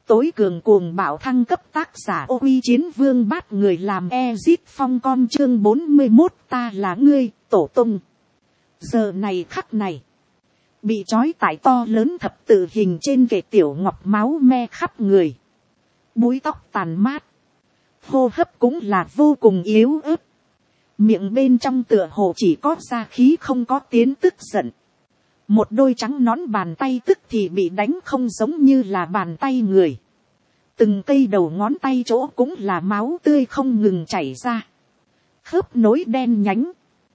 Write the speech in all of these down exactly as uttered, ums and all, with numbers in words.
tối cường cuồng bạo thăng cấp, tác giả Ô Uy Chiến Vương Bát Người làm Ezit Phong con, chương bốn mươi mốt ta là ngươi, tổ tung. Giờ này khắc này, bị trói tại to lớn thập tự hình trên kệ Tiểu Ngọc máu me khắp người, búi tóc tàn mát, hô hấp cũng là vô cùng yếu ớt, miệng bên trong tựa hồ chỉ có ra khí không có tiếng tức giận. Một đôi trắng nón bàn tay tức thì bị đánh không giống như là bàn tay người. Từng cây đầu ngón tay chỗ cũng là máu tươi không ngừng chảy ra. Khớp nối đen nhánh.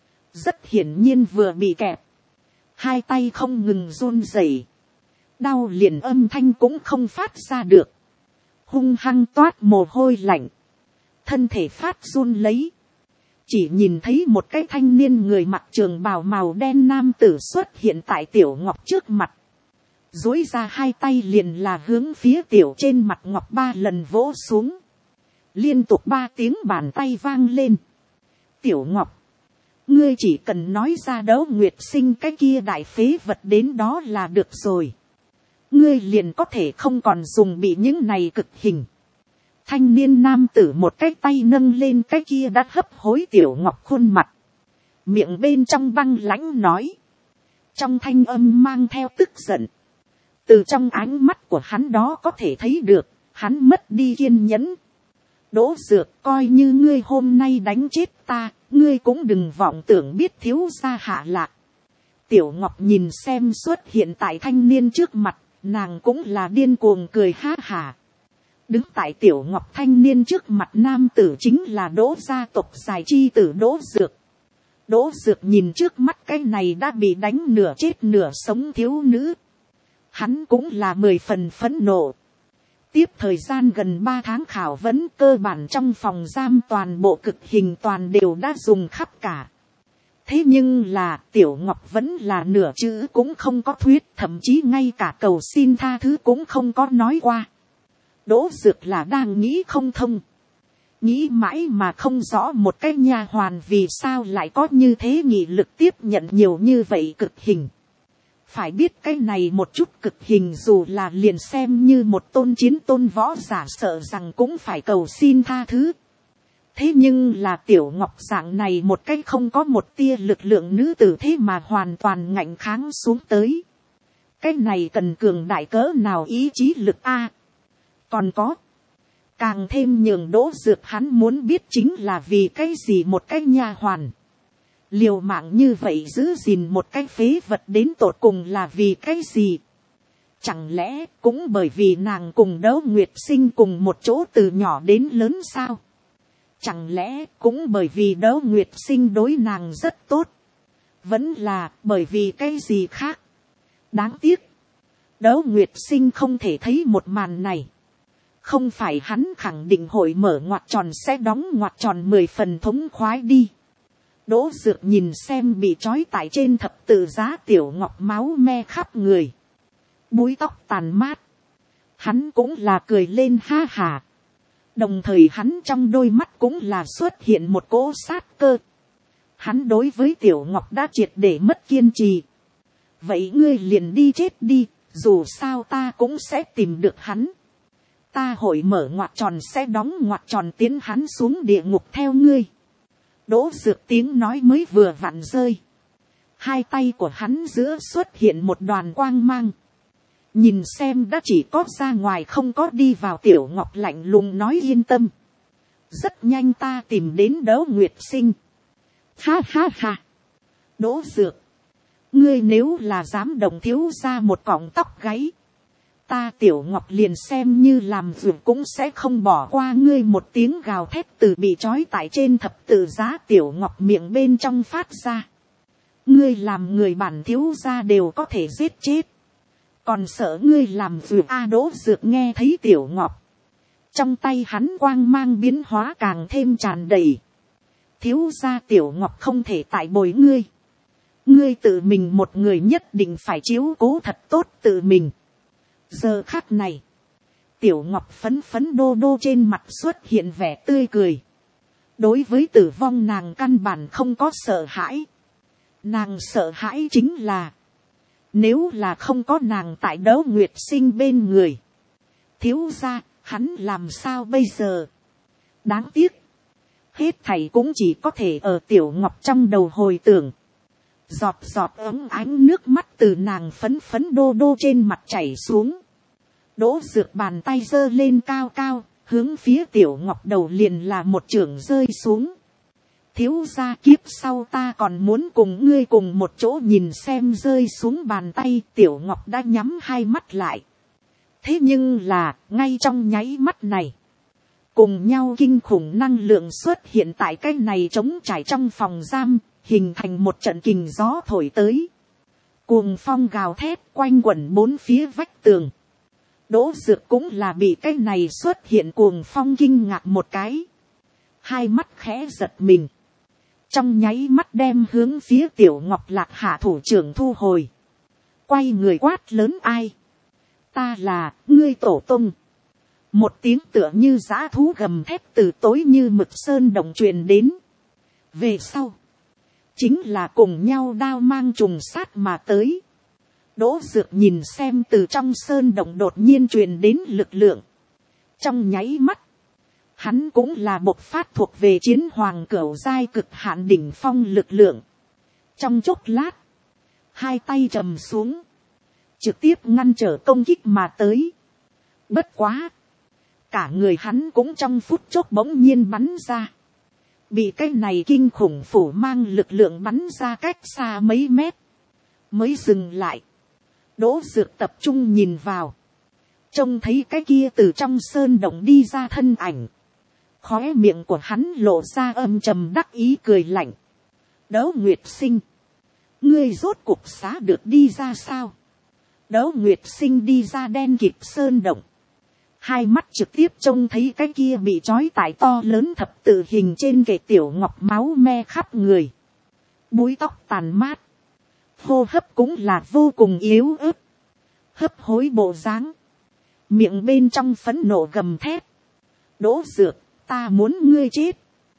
Rất hiển nhiên vừa bị kẹp. Hai tay không ngừng run rẩy. Đau liền âm thanh cũng không phát ra được. Hung hăng toát mồ hôi lạnh. Thân thể phát run lấy. Chỉ nhìn thấy một cái thanh niên người mặc trường bào màu đen nam tử xuất hiện tại Tiểu Ngọc trước mặt. Dối ra hai tay liền là hướng phía tiểu trên mặt Ngọc ba lần vỗ xuống. Liên tục ba tiếng bàn tay vang lên. Tiểu Ngọc, ngươi chỉ cần nói ra Đấu Nguyệt Sinh cái kia đại phế vật đến đó là được rồi. Ngươi liền có thể không còn dùng bị những này cực hình. Thanh niên nam tử một cái tay nâng lên cái kia đã hấp hối Tiểu Ngọc khuôn mặt. Miệng bên trong băng lãnh nói. Trong thanh âm mang theo tức giận. Từ trong ánh mắt của hắn đó có thể thấy được, hắn mất đi kiên nhẫn. Đỗ Dược, coi như ngươi hôm nay đánh chết ta, ngươi cũng đừng vọng tưởng biết thiếu gia hạ lạc. Tiểu Ngọc nhìn xem xuất hiện tại thanh niên trước mặt, nàng cũng là điên cuồng cười ha hả. Đứng tại Tiểu Ngọc thanh niên trước mặt nam tử chính là Đỗ gia tộc dài chi tử Đỗ Dược. Đỗ Dược nhìn trước mắt cái này đã bị đánh nửa chết nửa sống thiếu nữ. Hắn cũng là mười phần phẫn nộ. Tiếp thời gian gần ba tháng khảo vấn, cơ bản trong phòng giam toàn bộ cực hình toàn đều đã dùng khắp cả. Thế nhưng là Tiểu Ngọc vẫn là nửa chữ cũng không có thuyết, thậm chí ngay cả cầu xin tha thứ cũng không có nói qua. Đỗ Dược là đang nghĩ không thông. Nghĩ mãi mà không rõ một cái nha hoàn vì sao lại có như thế nghị lực tiếp nhận nhiều như vậy cực hình. Phải biết cái này một chút cực hình dù là liền xem như một tôn chiến tôn võ giả sợ rằng cũng phải cầu xin tha thứ. Thế nhưng là Tiểu Ngọc dạng này một cái không có một tia lực lượng nữ tử thế mà hoàn toàn ngạnh kháng xuống tới. Cái này cần cường đại cỡ nào ý chí lực a. Còn có. Càng thêm nhường Đỗ Dược hắn muốn biết chính là vì cái gì một cái nha hoàn. Liều mạng như vậy giữ gìn một cái phế vật đến tột cùng là vì cái gì? Chẳng lẽ cũng bởi vì nàng cùng Đấu Nguyệt Sinh cùng một chỗ từ nhỏ đến lớn sao? Chẳng lẽ cũng bởi vì Đấu Nguyệt Sinh đối nàng rất tốt? Vẫn là bởi vì cái gì khác? Đáng tiếc. Đấu Nguyệt Sinh không thể thấy một màn này. Không phải hắn khẳng định hội mở ngoặc tròn sẽ đóng ngoặc tròn mười phần thống khoái đi. Đỗ Dược nhìn xem bị trói tại trên thập tự giá Tiểu Ngọc máu me khắp người. Búi tóc tàn mát. Hắn cũng là cười lên ha hà. Đồng thời hắn trong đôi mắt cũng là xuất hiện một cỗ sát cơ. Hắn đối với Tiểu Ngọc đã triệt để mất kiên trì. Vậy ngươi liền đi chết đi, dù sao ta cũng sẽ tìm được hắn. Ta hội mở ngoặc tròn sẽ đóng ngoặc tròn tiến hắn xuống địa ngục theo ngươi. Đỗ Dược tiếng nói mới vừa vặn rơi. Hai tay của hắn giữa xuất hiện một đoàn quang mang. Nhìn xem đã chỉ có ra ngoài không có đi vào Tiểu Ngọc lạnh lùng nói yên tâm. Rất nhanh ta tìm đến Đấu Nguyệt Sinh. Ha ha ha. Đỗ Dược. Ngươi nếu là dám động thiếu ra một cọng tóc gáy. Ta Tiểu Ngọc liền xem như làm vượt cũng sẽ không bỏ qua ngươi. Một tiếng gào thét từ bị trói tại trên thập tự giá Tiểu Ngọc miệng bên trong phát ra. Ngươi làm người bản thiếu gia đều có thể giết chết. Còn sợ ngươi làm vượt a. Đỗ Dược nghe thấy Tiểu Ngọc. Trong tay hắn quang mang biến hóa càng thêm tràn đầy. Thiếu gia Tiểu Ngọc không thể tại bồi ngươi. Ngươi tự mình một người nhất định phải chiếu cố thật tốt tự mình. Giờ khắc này, Tiểu Ngọc phấn phấn đô đô trên mặt xuất hiện vẻ tươi cười. Đối với tử vong nàng căn bản không có sợ hãi. Nàng sợ hãi chính là, nếu là không có nàng tại Đấu Nguyệt Sinh bên người, Thiếu gia, hắn làm sao bây giờ? Đáng tiếc. Hết thảy cũng chỉ có thể ở Tiểu Ngọc trong đầu hồi tưởng. Giọt giọt ấm ánh nước mắt từ nàng phấn phấn đô đô trên mặt chảy xuống. Đỗ Dược bàn tay giơ lên cao cao, hướng phía Tiểu Ngọc đầu liền là một chưởng rơi xuống. Thiếu gia, kiếp sau ta còn muốn cùng ngươi cùng một chỗ nhìn xem. Rơi xuống bàn tay, Tiểu Ngọc đã nhắm hai mắt lại. Thế nhưng là, ngay trong nháy mắt này, cùng nhau kinh khủng năng lượng xuất hiện tại cái này trống trải trong phòng giam, hình thành một trận kình gió thổi tới. Cuồng phong gào thét quanh quẩn bốn phía vách tường. Đỗ Dược cũng là bị cái này xuất hiện cuồng phong kinh ngạc một cái. Hai mắt khẽ giật mình. Trong nháy mắt đem hướng phía Tiểu Ngọc Lạc hạ thủ trưởng thu hồi. Quay người quát lớn: ai? Ta là, ngươi tổ tông. Một tiếng tựa như dã thú gầm thép từ tối như mực sơn động truyền đến. Về sau, chính là cùng nhau đao mang trùng sát mà tới. Đỗ Dược nhìn xem từ trong sơn động đột nhiên truyền đến lực lượng. Trong nháy mắt, hắn cũng là bộc phát thuộc về chiến hoàng cửu giai cực hạn đỉnh phong lực lượng. Trong chốc lát, hai tay trầm xuống, trực tiếp ngăn trở công kích mà tới. Bất quá, cả người hắn cũng trong phút chốc bỗng nhiên bắn ra. Bị cái này kinh khủng phủ mang lực lượng bắn ra cách xa mấy mét. Mới dừng lại. Đỗ Dược tập trung nhìn vào. Trông thấy cái kia từ trong sơn động đi ra thân ảnh. Khóe miệng của hắn lộ ra âm trầm đắc ý cười lạnh. Đỗ Nguyệt Sinh. Ngươi rốt cuộc xá được đi ra sao? Đỗ Nguyệt Sinh đi ra đen kịt sơn động. Hai mắt trực tiếp trông thấy cái kia bị trói tại to lớn thập tự hình trên kệ Tiểu Ngọc máu me khắp người. Búi tóc tàn mát. Hô hấp cũng là vô cùng yếu ớt. Hấp hối bộ dáng. Miệng bên trong phẫn nộ gầm thét. Đỗ Dược, ta muốn ngươi chết.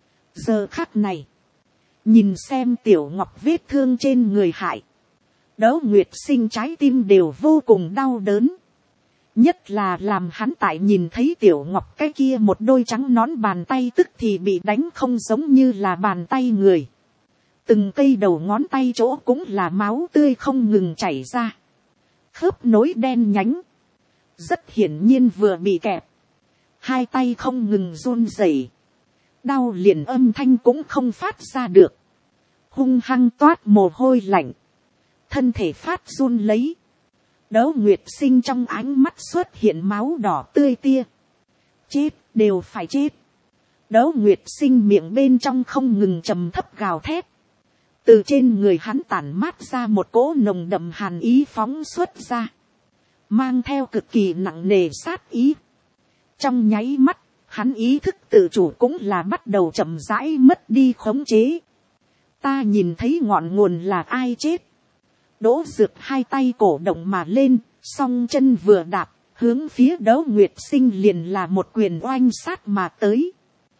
Giờ khắc này. Nhìn xem Tiểu Ngọc vết thương trên người hại. Đỗ Nguyệt Sinh trái tim đều vô cùng đau đớn. Nhất là làm hắn tại nhìn thấy Tiểu Ngọc cái kia một đôi trắng nón bàn tay tức thì bị đánh không giống như là bàn tay người. Từng cây đầu ngón tay chỗ cũng là máu tươi không ngừng chảy ra. Khớp nối đen nhánh. Rất hiển nhiên vừa bị kẹp. Hai tay không ngừng run rẩy. Đau liền âm thanh cũng không phát ra được. Hung hăng toát mồ hôi lạnh. Thân thể phát run lấy. Đỗ Nguyệt Sinh trong ánh mắt xuất hiện máu đỏ tươi tia. Chết, đều phải chết. Đỗ Nguyệt Sinh miệng bên trong không ngừng trầm thấp gào thét. Từ trên người hắn tản mát ra một cỗ nồng đậm hàn ý phóng xuất ra. Mang theo cực kỳ nặng nề sát ý. Trong nháy mắt, hắn ý thức tự chủ cũng là bắt đầu chậm rãi mất đi khống chế. Ta nhìn thấy ngọn nguồn là ai chết. Đỗ Dược hai tay cổ động mà lên, song chân vừa đạp, hướng phía Đỗ Nguyệt Sinh liền là một quyền oanh sát mà tới.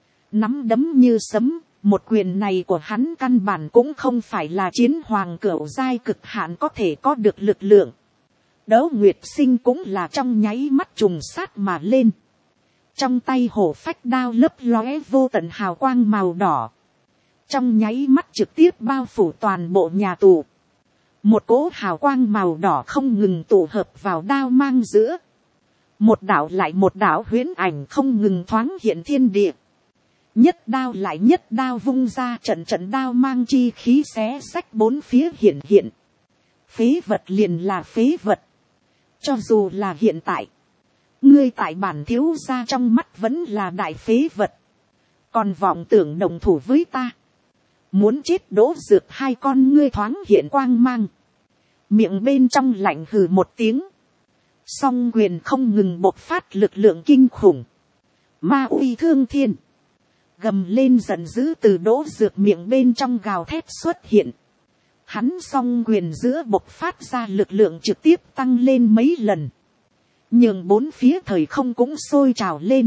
Nắm đấm như sấm, một quyền này của hắn căn bản cũng không phải là chiến hoàng cửu giai cực hạn có thể có được lực lượng. Đỗ Nguyệt Sinh cũng là trong nháy mắt trùng sát mà lên. Trong tay hổ phách đao lấp lóe vô tận hào quang màu đỏ. Trong nháy mắt trực tiếp bao phủ toàn bộ nhà tù. Một cỗ hào quang màu đỏ không ngừng tụ hợp vào đao mang giữa. Một đạo lại một đạo huyễn ảnh không ngừng thoáng hiện thiên địa. Nhất đao lại nhất đao vung ra, trận trận đao mang chi khí xé xách bốn phía hiện hiện. Phế vật liền là phế vật. Cho dù là hiện tại, ngươi tại bản thiếu gia trong mắt vẫn là đại phế vật. Còn vọng tưởng đồng thủ với ta. Muốn chết. Đỗ Dược hai con ngươi thoáng hiện quang mang. Miệng bên trong lạnh hừ một tiếng. Song quyền không ngừng bộc phát lực lượng kinh khủng. Ma uy thương thiên. Gầm lên giận dữ từ Đỗ Dược miệng bên trong gào thét xuất hiện. Hắn song quyền giữa bộc phát ra lực lượng trực tiếp tăng lên mấy lần. Nhường bốn phía thời không cũng sôi trào lên.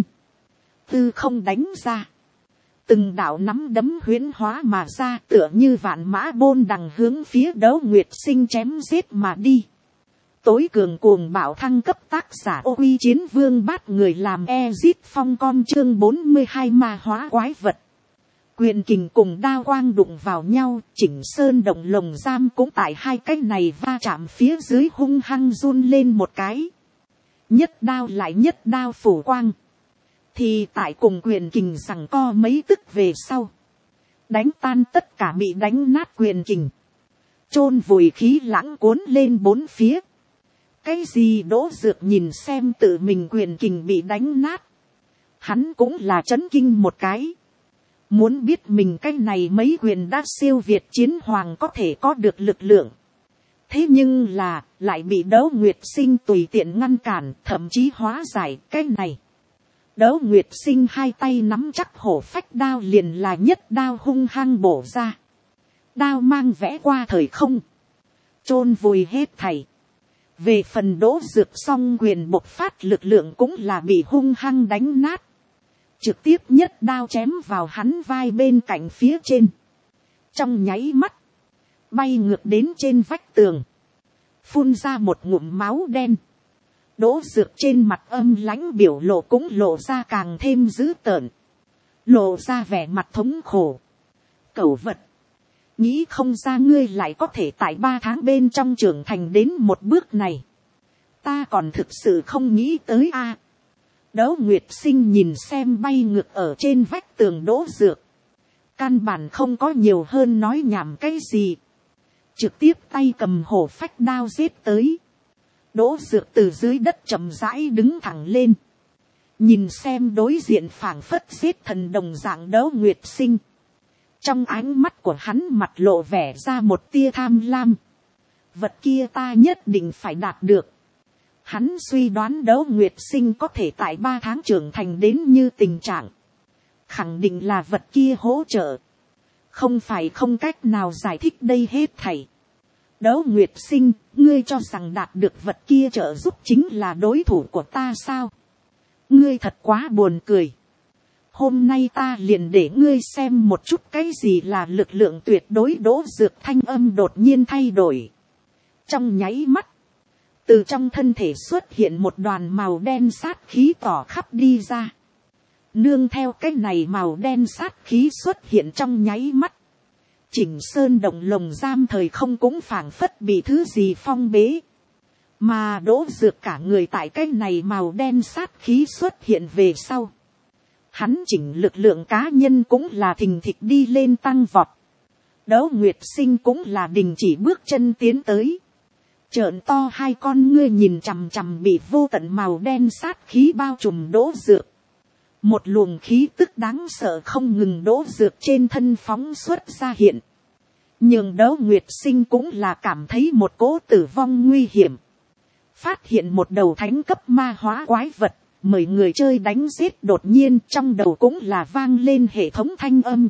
Tư không đánh ra. Từng đạo nắm đấm huyễn hóa mà ra, tựa như vạn mã bôn đằng hướng phía Đỗ Nguyệt Sinh chém giết mà đi. tối cường cuồng bạo thăng cấp tác giả ô uy chiến vương bát người làm Ezit phong con chương bốn mươi hai ma hóa quái vật. Quyền kình cùng đao quang đụng vào nhau, chỉnh sơn động lồng giam cũng tại hai cái này va chạm phía dưới hung hăng run lên một cái. Nhất đao lại nhất đao phủ quang. Thì tại cùng quyền kình rằng co mấy tức về sau. Đánh tan tất cả bị đánh nát quyền kình. Chôn vùi khí lãng cuốn lên bốn phía. Cái gì Đỗ Dược nhìn xem tự mình quyền kình bị đánh nát. Hắn cũng là chấn kinh một cái. Muốn biết mình cái này mấy quyền đã siêu việt chiến hoàng có thể có được lực lượng. Thế nhưng là, lại bị Đấu Nguyệt Sinh tùy tiện ngăn cản, thậm chí hóa giải cái này. Đấu Nguyệt Sinh hai tay nắm chắc hổ phách đao liền là nhất đao hung hăng bổ ra. Đao mang vẽ qua thời không. Chôn vùi hết thảy. Về phần Đỗ Dược song quyền bộc phát lực lượng cũng là bị hung hăng đánh nát. Trực tiếp nhất đao chém vào hắn vai bên cạnh phía trên. Trong nháy mắt. Bay ngược đến trên vách tường. Phun ra một ngụm máu đen. Đỗ Dược trên mặt âm lãnh biểu lộ cũng lộ ra càng thêm dữ tợn. Lộ ra vẻ mặt thống khổ. Cẩu vật. Nghĩ không ra ngươi lại có thể tại ba tháng bên trong trưởng thành đến một bước này. Ta còn thực sự không nghĩ tới a. À, Đấu Nguyệt Sinh nhìn xem bay ngược ở trên vách tường Đỗ Dược. Căn bản không có nhiều hơn nói nhảm cái gì. Trực tiếp tay cầm hổ phách đao giết tới. Đỗ Dược từ dưới đất chậm rãi đứng thẳng lên. Nhìn xem đối diện phảng phất giết thần đồng dạng Đấu Nguyệt Sinh. Trong ánh mắt của hắn mặt lộ vẻ ra một tia tham lam. Vật kia ta nhất định phải đạt được. Hắn suy đoán Đấu Nguyệt Sinh có thể tại ba tháng trưởng thành đến như tình trạng. Khẳng định là vật kia hỗ trợ. Không phải không cách nào giải thích đây hết thảy. Đấu Nguyệt Sinh, ngươi cho rằng đạt được vật kia trợ giúp chính là đối thủ của ta sao? Ngươi thật quá buồn cười. Hôm nay ta liền để ngươi xem một chút cái gì là lực lượng tuyệt đối. Đỗ Dược thanh âm đột nhiên thay đổi. Trong nháy mắt. Từ trong thân thể xuất hiện một đoàn màu đen sát khí tỏ khắp đi ra. Nương theo cái này màu đen sát khí xuất hiện trong nháy mắt. Chỉnh sơn động lồng giam thời không cũng phảng phất bị thứ gì phong bế. Mà Đỗ Dược cả người tại cái này màu đen sát khí xuất hiện về sau. Hắn chỉnh lực lượng cá nhân cũng là thình thịch đi lên tăng vọt. Đấu Nguyệt Sinh cũng là đình chỉ bước chân tiến tới. Trợn to hai con ngươi nhìn chằm chằm bị vô tận màu đen sát khí bao trùm Đỗ Dược. Một luồng khí tức đáng sợ không ngừng Đỗ Dược trên thân phóng xuất ra hiện. Nhưng Đấu Nguyệt Sinh cũng là cảm thấy một cỗ tử vong nguy hiểm. Phát hiện một đầu thánh cấp ma hóa quái vật. Mời người chơi đánh giết đột nhiên trong đầu cũng là vang lên hệ thống thanh âm.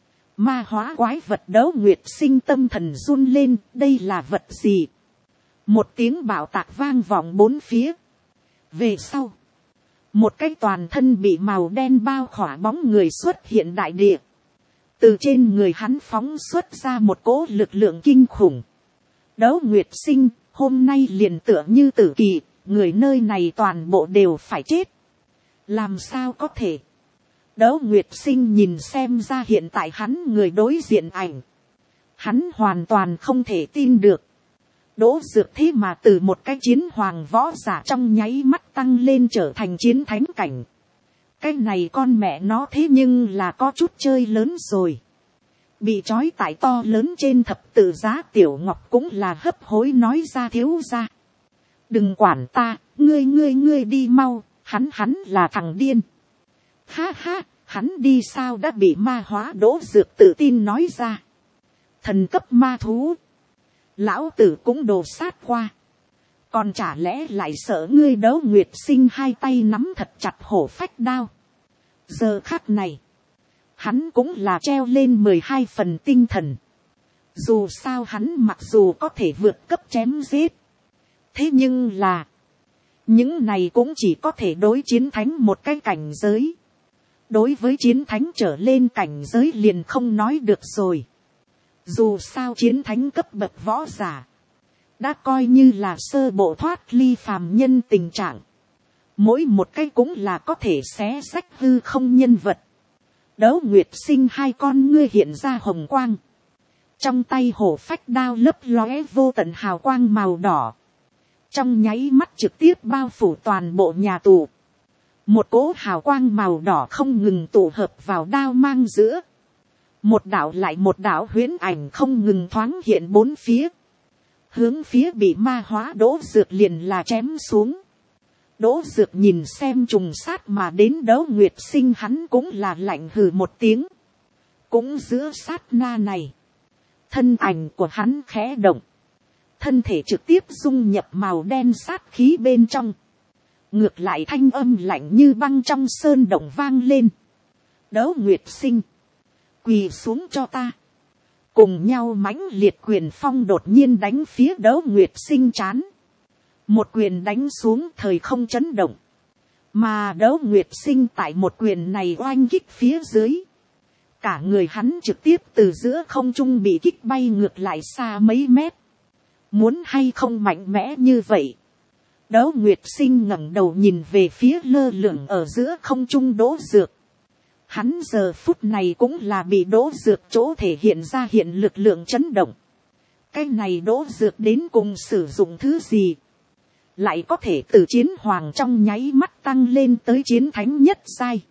Ma hóa quái vật Đấu Nguyệt Sinh tâm thần run lên, đây là vật gì? Một tiếng bạo tạc vang vọng bốn phía. Về sau, một cái toàn thân bị màu đen bao khỏa bóng người xuất hiện đại địa. Từ trên người hắn phóng xuất ra một cỗ lực lượng kinh khủng. Đấu Nguyệt Sinh, hôm nay liền tựa như tử kỳ. Người nơi này toàn bộ đều phải chết. Làm sao có thể? Đấu Nguyệt Sinh nhìn xem ra hiện tại hắn người đối diện ảnh. Hắn hoàn toàn không thể tin được. Đỗ Dược thế mà từ một cái chiến hoàng võ giả trong nháy mắt tăng lên trở thành chiến thánh cảnh. Cái này con mẹ nó thế nhưng là có chút chơi lớn rồi. Bị trói tại to lớn trên thập tự giá Tiểu Ngọc cũng là hấp hối nói ra thiếu ra. Đừng quản ta, ngươi ngươi ngươi đi mau, hắn hắn là thằng điên. Ha ha, hắn đi sao đã bị ma hóa. Đỗ Dược tự tin nói ra. Thần cấp ma thú. Lão tử cũng đồ sát qua. Còn chả lẽ lại sợ ngươi? Đấu Nguyệt Sinh hai tay nắm thật chặt hổ phách đao. Giờ khắc này, hắn cũng là treo lên mười hai phần tinh thần. Dù sao hắn mặc dù có thể vượt cấp chém giết. Thế nhưng là, những này cũng chỉ có thể đối chiến thánh một cái cảnh giới. Đối với chiến thánh trở lên cảnh giới liền không nói được rồi. Dù sao chiến thánh cấp bậc võ giả, đã coi như là sơ bộ thoát ly phàm nhân tình trạng. Mỗi một cái cũng là có thể xé xách hư không nhân vật. Đấu Nguyệt Sinh hai con ngươi hiện ra hồng quang. Trong tay hổ phách đao lấp lóe vô tận hào quang màu đỏ. Trong nháy mắt trực tiếp bao phủ toàn bộ nhà tù. Một cỗ hào quang màu đỏ không ngừng tụ hợp vào đao mang giữa. Một đạo lại một đạo huyễn ảnh không ngừng thoáng hiện bốn phía. Hướng phía bị ma hóa Đỗ Dược liền là chém xuống. Đỗ Dược nhìn xem trùng sát mà đến Đấu Nguyệt Sinh, hắn cũng là lạnh hừ một tiếng. Cũng giữa sát na này, thân ảnh của hắn khẽ động. Thân thể trực tiếp dung nhập màu đen sát khí bên trong. Ngược lại thanh âm lạnh như băng trong sơn động vang lên. Đấu Nguyệt Sinh, quỳ xuống cho ta. Cùng nhau mãnh liệt quyền phong đột nhiên đánh phía Đấu Nguyệt Sinh trán. Một quyền đánh xuống thời không chấn động. Mà Đấu Nguyệt Sinh tại một quyền này oanh kích phía dưới. Cả người hắn trực tiếp từ giữa không trung bị kích bay ngược lại xa mấy mét. Muốn hay không mạnh mẽ như vậy? Đấu Nguyệt Sinh ngẩng đầu nhìn về phía lơ lửng ở giữa không trung Đỗ Dược. Hắn giờ phút này cũng là bị Đỗ Dược chỗ thể hiện ra hiện lực lượng chấn động. Cái này Đỗ Dược đến cùng sử dụng thứ gì? Lại có thể từ chiến hoàng trong nháy mắt tăng lên tới chiến thánh nhất giai.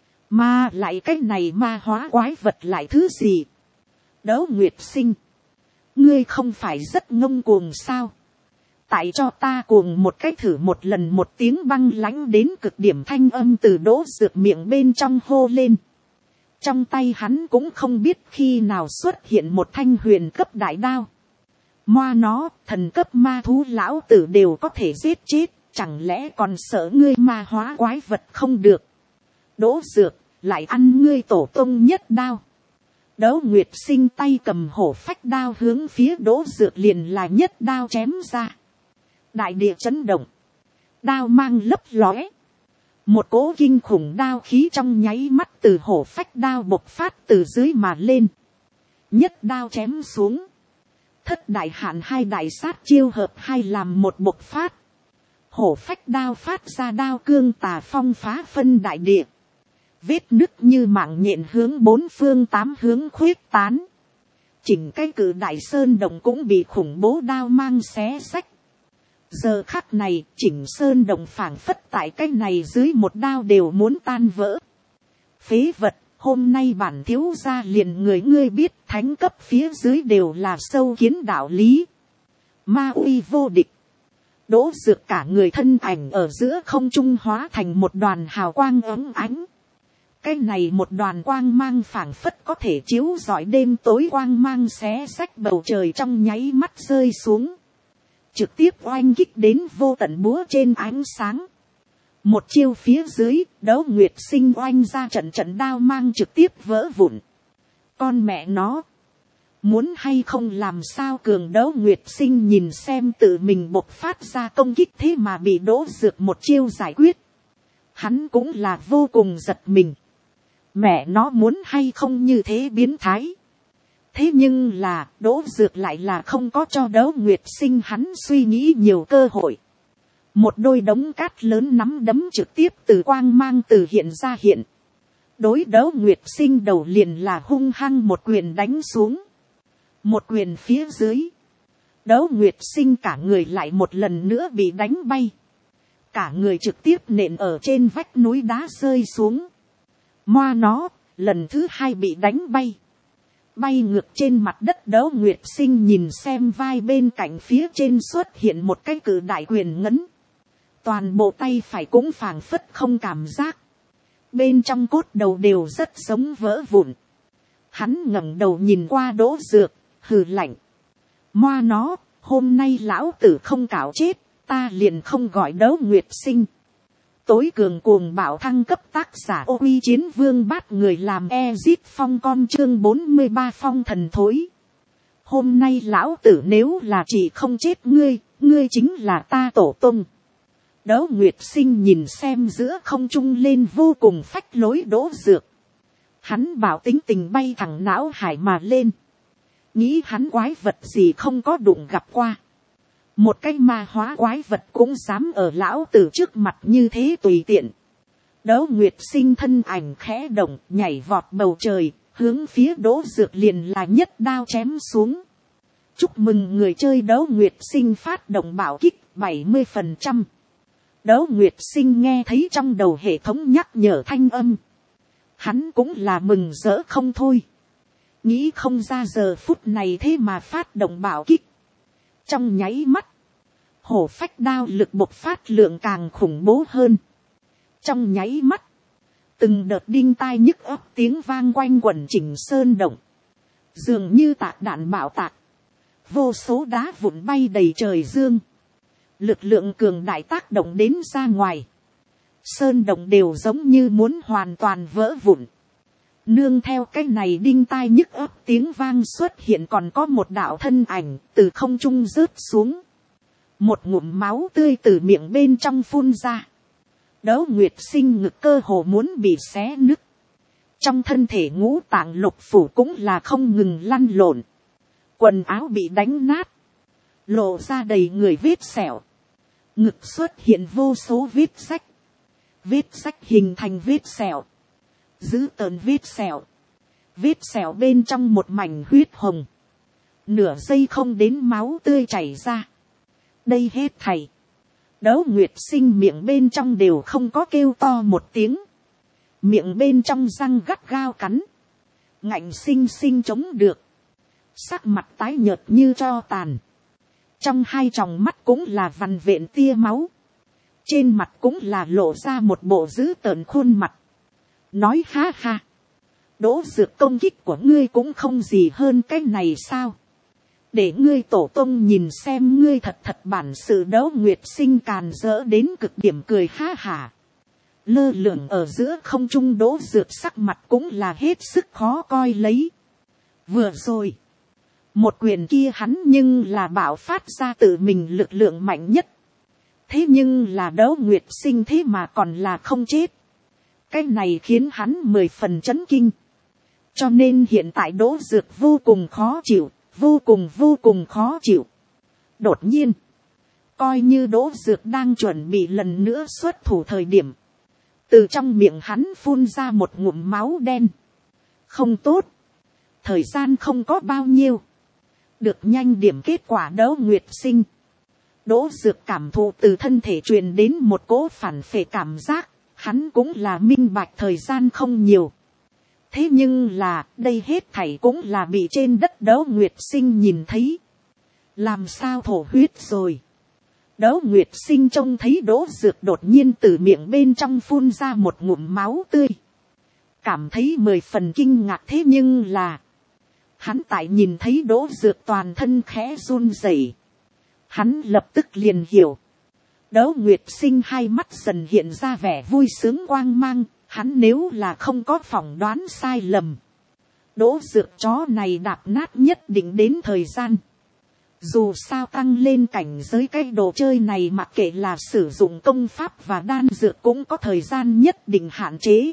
Mà lại cái này ma hóa quái vật lại thứ gì? Đấu Nguyệt Sinh, ngươi không phải rất ngông cuồng sao? Tại cho ta cuồng một cái thử một lần. Một tiếng băng lãnh đến cực điểm thanh âm từ Đỗ Dược miệng bên trong hô lên. Trong tay hắn cũng không biết khi nào xuất hiện một thanh huyền cấp đại đao. Moa nó, thần cấp ma thú lão tử đều có thể giết chết, chẳng lẽ còn sợ ngươi ma hóa quái vật không được? Đỗ Dược, lại ăn ngươi tổ tông nhất đao. Đấu Nguyệt Sinh tay cầm hổ phách đao hướng phía Đỗ Dược liền là nhất đao chém ra. Đại địa chấn động, đao mang lấp lóe. Một cỗ kinh khủng đao khí trong nháy mắt từ hổ phách đao bộc phát từ dưới mà lên. Nhất đao chém xuống. Thất đại hạn hai đại sát chiêu hợp hai làm một bộc phát. Hổ phách đao phát ra đao cương tà phong phá phân đại địa. Vết nứt như mạng nhện hướng bốn phương tám hướng khuyết tán. Chỉnh cái cử đại sơn động cũng bị khủng bố đao mang xé xách. Giờ khắc này chỉnh sơn động phảng phất tại cái này dưới một đao đều muốn tan vỡ. Phế vật, hôm nay bản thiếu gia liền người ngươi biết thánh cấp phía dưới đều là sâu kiến đạo lý. Ma uy vô địch. Đỗ Dược cả người thân ảnh ở giữa không trung hóa thành một đoàn hào quang ấm ánh. Cái này một đoàn quang mang phảng phất có thể chiếu rọi đêm tối, quang mang xé xách bầu trời trong nháy mắt rơi xuống. Trực tiếp oanh kích đến vô tận búa trên ánh sáng. Một chiêu phía dưới, Đấu Nguyệt Sinh oanh ra trận trận đao mang trực tiếp vỡ vụn. Con mẹ nó, muốn hay không làm sao cường? Đấu Nguyệt Sinh nhìn xem tự mình bộc phát ra công kích thế mà bị Đỗ Dược một chiêu giải quyết. Hắn cũng là vô cùng giật mình. Mẹ nó muốn hay không như thế biến thái. Thế nhưng là Đỗ Dược lại là không có cho Đấu Nguyệt Sinh hắn suy nghĩ nhiều cơ hội. Một đôi đống cát lớn nắm đấm trực tiếp từ quang mang từ hiện ra hiện. Đối Đấu Nguyệt Sinh đầu liền là hung hăng một quyền đánh xuống. Một quyền phía dưới. Đấu Nguyệt Sinh cả người lại một lần nữa bị đánh bay. Cả người trực tiếp nện ở trên vách núi đá rơi xuống. Moa nó, lần thứ hai bị đánh bay. Bay ngược trên mặt đất. Đấu Nguyệt Sinh nhìn xem vai bên cạnh phía trên xuất hiện một cái cự đại quyền ngấn. Toàn bộ tay phải cũng phảng phất không cảm giác. Bên trong cốt đầu đều rất sống vỡ vụn. Hắn ngẩng đầu nhìn qua Đỗ Dược, hừ lạnh. Moa nó, hôm nay lão tử không cạo chết, ta liền không gọi Đấu Nguyệt Sinh. Tối cường cuồng bạo thăng cấp tác giả Ô Uy Chiến Vương bắt người làm Ezit Phong con chương bốn mươi ba phong thần thối. Hôm nay lão tử nếu là chỉ không chết ngươi, ngươi chính là ta tổ tông. Đấu Nguyệt Sinh nhìn xem giữa không trung lên vô cùng phách lối Đỗ Dược. Hắn bảo tính tình bay thẳng não hải mà lên. Nghĩ hắn quái vật gì không có đụng gặp qua. một cái ma hóa quái vật cũng dám ở lão tử trước mặt như thế tùy tiện. Đỗ Nguyệt Sinh thân ảnh khẽ động, nhảy vọt bầu trời, hướng phía Đỗ Dược liền là nhất đao chém xuống. Chúc mừng người chơi Đỗ Nguyệt Sinh phát động bảo kích bảy mươi phần trăm. Đỗ Nguyệt Sinh nghe thấy trong đầu hệ thống nhắc nhở thanh âm. Hắn cũng là mừng rỡ không thôi. Nghĩ không ra giờ phút này thế mà phát động bảo kích. Trong nháy mắt, hổ phách đao lực bộc phát lượng càng khủng bố hơn. Trong nháy mắt, từng đợt đinh tai nhức óc tiếng vang quanh quẩn chỉnh sơn động. Dường như tạc đạn bạo tạc. Vô số đá vụn bay đầy trời dương. Lực lượng cường đại tác động đến ra ngoài. Sơn động đều giống như muốn hoàn toàn vỡ vụn. Nương theo cái này đinh tai nhức óc tiếng vang xuất hiện còn có một đạo thân ảnh từ không trung rớt xuống. Một ngụm máu tươi từ miệng bên trong phun ra. Đỗ Nguyệt Sinh ngực cơ hồ muốn bị xé nứt. Trong thân thể ngũ tạng lục phủ cũng là không ngừng lăn lộn. Quần áo bị đánh nát. Lộ ra đầy người vết sẹo. Ngực xuất hiện vô số vết rách. Vết rách hình thành vết sẹo. Giữ tợn vết sẹo. Vết sẹo bên trong một mảnh huyết hồng. Nửa giây không đến máu tươi chảy ra. Đây hết thảy. Đỗ Nguyệt Sinh miệng bên trong đều không có kêu to một tiếng. Miệng bên trong răng gắt gao cắn. Ngạnh sinh sinh chống được. Sắc mặt tái nhợt như tro tàn. Trong hai tròng mắt cũng là vằn vện tia máu. Trên mặt cũng là lộ ra một bộ dữ tợn khuôn mặt. Nói ha ha. Đỗ Dược công kích của ngươi cũng không gì hơn cái này sao. Để ngươi tổ tông nhìn xem ngươi thật thật bản sự. Đỗ Nguyệt Sinh càn rỡ đến cực điểm cười ha hả. Lơ lửng ở giữa không trung Đỗ Dược sắc mặt cũng là hết sức khó coi lấy. Vừa rồi. Một quyền kia hắn nhưng là bạo phát ra tự mình lực lượng mạnh nhất. Thế nhưng là Đỗ Nguyệt Sinh thế mà còn là không chết. Cái này khiến hắn mười phần chấn kinh. Cho nên hiện tại Đỗ Dược vô cùng khó chịu. Vô cùng vô cùng khó chịu. Đột nhiên. Coi như Đỗ Dược đang chuẩn bị lần nữa xuất thủ thời điểm. Từ trong miệng hắn phun ra một ngụm máu đen. Không tốt. Thời gian không có bao nhiêu. Được nhanh điểm kết quả Đỗ Nguyệt Sinh. Đỗ Dược cảm thụ từ thân thể truyền đến một cỗ phản phệ cảm giác. Hắn cũng là minh bạch thời gian không nhiều. Thế nhưng là đây hết thảy cũng là bị trên đất Đỗ Nguyệt Sinh nhìn thấy. Làm sao thổ huyết rồi. Đỗ Nguyệt Sinh trông thấy Đỗ Dược đột nhiên từ miệng bên trong phun ra một ngụm máu tươi. Cảm thấy mười phần kinh ngạc thế nhưng là. Hắn tại nhìn thấy Đỗ Dược toàn thân khẽ run rẩy. Hắn lập tức liền hiểu. Đỗ Nguyệt Sinh hai mắt dần hiện ra vẻ vui sướng quang mang. Hắn nếu là không có phỏng đoán sai lầm. Đỗ Dược chó này đạp nát nhất định đến thời gian. Dù sao tăng lên cảnh giới cái đồ chơi này mặc kệ là sử dụng công pháp và đan dược cũng có thời gian nhất định hạn chế.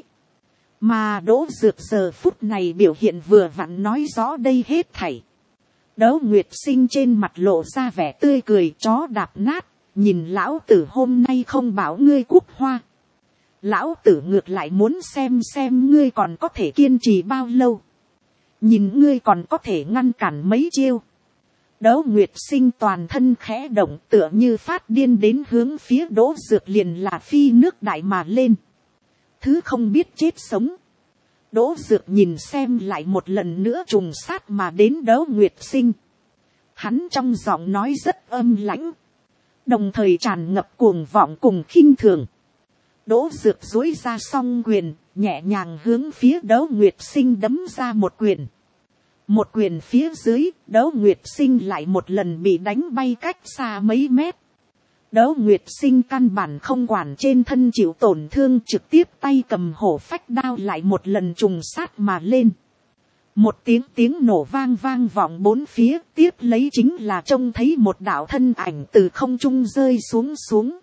Mà Đỗ Dược giờ phút này biểu hiện vừa vặn nói rõ đây hết thảy. Đỗ Nguyệt Sinh trên mặt lộ ra vẻ tươi cười chó đạp nát. Nhìn lão tử hôm nay không bảo ngươi cúp hoa. Lão tử ngược lại muốn xem xem ngươi còn có thể kiên trì bao lâu. Nhìn ngươi còn có thể ngăn cản mấy chiêu. Đỗ Nguyệt Sinh toàn thân khẽ động tựa như phát điên đến hướng phía Đỗ Dược liền là phi nước đại mà lên. Thứ không biết chết sống. Đỗ Dược nhìn xem lại một lần nữa trùng sát mà đến Đỗ Nguyệt Sinh. Hắn trong giọng nói rất âm lãnh. Đồng thời tràn ngập cuồng vọng cùng khinh thường. Đỗ Dược duỗi ra song quyền, nhẹ nhàng hướng phía Đỗ Nguyệt Sinh đấm ra một quyền. Một quyền phía dưới, Đỗ Nguyệt Sinh lại một lần bị đánh bay cách xa mấy mét. Đỗ Nguyệt Sinh căn bản không quản trên thân chịu tổn thương, trực tiếp tay cầm hổ phách đao lại một lần trùng sát mà lên. Một tiếng tiếng nổ vang vang vọng bốn phía, tiếp lấy chính là trông thấy một đạo thân ảnh từ không trung rơi xuống xuống.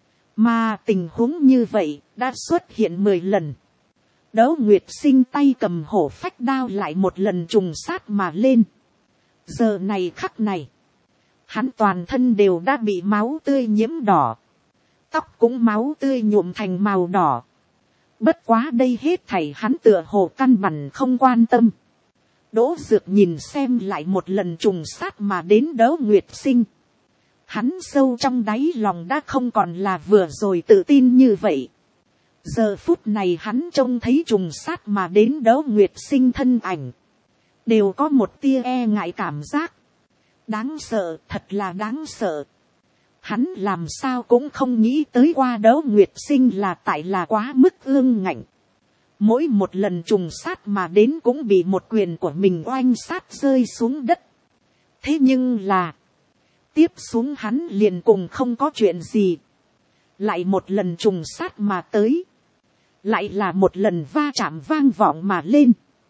Mà tình huống như vậy đã xuất hiện mười lần. Đỗ Nguyệt Sinh tay cầm hổ phách đao lại một lần trùng sát mà lên. Giờ này khắc này, Hắn toàn thân đều đã bị máu tươi nhiễm đỏ. Tóc cũng máu tươi nhuộm thành màu đỏ. Bất quá đây hết thảy hắn tựa hồ căn bản không quan tâm. Đỗ Dược nhìn xem lại một lần trùng sát mà đến Đỗ Nguyệt Sinh. Hắn sâu trong đáy lòng đã không còn là vừa rồi tự tin như vậy. Giờ phút này hắn trông thấy trùng sát mà đến Đỗ Nguyệt Sinh thân ảnh. Đều có một tia e ngại cảm giác. Đáng sợ, thật là đáng sợ. Hắn làm sao cũng không nghĩ tới qua Đỗ Nguyệt Sinh là tại là quá mức ương ngạnh. Mỗi một lần trùng sát mà đến cũng bị một quyền của mình oanh sát rơi xuống đất. Thế nhưng là, tiếp xuống hắn liền cùng không có chuyện gì. Lại một lần trùng sát mà tới. Lại là một lần va chạm vang vọng mà lên.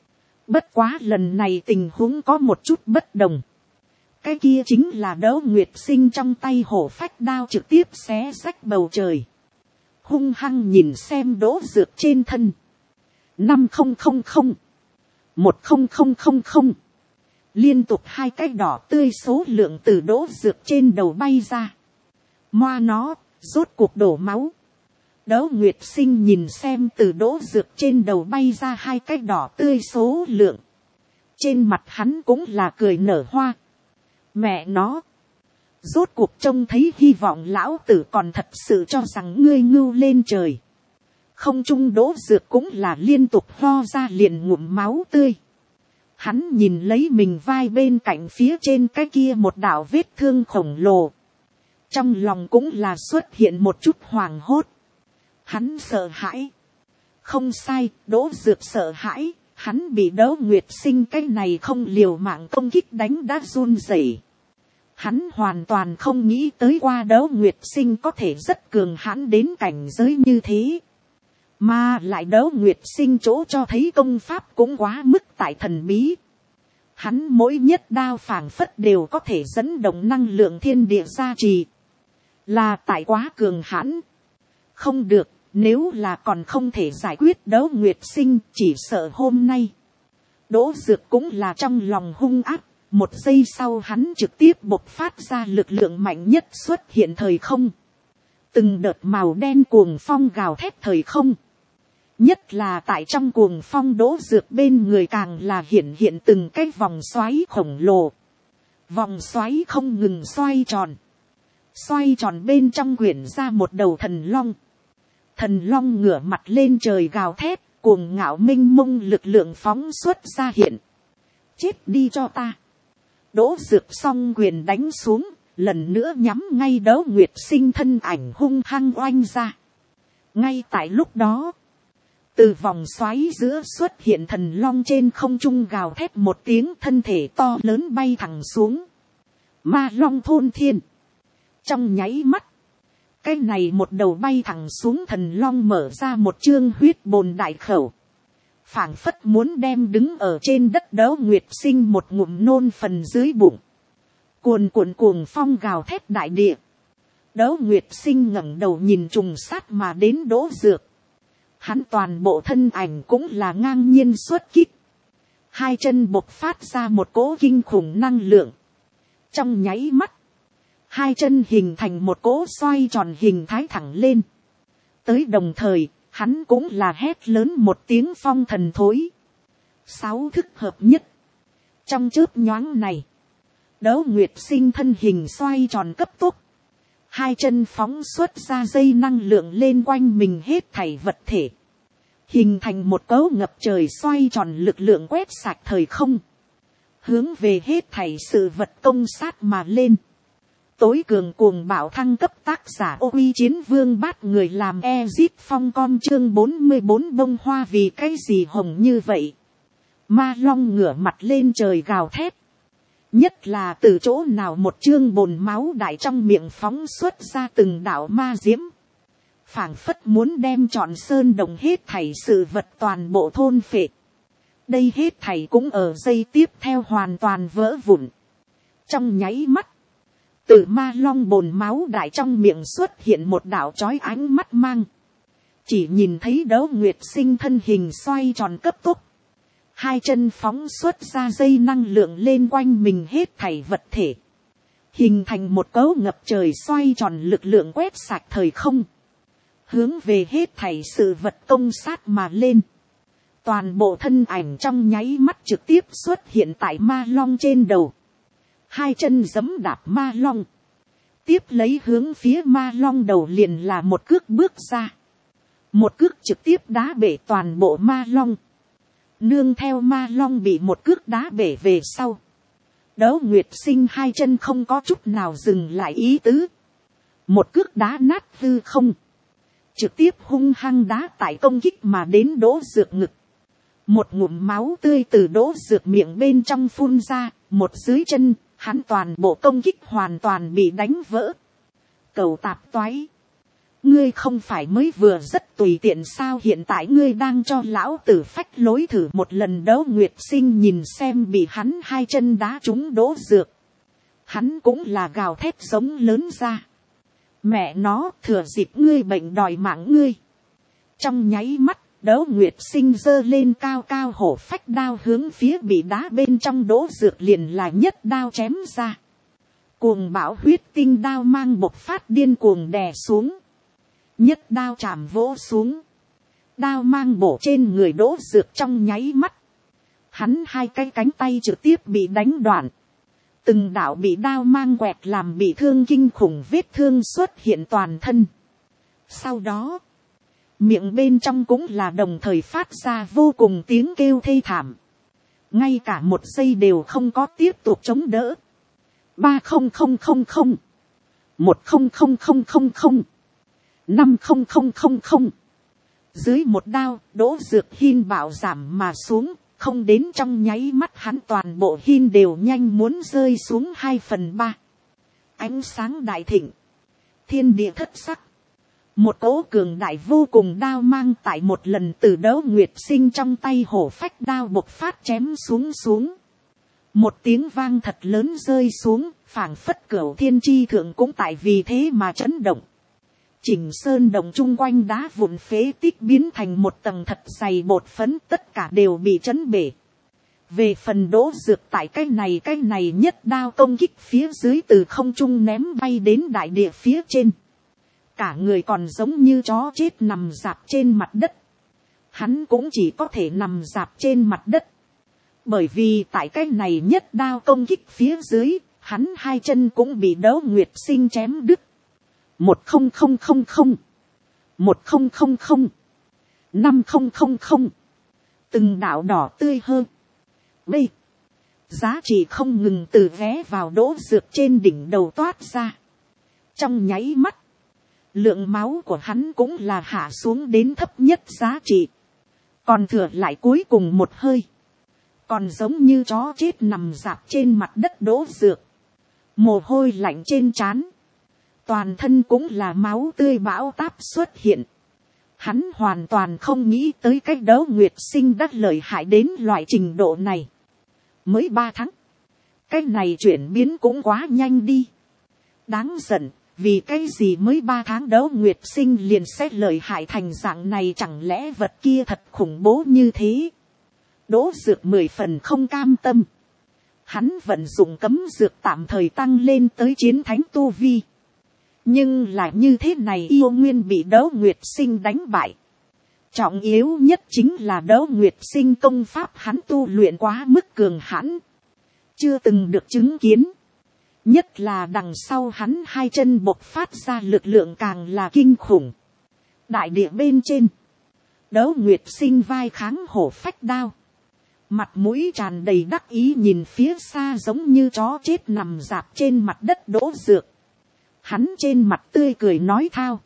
Bất quá lần này tình huống có một chút bất đồng. Cái kia chính là Đỗ Nguyệt Sinh trong tay hổ phách đao trực tiếp xé rách bầu trời. Hung hăng nhìn xem Đỗ Dược trên thân. Năm không không không. Một không không không không. Liên tục hai cái đỏ tươi số lượng từ Đỗ Dược trên đầu bay ra. Moa nó, rốt cuộc đổ máu. Đỗ Nguyệt Sinh nhìn xem từ Đỗ Dược trên đầu bay ra hai cái đỏ tươi số lượng. Trên mặt hắn cũng là cười nở hoa. Mẹ nó. Rốt cuộc trông thấy hy vọng lão tử còn thật sự cho rằng ngươi ngưu lên trời. Không trung Đỗ Dược cũng là liên tục ho ra liền ngụm máu tươi. Hắn nhìn lấy mình vai bên cạnh phía trên cái kia một đạo vết thương khổng lồ. Trong lòng cũng là xuất hiện một chút hoảng hốt. Hắn sợ hãi. Không sai, Đỗ Dược sợ hãi. Hắn bị Đỗ Nguyệt Sinh cái này không liều mạng công kích đánh đã run rẩy. Hắn hoàn toàn không nghĩ tới qua Đỗ Nguyệt Sinh có thể rất cường hãn đến cảnh giới như thế. Mà lại Đỗ Nguyệt Sinh chỗ cho thấy công pháp cũng quá mức tại thần bí. Hắn mỗi nhất đao phảng phất đều có thể dẫn động năng lượng thiên địa gia trì. Là tại quá cường hãn. Không được, nếu là còn không thể giải quyết Đỗ Nguyệt Sinh, chỉ sợ hôm nay. Đỗ Dược cũng là trong lòng hung ác. Một giây sau hắn trực tiếp bộc phát ra lực lượng mạnh nhất xuất hiện thời không. Từng đợt màu đen cuồng phong gào thét thời không. Nhất là tại trong cuồng phong Đỗ Dược bên người càng là hiện hiện từng cái vòng xoáy khổng lồ. Vòng xoáy không ngừng xoay tròn. Xoay tròn bên trong quyển ra một đầu thần long. Thần long ngửa mặt lên trời gào thét, cuồng ngạo minh mông lực lượng phóng xuất ra hiện. Chết đi cho ta. Đỗ Dược song quyền đánh xuống, lần nữa nhắm ngay Đỗ Nguyệt Sinh thân ảnh hung hăng oanh ra. Ngay tại lúc đó, từ vòng xoáy giữa xuất hiện thần long trên không trung gào thét một tiếng, thân thể to lớn bay thẳng xuống. Ma long thôn thiên. Trong nháy mắt, cái này một đầu bay thẳng xuống thần long mở ra một chương huyết bồn đại khẩu. Phảng phất muốn đem đứng ở trên đất Đỗ Nguyệt Sinh một ngụm nôn phần dưới bụng. Cuồn cuộn cuồng phong gào thét đại địa. Đỗ Nguyệt Sinh ngẩng đầu nhìn trùng sát mà đến Đỗ Dược. Hắn toàn bộ thân ảnh cũng là ngang nhiên xuất kích. Hai chân bộc phát ra một cỗ kinh khủng năng lượng. Trong nháy mắt, hai chân hình thành một cỗ xoay tròn hình thái thẳng lên. Tới đồng thời, hắn cũng là hét lớn một tiếng phong thần thối. Sáu thức hợp nhất. Trong chớp nhoáng này, Đỗ Nguyệt Sinh thân hình xoay tròn cấp tốc. Hai chân phóng xuất ra dây năng lượng lên quanh mình hết thảy vật thể. Hình thành một cấu ngập trời xoay tròn lực lượng quét sạch thời không. Hướng về hết thảy sự vật công sát mà lên. Tối cường cuồng bạo thăng cấp tác giả Ô Uy Chiến Vương Bát Người làm Ezit Phong con chương bốn mươi bốn bông hoa vì cái gì hồng như vậy. Ma long ngửa mặt lên trời gào thét. Nhất là từ chỗ nào một chương bồn máu đại trong miệng phóng xuất ra từng đạo ma diễm. Phảng phất muốn đem trọn sơn đồng hết thảy sự vật toàn bộ thôn phệ. Đây hết thảy cũng ở giây tiếp theo hoàn toàn vỡ vụn. Trong nháy mắt, từ ma long bồn máu đại trong miệng xuất hiện một đạo chói ánh mắt mang. Chỉ nhìn thấy Đỗ Nguyệt Sinh thân hình xoay tròn cấp tốc. Hai chân phóng xuất ra dây năng lượng lên quanh mình hết thảy vật thể. hình thành một cấu ngập trời xoay tròn lực lượng quét sạch thời không, hướng về hết thảy sự vật công sát mà lên. Toàn bộ thân ảnh trong nháy mắt trực tiếp xuất hiện tại ma long trên đầu, hai chân giẫm đạp ma long, tiếp lấy hướng phía ma long đầu liền là một cước bước ra, một cước trực tiếp đá bể toàn bộ ma long, nương theo ma long bị một cước đá bể về sau, Đấu Nguyệt Sinh hai chân không có chút nào dừng lại ý tứ, một cước đá nát hư không, trực tiếp hung hăng đá tại công kích mà đến Đỗ Dược ngực, một ngụm máu tươi từ Đỗ Dược miệng bên trong phun ra, một dưới chân, hắn toàn bộ công kích hoàn toàn bị đánh vỡ. Cầu tạp toái, ngươi không phải mới vừa rất tùy tiện sao, hiện tại ngươi đang cho lão tử phách lối thử một lần. Đấu Nguyệt Sinh nhìn xem bị hắn hai chân đá trúng Đỗ Dược, hắn cũng là gào thét giống lớn ra. Mẹ nó, thừa dịp ngươi bệnh đòi mạng ngươi. Trong nháy mắt, Đấu Nguyệt Sinh giơ lên cao cao hổ phách đao hướng phía bị đá bên trong Đỗ Dược liền là nhất đao chém ra. Cuồng bão huyết tinh đao mang bộc phát điên cuồng đè xuống. Nhất đao chạm vỗ xuống. Đao mang bổ trên người Đỗ Dược trong nháy mắt. Hắn hai cái cánh tay trực tiếp bị đánh đoạn. Từng đạo bị đao mang quẹt làm bị thương kinh khủng vết thương xuất hiện toàn thân. Sau đó, miệng bên trong cũng là đồng thời phát ra vô cùng tiếng kêu thê thảm. Ngay cả một giây đều không có tiếp tục chống đỡ. Ba không không không không. Một không không không không không. Năm không không không không. Dưới một đao, Đỗ Dược hin bảo giảm mà xuống. Không đến trong nháy mắt hắn toàn bộ hin đều nhanh muốn rơi xuống hai phần ba. Ánh sáng đại thịnh. Thiên địa thất sắc. Một cỗ cường đại vô cùng đao mang tại một lần từ Đấu Nguyệt Sinh trong tay hổ phách đao bộc phát chém xuống xuống. Một tiếng vang thật lớn rơi xuống, phảng phất cửu thiên chi thượng cũng tại vì thế mà chấn động. Chỉnh sơn động chung quanh đá vụn phế tích biến thành một tầng thật dày bột phấn, tất cả đều bị chấn bể. Về phần Đỗ Dược tại cái này cái này nhất đao công kích phía dưới từ không trung ném bay đến đại địa phía trên. Cả người còn giống như chó chết nằm dạp trên mặt đất. Hắn cũng chỉ có thể nằm dạp trên mặt đất. Bởi vì tại cái này nhất đao công kích phía dưới, hắn hai chân cũng bị Đấu Nguyệt Sinh chém đứt. Một không không không không. Một không không không. Năm không không không. Từng đạo đỏ tươi hơn. Bây. Giá trị không ngừng từ vé vào Đỗ Dược trên đỉnh đầu toát ra. Trong nháy mắt. Lượng máu của hắn cũng là hạ xuống đến thấp nhất giá trị. Còn thừa lại cuối cùng một hơi. Còn giống như chó chết nằm dạp trên mặt đất Đỗ Dược. Mồ hôi lạnh trên trán. Toàn thân cũng là máu tươi bão táp xuất hiện. Hắn hoàn toàn không nghĩ tới cách Đấu Nguyệt Sinh đắc lợi hại đến loại trình độ này. Mới ba tháng. Cái này chuyển biến cũng quá nhanh đi. Đáng giận. Vì cái gì mới ba tháng Đấu Nguyệt Sinh liền sẽ lợi hại thành dạng này, chẳng lẽ vật kia thật khủng bố như thế. Đỗ Dược mười phần không cam tâm. Hắn vận dụng cấm dược tạm thời tăng lên tới chiến thánh tu vi. Nhưng lại như thế này yêu nguyên bị Đấu Nguyệt Sinh đánh bại. Trọng yếu nhất chính là Đấu Nguyệt Sinh công pháp hắn tu luyện quá mức cường hãn. Chưa từng được chứng kiến. Nhất là đằng sau hắn hai chân bộc phát ra lực lượng càng là kinh khủng. Đại địa bên trên. Đấu Nguyệt Sinh vai kháng hổ phách đao. Mặt mũi tràn đầy đắc ý nhìn phía xa giống như chó chết nằm dạp trên mặt đất Đỗ Dược. Hắn trên mặt tươi cười nói thao.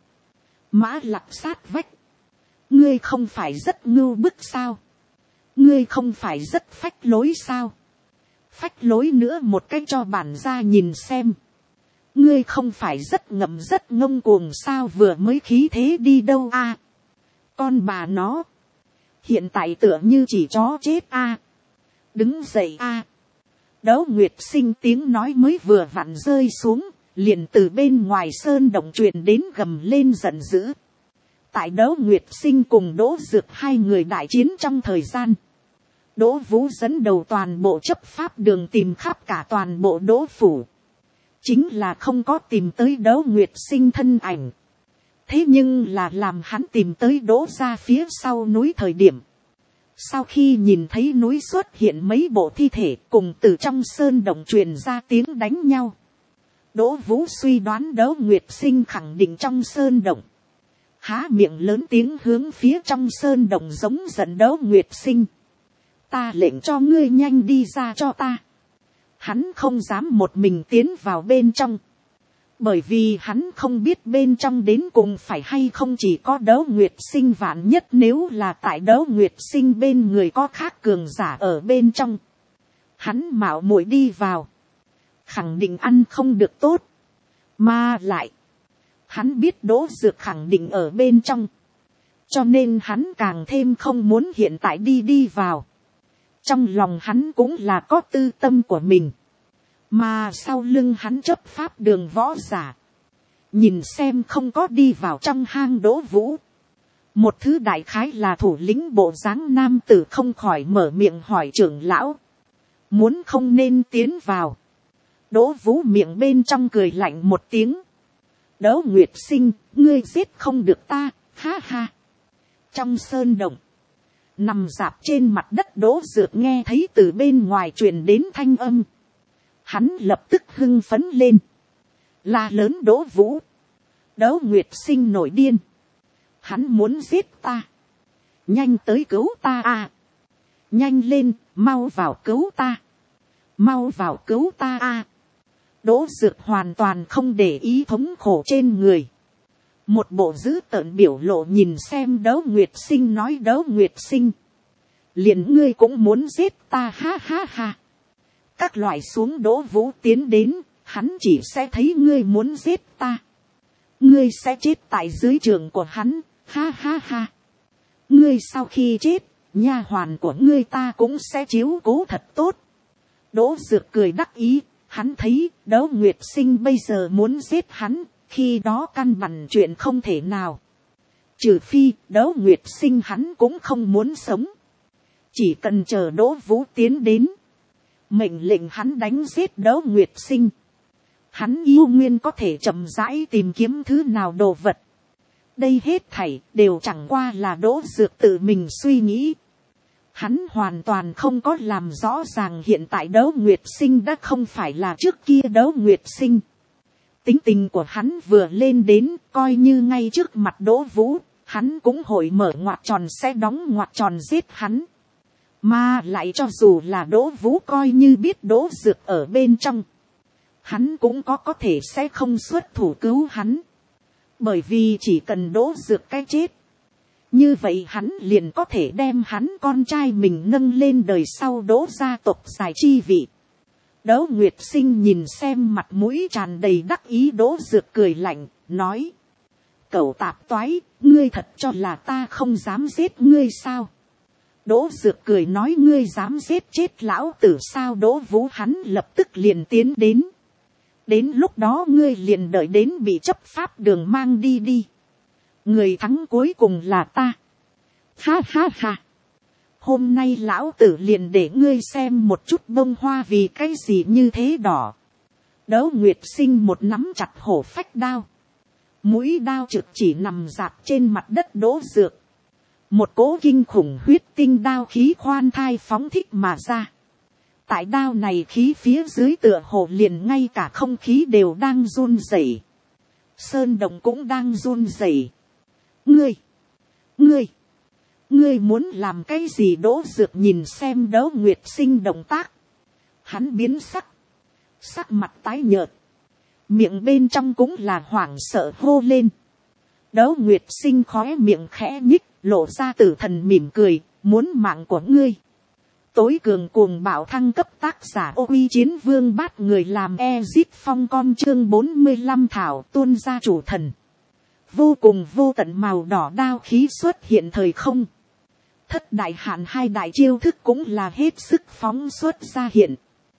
Mã Lặc sát vách. Ngươi không phải rất ngưu bức sao? Ngươi không phải rất phách lối sao? Phách lối nữa một cách cho bản ra nhìn xem. Ngươi không phải rất ngậm rất ngông cuồng sao, vừa mới khí thế đi đâu a? À, con bà nó. Hiện tại tựa như chỉ chó chết a. À, đứng dậy a. À. Đấu Nguyệt Sinh tiếng nói mới vừa vặn rơi xuống. Liền từ bên ngoài sơn động truyền đến gầm lên giận dữ. Tại Đấu Nguyệt Sinh cùng Đỗ Dược hai người đại chiến trong thời gian. Đỗ Vũ dẫn đầu toàn bộ chấp pháp đường tìm khắp cả toàn bộ Đỗ phủ. chính là không có tìm tới Đỗ Nguyệt Sinh thân ảnh. Thế nhưng là làm hắn tìm tới Đỗ gia phía sau núi thời điểm, sau khi nhìn thấy núi xuất hiện mấy bộ thi thể cùng từ trong sơn động truyền ra tiếng đánh nhau, Đỗ Vũ suy đoán Đỗ Nguyệt Sinh khẳng định trong sơn động, há miệng lớn tiếng hướng phía trong sơn động giống giận Đỗ Nguyệt Sinh. Ta lệnh cho ngươi nhanh đi ra cho ta. Hắn không dám một mình tiến vào bên trong, bởi vì hắn không biết bên trong đến cùng phải hay không chỉ có Đỗ Nguyệt Sinh, vạn nhất nếu là tại Đỗ Nguyệt Sinh bên người có khác cường giả ở bên trong, hắn mạo muội đi vào, khẳng định ăn không được tốt, mà lại, hắn biết Đỗ Dược khẳng định ở bên trong, cho nên hắn càng thêm không muốn hiện tại đi đi vào. Trong lòng hắn cũng là có tư tâm của mình, mà sau lưng hắn chấp pháp đường võ giả, nhìn xem không có đi vào trong hang Đỗ Vũ, một thứ đại khái là thủ lĩnh bộ dáng nam tử không khỏi mở miệng hỏi trưởng lão, muốn không nên tiến vào. Đỗ Vũ miệng bên trong cười lạnh một tiếng, Đỗ Nguyệt Sinh, ngươi giết không được ta, ha ha. Trong sơn động, nằm dạp trên mặt đất Đỗ Dược nghe thấy từ bên ngoài truyền đến thanh âm, hắn lập tức hưng phấn lên, la lớn Đỗ Vũ, Đỗ Nguyệt Sinh nổi điên, hắn muốn giết ta, nhanh tới cứu ta à, nhanh lên, mau vào cứu ta, mau vào cứu ta à. Đỗ Dược hoàn toàn không để ý thống khổ trên người, một bộ dữ tợn biểu lộ nhìn xem Đỗ Nguyệt Sinh nói, Đỗ Nguyệt Sinh, liền ngươi cũng muốn giết ta, ha ha ha. Các loại xuống Đỗ Vũ tiến đến, hắn chỉ sẽ thấy ngươi muốn giết ta, ngươi sẽ chết tại dưới trường của hắn, ha ha ha. Ngươi sau khi chết, nha hoàn của ngươi ta cũng sẽ chiếu cố thật tốt. Đỗ Dược cười đắc ý, hắn thấy Đỗ Nguyệt Sinh bây giờ muốn giết hắn, khi đó căn bản chuyện không thể nào. Trừ phi Đỗ Nguyệt Sinh hắn cũng không muốn sống, chỉ cần chờ Đỗ Vũ tiến đến, mệnh lệnh hắn đánh giết Đỗ Nguyệt Sinh, hắn yêu nguyên có thể chậm rãi tìm kiếm thứ nào đồ vật. Đây hết thảy đều chẳng qua là Đỗ Dược tự mình suy nghĩ. Hắn hoàn toàn không có làm rõ ràng hiện tại Đỗ Nguyệt Sinh đã không phải là trước kia Đỗ Nguyệt Sinh. Tính tình của hắn vừa lên đến, coi như ngay trước mặt Đỗ Vũ, hắn cũng hội mở ngoặc tròn sẽ đóng ngoặc tròn giết hắn. Mà lại cho dù là Đỗ Vũ coi như biết Đỗ Dược ở bên trong, hắn cũng có có thể sẽ không xuất thủ cứu hắn. Bởi vì chỉ cần Đỗ Dược cái chết, như vậy hắn liền có thể đem hắn con trai mình nâng lên đời sau Đỗ gia tộc giải chi vị. Đỗ Nguyệt Sinh nhìn xem mặt mũi tràn đầy đắc ý Đỗ Dược cười lạnh, nói, cẩu tạp toái, ngươi thật cho là ta không dám giết ngươi sao? Đỗ Dược cười nói, ngươi dám giết chết lão tử sao? Đỗ Vũ hắn lập tức liền tiến đến. Đến lúc đó ngươi liền đợi đến bị chấp pháp đường mang đi đi. Người thắng cuối cùng là ta. Ha ha ha. Hôm nay lão tử liền để ngươi xem một chút bông hoa vì cái gì như thế đỏ. Đỗ Nguyệt Sinh một nắm chặt hổ phách đao. Mũi đao trực chỉ nằm dạp trên mặt đất Đỗ Dược. Một cỗ kinh khủng huyết tinh đao khí khoan thai phóng thích mà ra. Tại đao này khí phía dưới tựa hồ liền ngay cả không khí đều đang run rẩy. Sơn động cũng đang run rẩy. Ngươi, ngươi, ngươi muốn làm cái gì? Đỗ Dược nhìn xem Đỗ Nguyệt Sinh động tác. Hắn biến sắc, sắc mặt tái nhợt. Miệng bên trong cũng là hoảng sợ hô lên. Đỗ Nguyệt Sinh khóe miệng khẽ nhích, lộ ra tử thần mỉm cười, muốn mạng của ngươi. Tối cường cuồng bạo thăng cấp tác giả Ô Uy Chiến Vương Bát người làm Ezit Phong con chương bốn mươi lăm thảo tuôn ra chủ thần. Vô cùng vô tận màu đỏ đao khí xuất hiện thời không. Thất đại hạn hai đại chiêu thức cũng là hết sức phóng xuất ra hiện.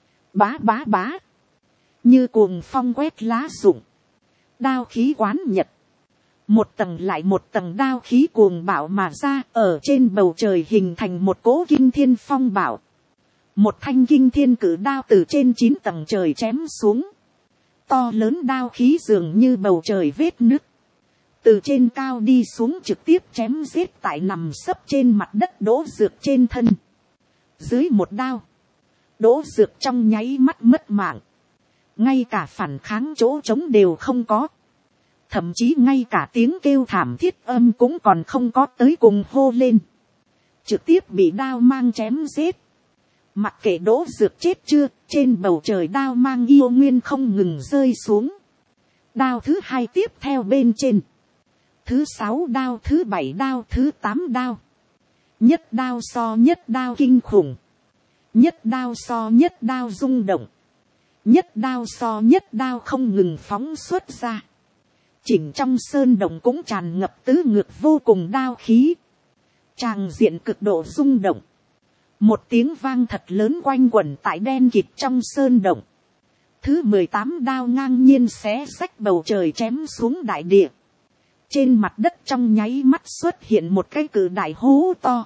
Bá bá bá. Như cuồng phong quét lá rụng. Đao khí quán nhật. Một tầng lại một tầng đao khí cuồng bạo mà ra, ở trên bầu trời hình thành một cỗ kinh thiên phong bạo. Một thanh kinh thiên cử đao từ trên chín tầng trời chém xuống. to lớn đao khí dường như bầu trời vết nứt, từ trên cao đi xuống trực tiếp chém giết tại nằm sấp trên mặt đất Đỗ Dược trên thân. Dưới một đao, Đỗ Dược trong nháy mắt mất mạng, ngay cả phản kháng chỗ trống đều không có, thậm chí ngay cả tiếng kêu thảm thiết âm cũng còn không có tới cùng hô lên, trực tiếp bị đao mang chém giết. Mặc kệ Đỗ Dược chết chưa, trên bầu trời đao mang yêu nguyên không ngừng rơi xuống. Đao thứ hai tiếp theo bên trên, thứ sáu đao, thứ bảy đao, thứ tám đao. Nhất đao so nhất đao kinh khủng, nhất đao so nhất đao rung động, nhất đao so nhất đao không ngừng phóng xuất ra. Chỉnh trong sơn động cũng tràn ngập tứ ngược vô cùng đao khí, tràng diện cực độ rung động. Một tiếng vang thật lớn quanh quẩn tại đen kịt trong sơn động. Thứ mười tám đao ngang nhiên xé xách bầu trời chém xuống đại địa. Trên mặt đất trong nháy mắt xuất hiện một cái cự đại hố to.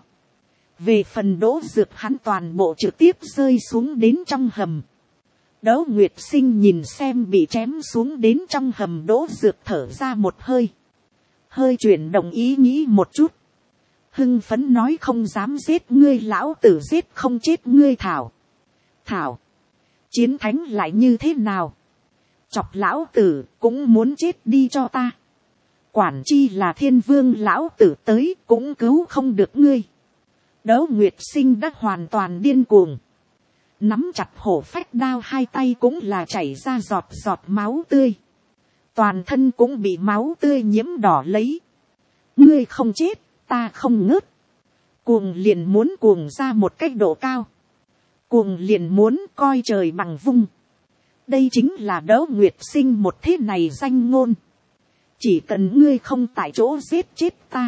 Về phần Đỗ Dược hắn toàn bộ trực tiếp rơi xuống đến trong hầm. Đỗ Nguyệt Sinh nhìn xem bị chém xuống đến trong hầm Đỗ Dược thở ra một hơi. Hơi chuyển động ý nghĩ một chút. Hưng phấn nói không dám giết ngươi, lão tử giết không chết ngươi. Thảo, thảo, chiến thánh lại như thế nào? Chọc lão tử cũng muốn chết đi cho ta. Quản chi là thiên vương, lão tử tới cũng cứu không được ngươi. Đỗ Nguyệt Sinh đã hoàn toàn điên cuồng. Nắm chặt hổ phách đao, hai tay cũng là chảy ra giọt giọt máu tươi. Toàn thân cũng bị máu tươi nhiễm đỏ lấy. Ngươi không chết, ta không ngớt. Cuồng liền muốn cuồng ra một cách độ cao. Cuồng liền muốn coi trời bằng vung. Đây chính là Đỗ Nguyệt Sinh một thế này danh ngôn. Chỉ cần ngươi không tại chỗ giết chết ta,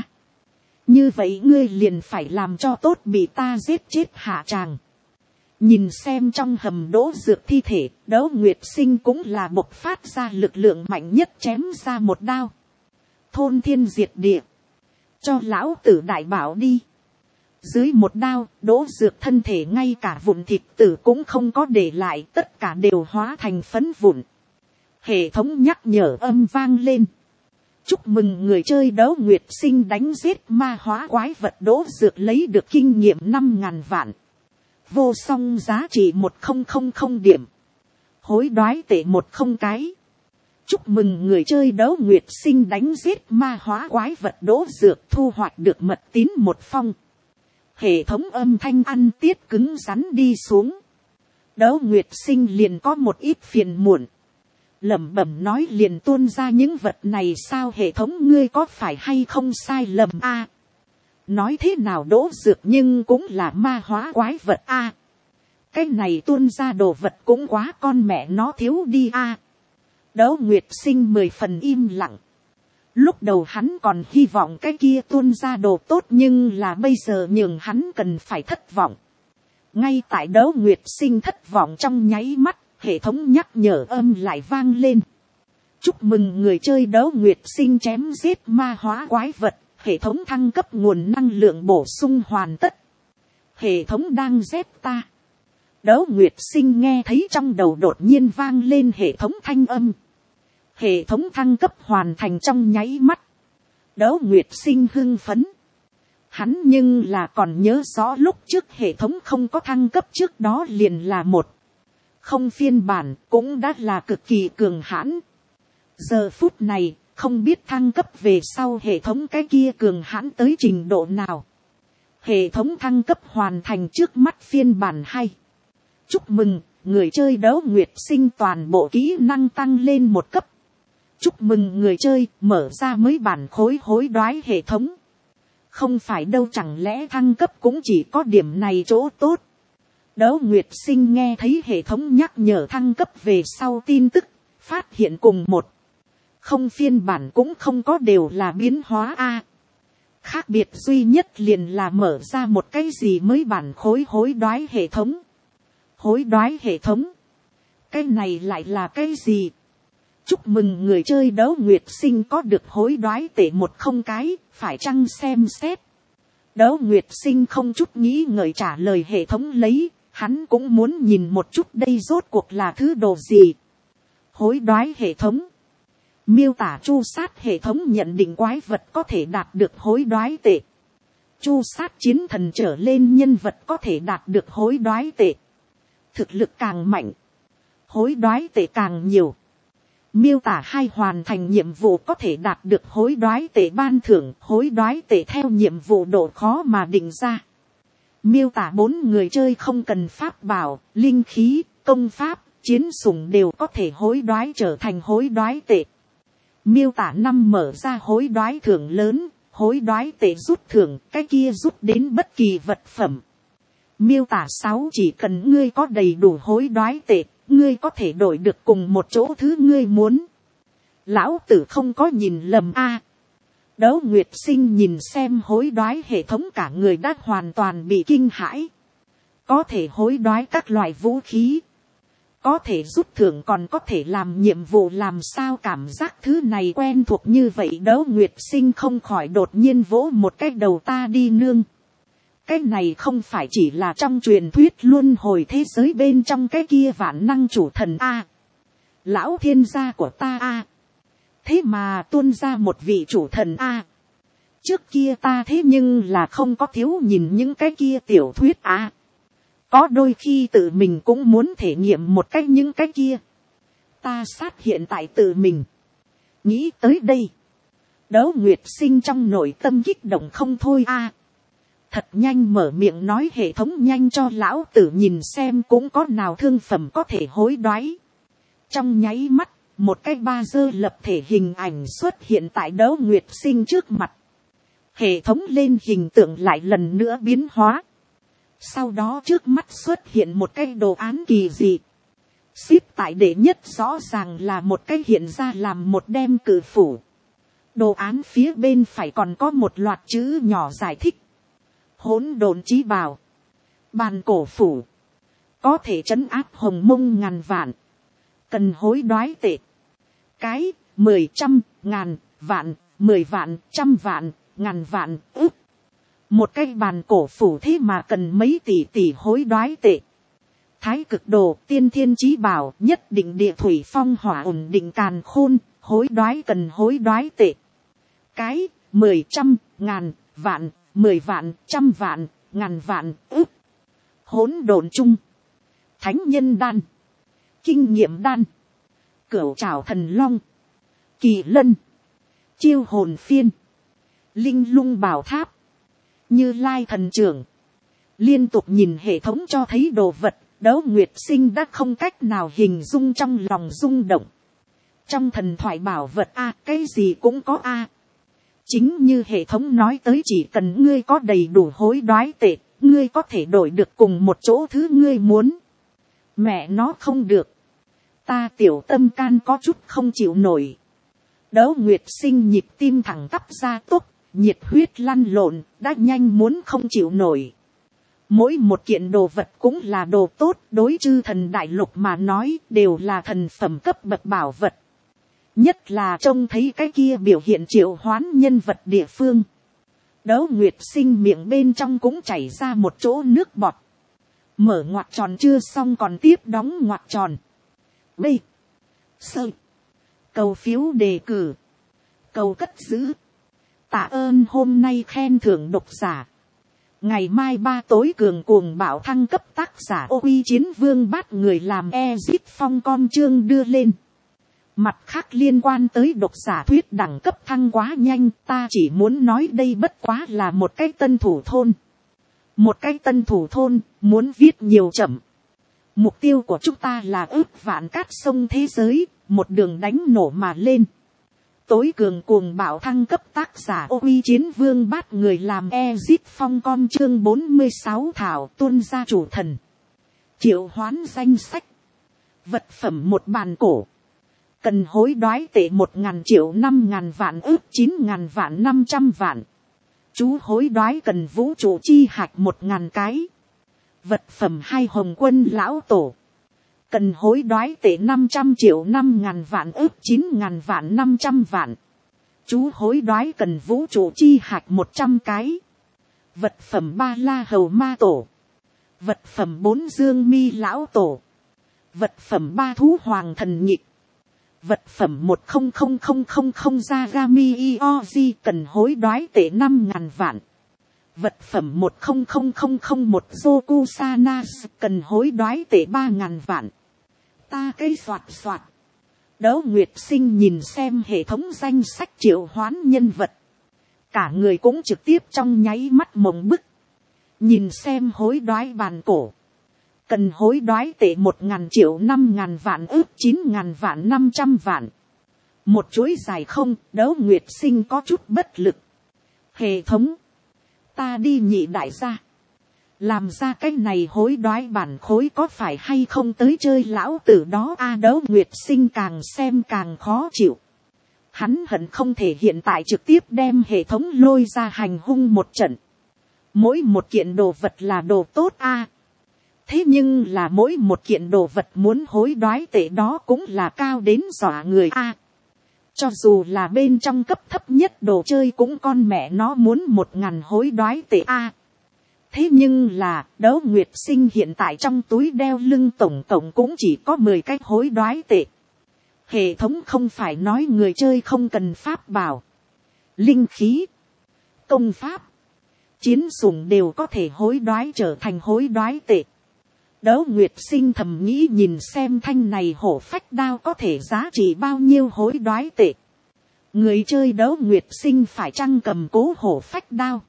như vậy ngươi liền phải làm cho tốt bị ta giết chết hạ tràng. Nhìn xem trong hầm Đỗ Dược thi thể, Đỗ Nguyệt Sinh cũng là bộc phát ra lực lượng mạnh nhất, chém ra một đao. Thôn thiên diệt địa, cho lão tử đại bảo đi. Dưới một đao, Đỗ Dược thân thể ngay cả vụn thịt tử cũng không có để lại, tất cả đều hóa thành phấn vụn. Hệ thống nhắc nhở âm vang lên. Chúc mừng người chơi Đỗ Nguyệt Sinh đánh giết ma hóa quái vật, Đỗ Dược lấy được kinh nghiệm năm ngàn vạn. Vô song giá trị một nghìn điểm. Hối đoái tệ một không cái. Chúc mừng người chơi Đỗ Nguyệt Sinh đánh giết ma hóa quái vật, Đỗ Dược thu hoạch được mật tín một phong. Hệ thống âm thanh ăn tiết cứng rắn đi xuống. Đỗ Nguyệt Sinh liền có một ít phiền muộn. Lẩm bẩm nói liền tuôn ra những vật này sao, hệ thống ngươi có phải hay không sai lầm a? À, nói thế nào Đỗ Dược nhưng cũng là ma hóa quái vật a. À, cái này tuôn ra đồ vật cũng quá con mẹ nó thiếu đi a. À, Đỗ Nguyệt Sinh mười phần im lặng. Lúc đầu hắn còn hy vọng cái kia tuôn ra đồ tốt, nhưng là bây giờ nhường hắn cần phải thất vọng. Ngay tại Đỗ Nguyệt Sinh thất vọng trong nháy mắt, hệ thống nhắc nhở âm lại vang lên. Chúc mừng người chơi Đỗ Nguyệt Sinh chém giết ma hóa quái vật, hệ thống thăng cấp nguồn năng lượng bổ sung hoàn tất. Hệ thống đang giết ta. Đỗ Nguyệt Sinh nghe thấy trong đầu đột nhiên vang lên hệ thống thanh âm. Hệ thống thăng cấp hoàn thành trong nháy mắt. Đỗ Nguyệt Sinh hưng phấn. Hắn nhưng là còn nhớ rõ lúc trước hệ thống không có thăng cấp trước đó liền là một không phiên bản, cũng đã là cực kỳ cường hãn. Giờ phút này, không biết thăng cấp về sau hệ thống cái kia cường hãn tới trình độ nào. Hệ thống thăng cấp hoàn thành trước mắt phiên bản hay. Chúc mừng, người chơi Đỗ Nguyệt Sinh toàn bộ kỹ năng tăng lên một cấp. Chúc mừng người chơi, mở ra mới bản khối hối đoái hệ thống. Không phải đâu, chẳng lẽ thăng cấp cũng chỉ có điểm này chỗ tốt. Đỗ Nguyệt Sinh nghe thấy hệ thống nhắc nhở thăng cấp về sau tin tức, phát hiện cùng một không phiên bản cũng không có đều là biến hóa a. Khác biệt duy nhất liền là mở ra một cái gì mới bản khối hối đoái hệ thống. Hối đoái hệ thống. Cái này lại là cái gì? Chúc mừng người chơi Đỗ Nguyệt Sinh có được hối đoái tệ một không cái, phải chăng xem xét. Đỗ Nguyệt Sinh không chút nghĩ ngợi trả lời hệ thống lấy, hắn cũng muốn nhìn một chút đây rốt cuộc là thứ đồ gì. Hối đoái hệ thống. Miêu tả chu sát hệ thống nhận định quái vật có thể đạt được hối đoái tệ. Chu sát chiến thần trở lên nhân vật có thể đạt được hối đoái tệ. Thực lực càng mạnh, hối đoái tệ càng nhiều. Miêu tả hai hoàn thành nhiệm vụ có thể đạt được hối đoái tệ ban thưởng. Hối đoái tệ theo nhiệm vụ độ khó mà định ra. Miêu tả bốn người chơi không cần pháp bảo, linh khí, công pháp, chiến sủng đều có thể hối đoái trở thành hối đoái tệ. Miêu tả năm mở ra hối đoái thưởng lớn, hối đoái tệ rút thưởng, cái kia rút đến bất kỳ vật phẩm. Miêu tả sáu chỉ cần ngươi có đầy đủ hối đoái tệ, ngươi có thể đổi được cùng một chỗ thứ ngươi muốn. Lão tử không có nhìn lầm a. Đấu Nguyệt Sinh nhìn xem hối đoái hệ thống cả người đã hoàn toàn bị kinh hãi. Có thể hối đoái các loại vũ khí. Có thể rút thưởng còn có thể làm nhiệm vụ, làm sao cảm giác thứ này quen thuộc như vậy. Đấu Nguyệt Sinh không khỏi đột nhiên vỗ một cái đầu, ta đi nương. Cái này không phải chỉ là trong truyền thuyết luân hồi thế giới bên trong cái kia vạn năng chủ thần a. Lão thiên gia của ta a. Thế mà tuôn ra một vị chủ thần a. Trước kia ta thế nhưng là không có thiếu nhìn những cái kia tiểu thuyết a. Có đôi khi tự mình cũng muốn thể nghiệm một cách những cái kia. Ta sát hiện tại tự mình. Nghĩ tới đây. Đấu Nguyệt Sinh trong nội tâm kích động không thôi a. Thật nhanh mở miệng nói, hệ thống nhanh cho lão tử nhìn xem cũng có nào thương phẩm có thể hối đoái. Trong nháy mắt, một cái ba dơ lập thể hình ảnh xuất hiện tại Đấu Nguyệt Sinh trước mặt. Hệ thống lên hình tượng lại lần nữa biến hóa. Sau đó trước mắt xuất hiện một cái đồ án kỳ dị. Xếp tại đệ nhất rõ ràng là một cái hiện ra làm một đem cự phủ. Đồ án phía bên phải còn có một loạt chữ nhỏ giải thích. Hỗn độn chí bảo. Bàn cổ phủ. Có thể trấn áp hồng mông ngàn vạn. Cần hối đoái tệ. Cái, mười trăm, ngàn, vạn, mười vạn, trăm vạn, ngàn vạn, ức. Một cái bàn cổ phủ thế mà cần mấy tỷ tỷ hối đoái tệ. Thái cực đồ, tiên thiên chí bảo, nhất định địa thủy phong hỏa ổn định càn khôn, hối đoái cần hối đoái tệ. Cái, mười trăm, ngàn, vạn, mười vạn, trăm vạn, ngàn vạn, ức. Hỗn độn chung. Thánh nhân đan. Kinh nghiệm đan. Cửu trảo thần long. Kỳ lân. Chiêu hồn phiên. Linh lung bảo tháp. Như Lai thần trưởng. Liên tục nhìn hệ thống cho thấy đồ vật, Đấu Nguyệt Sinh đã không cách nào hình dung trong lòng rung động. Trong thần thoại bảo vật a, cái gì cũng có a. Chính như hệ thống nói tới, chỉ cần ngươi có đầy đủ hối đoái tệ, ngươi có thể đổi được cùng một chỗ thứ ngươi muốn. Mẹ nó không được. Ta tiểu tâm can có chút không chịu nổi. Đấu Nguyệt Sinh nhịp tim thẳng tắp ra tốc, nhiệt huyết lăn lộn, đã nhanh muốn không chịu nổi. Mỗi một kiện đồ vật cũng là đồ tốt, đối chư thần đại lục mà nói đều là thần phẩm cấp bậc bảo vật. Nhất là trông thấy cái kia biểu hiện triệu hoán nhân vật địa phương. Đấu Nguyệt Sinh miệng bên trong cũng chảy ra một chỗ nước bọt. Mở ngoặc tròn chưa xong còn tiếp đóng ngoặc tròn. B. Sơ. Cầu phiếu đề cử. Cầu cất giữ. Tạ ơn hôm nay khen thưởng độc giả. Ngày mai ba tối cường cuồng bạo thăng cấp tác giả Ô Uy Chiến Vương bắt người làm Ezit Phong con chương đưa lên. Mặt khác liên quan tới độc giả thuyết đẳng cấp thăng quá nhanh, ta chỉ muốn nói đây bất quá là một cái tân thủ thôn. Một cái tân thủ thôn, muốn viết nhiều chậm. Mục tiêu của chúng ta là ước vạn cát sông thế giới, một đường đánh nổ mà lên. Tối cường cuồng bạo thăng cấp tác giả Ô Uy Chiến Vương bắt người làm Ezit Phong con chương bốn mươi sáu thảo tuôn ra chủ thần. Triệu hoán danh sách. Vật phẩm một bàn cổ. Cần hối đoái tệ một ngàn triệu năm ngàn vạn ước chín ngàn vạn năm trăm vạn. Chú hối đoái cần vũ trụ chi hạch một ngàn cái. Vật phẩm hai hồng quân lão tổ. Cần hối đoái tệ năm trăm triệu năm ngàn vạn ước chín ngàn vạn năm trăm vạn. Chú hối đoái cần vũ trụ chi hạch một trăm cái. Vật phẩm ba la hầu ma tổ. Vật phẩm bốn dương mi lão tổ. Vật phẩm ba thú hoàng thần nhịp. Vật phẩm một không không không không không Zagami Ioji cần hối đoái tệ năm ngàn vạn. Vật phẩm một không không không không một Zokusana cần hối đoái tệ ba ngàn vạn. Ta cây soạt soạt. Đỗ Nguyệt Sinh nhìn xem hệ thống danh sách triệu hoán nhân vật. Cả người cũng trực tiếp trong nháy mắt mộng bức. Nhìn xem hối đoái bàn cổ. Cần hối đoái tệ một ngàn triệu năm ngàn vạn ước chín ngàn vạn năm trăm vạn. Một chuỗi dài không, Đỗ Nguyệt Sinh có chút bất lực. Hệ thống. Ta đi nhị đại gia. Làm ra cái này hối đoái bản khối có phải hay không tới chơi lão tử đó a à, Đỗ Nguyệt Sinh càng xem càng khó chịu. Hắn hận không thể hiện tại trực tiếp đem hệ thống lôi ra hành hung một trận. Mỗi một kiện đồ vật là đồ tốt a à. Thế nhưng là mỗi một kiện đồ vật muốn hối đoái tệ đó cũng là cao đến dọa người a à. Cho dù là bên trong cấp thấp nhất đồ chơi cũng con mẹ nó muốn một ngàn hối đoái tệ a à. Thế nhưng là Đỗ Nguyệt Sinh hiện tại trong túi đeo lưng tổng tổng cũng chỉ có mười cái hối đoái tệ. Hệ thống không phải nói người chơi không cần pháp bảo, linh khí, công pháp, chiến sủng đều có thể hối đoái trở thành hối đoái tệ. Đỗ Nguyệt Sinh thầm nghĩ nhìn xem thanh này hổ phách đao có thể giá trị bao nhiêu hối đoái tệ. Người chơi Đỗ Nguyệt Sinh phải chăng cầm cố hổ phách đao.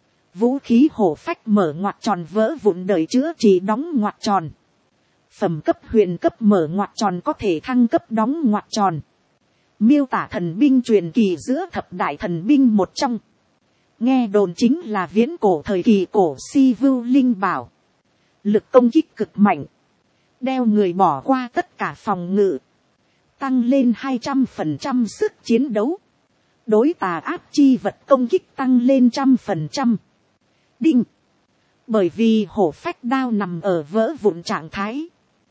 Vũ khí hổ phách mở ngoặt tròn vỡ vụn đời chữa trị đóng ngoặt tròn. Phẩm cấp huyền cấp mở ngoặt tròn có thể thăng cấp đóng ngoặt tròn. Miêu tả thần binh truyền kỳ giữa thập đại thần binh một trong. Nghe đồn chính là viễn cổ thời kỳ cổ si vưu linh bảo. Lực công kích cực mạnh. Đeo người bỏ qua tất cả phòng ngự. Tăng lên hai trăm phần trăm sức chiến đấu. Đối tà ác chi vật công kích tăng lên trăm phần trăm. Đinh. Bởi vì hổ phách đao nằm ở vỡ vụn trạng thái.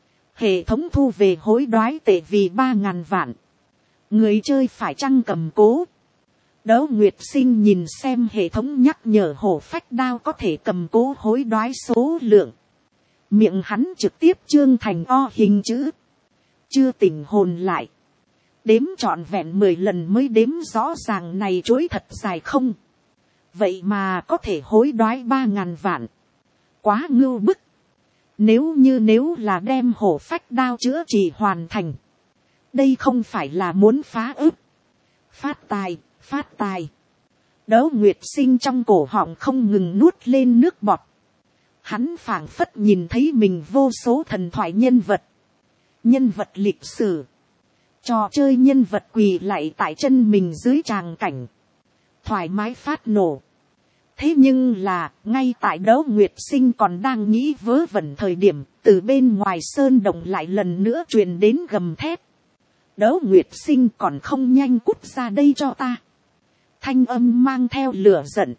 Hệ thống thu về hối đoái tệ vì ba ngàn vạn. Người chơi phải chăng cầm cố. Đỗ Nguyệt Sinh nhìn xem hệ thống nhắc nhở hổ phách đao có thể cầm cố hối đoái số lượng. Miệng hắn trực tiếp trương thành o hình chữ. Chưa tỉnh hồn lại. Đếm trọn vẹn mười lần mới đếm rõ ràng này chuỗi thật dài không. Vậy mà có thể hối đoái ba ngàn vạn. Quá ngưu bức. Nếu như nếu là đem hổ phách đao chữa trị hoàn thành. Đây không phải là muốn phá ức. Phát tài, phát tài. Đỗ Nguyệt Sinh trong cổ họng không ngừng nuốt lên nước bọt. Hắn phảng phất nhìn thấy mình vô số thần thoại nhân vật. Nhân vật lịch sử. Trò chơi nhân vật quỳ lạy tại chân mình dưới tràng cảnh. Thoải mái phát nổ. Thế nhưng là, ngay tại Đỗ Nguyệt Sinh còn đang nghĩ vớ vẩn thời điểm, từ bên ngoài sơn động lại lần nữa truyền đến gầm thét. Đỗ Nguyệt Sinh còn không nhanh cút ra đây cho ta. Thanh âm mang theo lửa giận.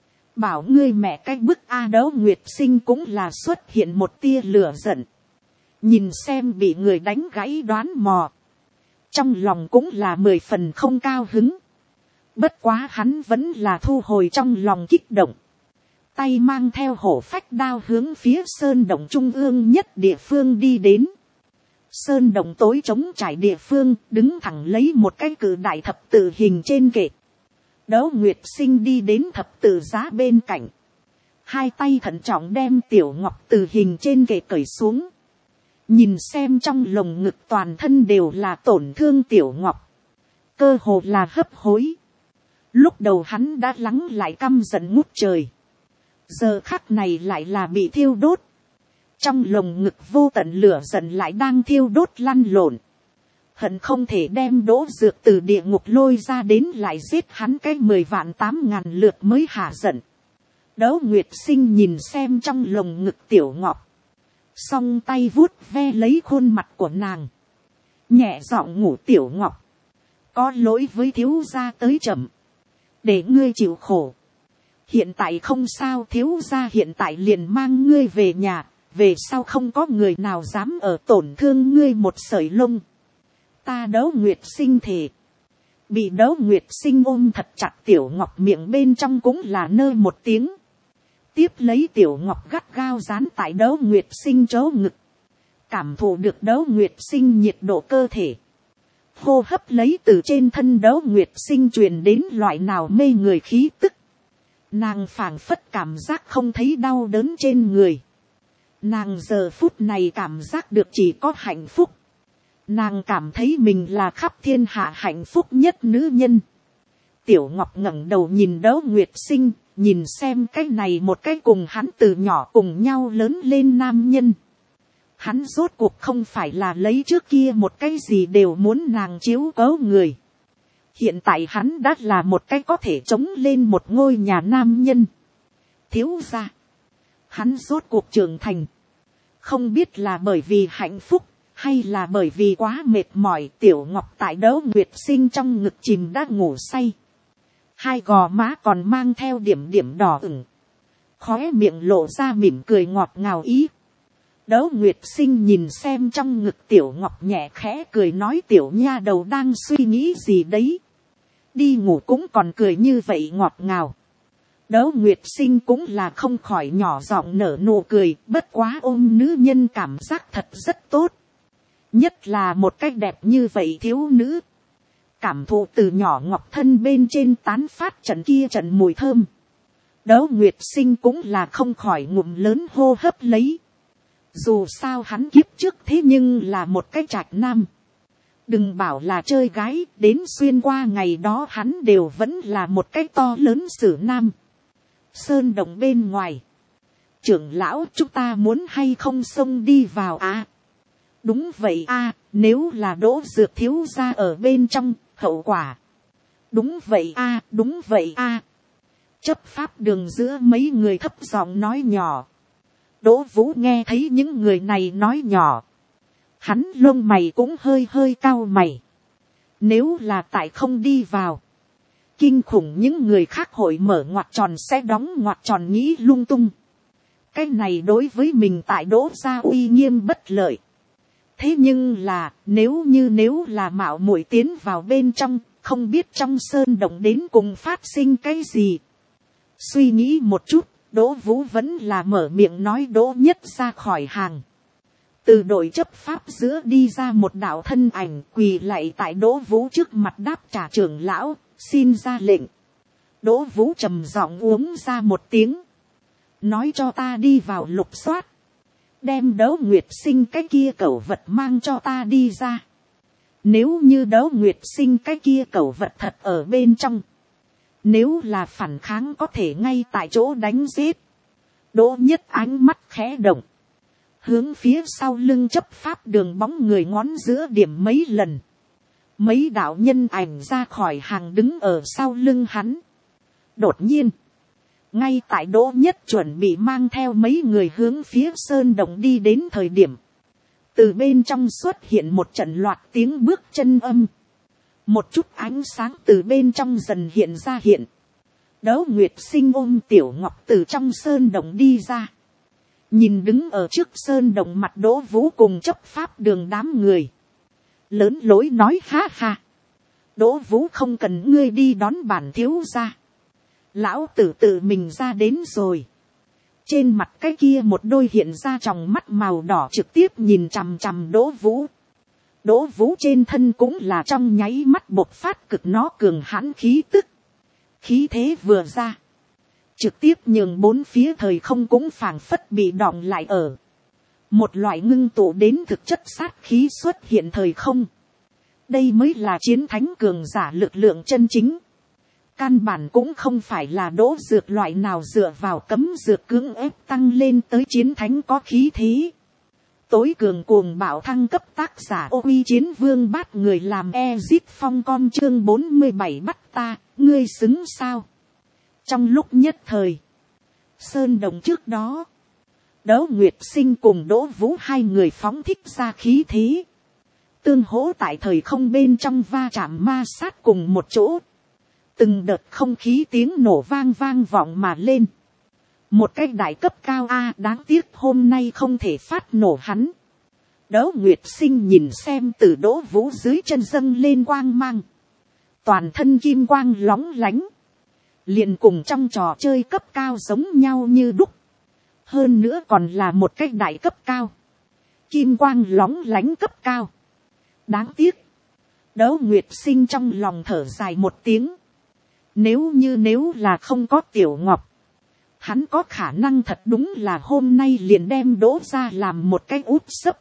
Bảo ngươi mẹ cái bức A. Đỗ Nguyệt Sinh cũng là xuất hiện một tia lửa giận. Nhìn xem bị người đánh gãy đoán mò. Trong lòng cũng là mười phần không cao hứng. Bất quá hắn vẫn là thu hồi trong lòng kích động. Tay mang theo hổ phách đao hướng phía sơn động trung ương nhất địa phương đi đến. Sơn động tối trống trải địa phương đứng thẳng lấy một cái cự đại thập tự hình trên kệ. Đỗ Nguyệt Sinh đi đến thập tự giá bên cạnh. Hai tay thận trọng đem tiểu ngọc từ hình trên kệ cởi xuống. Nhìn xem trong lồng ngực toàn thân đều là tổn thương tiểu ngọc. Cơ hồ là hấp hối. Lúc đầu hắn đã lắng lại căm giận ngút trời. Giờ khắc này lại là bị thiêu đốt. Trong lồng ngực vô tận lửa giận lại đang thiêu đốt lăn lộn. Hận không thể đem Đỗ Dược từ địa ngục lôi ra đến lại giết hắn cái mười vạn tám ngàn lượt mới hả giận. Đỗ Nguyệt Sinh nhìn xem trong lồng ngực tiểu ngọc. Song tay vuốt ve lấy khuôn mặt của nàng. Nhẹ giọng ngủ tiểu ngọc. Có lỗi với thiếu gia tới chậm. Để ngươi chịu khổ. Hiện tại không sao, thiếu gia hiện tại liền mang ngươi về nhà. Về sau không có người nào dám ở tổn thương ngươi một sợi lông. Ta Đỗ Nguyệt Sinh thề. Bị Đỗ Nguyệt Sinh ôm thật chặt tiểu ngọc miệng bên trong cũng là nơ một tiếng. Tiếp lấy tiểu ngọc gắt gao dán tại Đỗ Nguyệt Sinh chỗ ngực. Cảm thụ được Đỗ Nguyệt Sinh nhiệt độ cơ thể. hô hấp lấy từ trên thân Đỗ Nguyệt Sinh truyền đến loại nào mê người khí tức. Nàng phảng phất cảm giác không thấy đau đớn trên người. Nàng giờ phút này cảm giác được chỉ có hạnh phúc. Nàng cảm thấy mình là khắp thiên hạ hạnh phúc nhất nữ nhân. Tiểu Ngọc ngẩng đầu nhìn Đỗ Nguyệt Sinh, nhìn xem cái này một cái cùng hắn từ nhỏ cùng nhau lớn lên nam nhân. Hắn rốt cuộc không phải là lấy trước kia một cái gì đều muốn nàng chiếu cố người. Hiện tại hắn đã là một cái có thể chống lên một ngôi nhà nam nhân. Thiếu gia, hắn rốt cuộc trưởng thành. Không biết là bởi vì hạnh phúc, hay là bởi vì quá mệt mỏi. Tiểu Ngọc tại Đỗ Nguyệt Sinh trong ngực chìm đã ngủ say. Hai gò má còn mang theo điểm điểm đỏ ửng. Khóe miệng lộ ra mỉm cười ngọt ngào ý. Đỗ Nguyệt Sinh nhìn xem trong ngực Tiểu Ngọc nhẹ khẽ cười nói tiểu nha đầu đang suy nghĩ gì đấy. Đi ngủ cũng còn cười như vậy ngọt ngào. Đỗ Nguyệt Sinh cũng là không khỏi nhỏ giọng nở nụ cười, bất quá ôm nữ nhân cảm giác thật rất tốt. Nhất là một cách đẹp như vậy thiếu nữ. Cảm thụ từ nhỏ ngọc thân bên trên tán phát trận kia trận mùi thơm. Đỗ Nguyệt Sinh cũng là không khỏi ngụm lớn hô hấp lấy. Dù sao hắn kiếp trước thế nhưng là một cái trạch nam. Đừng bảo là chơi gái, đến xuyên qua ngày đó hắn đều vẫn là một cái to lớn sử nam. Sơn động bên ngoài. Trưởng lão, chúng ta muốn hay không xông đi vào à? Đúng vậy à, nếu là Đỗ Dược thiếu gia ở bên trong, hậu quả. Đúng vậy à, đúng vậy à. Chấp pháp đường giữa mấy người thấp giọng nói nhỏ. Đỗ Vũ nghe thấy những người này nói nhỏ. Hắn lông mày cũng hơi hơi cau mày. Nếu là tại không đi vào. Kinh khủng những người khác hội mở ngoặt tròn sẽ đóng ngoặt tròn nghĩ lung tung. Cái này đối với mình tại Đỗ gia uy nghiêm bất lợi. Thế nhưng là nếu như nếu là mạo muội tiến vào bên trong, không biết trong sơn động đến cùng phát sinh cái gì. Suy nghĩ một chút, Đỗ Vũ vẫn là mở miệng nói Đỗ Nhất ra khỏi hàng. Từ đội chấp pháp giữa đi ra một đạo thân ảnh quỳ lạy tại Đỗ Vũ trước mặt đáp trả trưởng lão, xin ra lệnh. Đỗ Vũ trầm giọng uống ra một tiếng. Nói cho ta đi vào lục soát. Đem Đỗ Nguyệt Sinh cái kia cẩu vật mang cho ta đi ra. Nếu như Đỗ Nguyệt Sinh cái kia cẩu vật thật ở bên trong. Nếu là phản kháng có thể ngay tại chỗ đánh giết. Đỗ Nhất ánh mắt khẽ động. Hướng phía sau lưng chấp pháp đường bóng người ngón giữa điểm mấy lần. Mấy đạo nhân ảnh ra khỏi hàng đứng ở sau lưng hắn. Đột nhiên. Ngay tại Đỗ Nhất chuẩn bị mang theo mấy người hướng phía sơn động đi đến thời điểm. Từ bên trong xuất hiện một trận loạt tiếng bước chân âm. Một chút ánh sáng từ bên trong dần hiện ra hiện. Đỗ Nguyệt Sinh ôm Tiểu Ngọc từ trong sơn động đi ra. Nhìn đứng ở trước sơn động mặt Đỗ Vũ cùng chấp pháp đường đám người. Lớn lối nói ha ha. Đỗ Vũ không cần ngươi đi đón bản thiếu gia. Lão tử tự mình ra đến rồi. Trên mặt cái kia một đôi hiện ra tròng mắt màu đỏ trực tiếp nhìn chằm chằm Đỗ Vũ. Đỗ Vũ trên thân cũng là trong nháy mắt bộc phát cực nó cường hãn khí tức. Khí thế vừa ra. Trực tiếp nhường bốn phía thời không cũng phảng phất bị đọng lại ở. Một loại ngưng tụ đến thực chất sát khí xuất hiện thời không. Đây mới là chiến thánh cường giả lực lượng chân chính. Căn bản cũng không phải là Đỗ Dược loại nào dựa vào cấm dược cưỡng ép tăng lên tới chiến thánh có khí thế. Tối cường cuồng bạo thăng cấp tác giả Ô Uy Chiến Vương Bát người làm Ezit Phong con chương bốn mươi bảy bắt ta, ngươi xứng sao? Trong lúc nhất thời, sơn đồng trước đó, Đỗ Nguyệt Sinh cùng Đỗ Vũ hai người phóng thích ra khí thế. Tương hỗ tại thời không bên trong va chạm ma sát cùng một chỗ. Từng đợt không khí tiếng nổ vang vang vọng mà lên. Một cái đại cấp cao A đáng tiếc hôm nay không thể phát nổ hắn. Đỗ Nguyệt Sinh nhìn xem từ Đỗ Vũ dưới chân dâng lên quang mang. Toàn thân kim quang lóng lánh. Liền cùng trong trò chơi cấp cao giống nhau như đúc. Hơn nữa còn là một cái đại cấp cao. Kim quang lóng lánh cấp cao. Đáng tiếc. Đỗ Nguyệt Sinh trong lòng thở dài một tiếng. Nếu như nếu là không có Tiểu Ngọc, hắn có khả năng thật đúng là hôm nay liền đem Đỗ ra làm một cái úp sấp.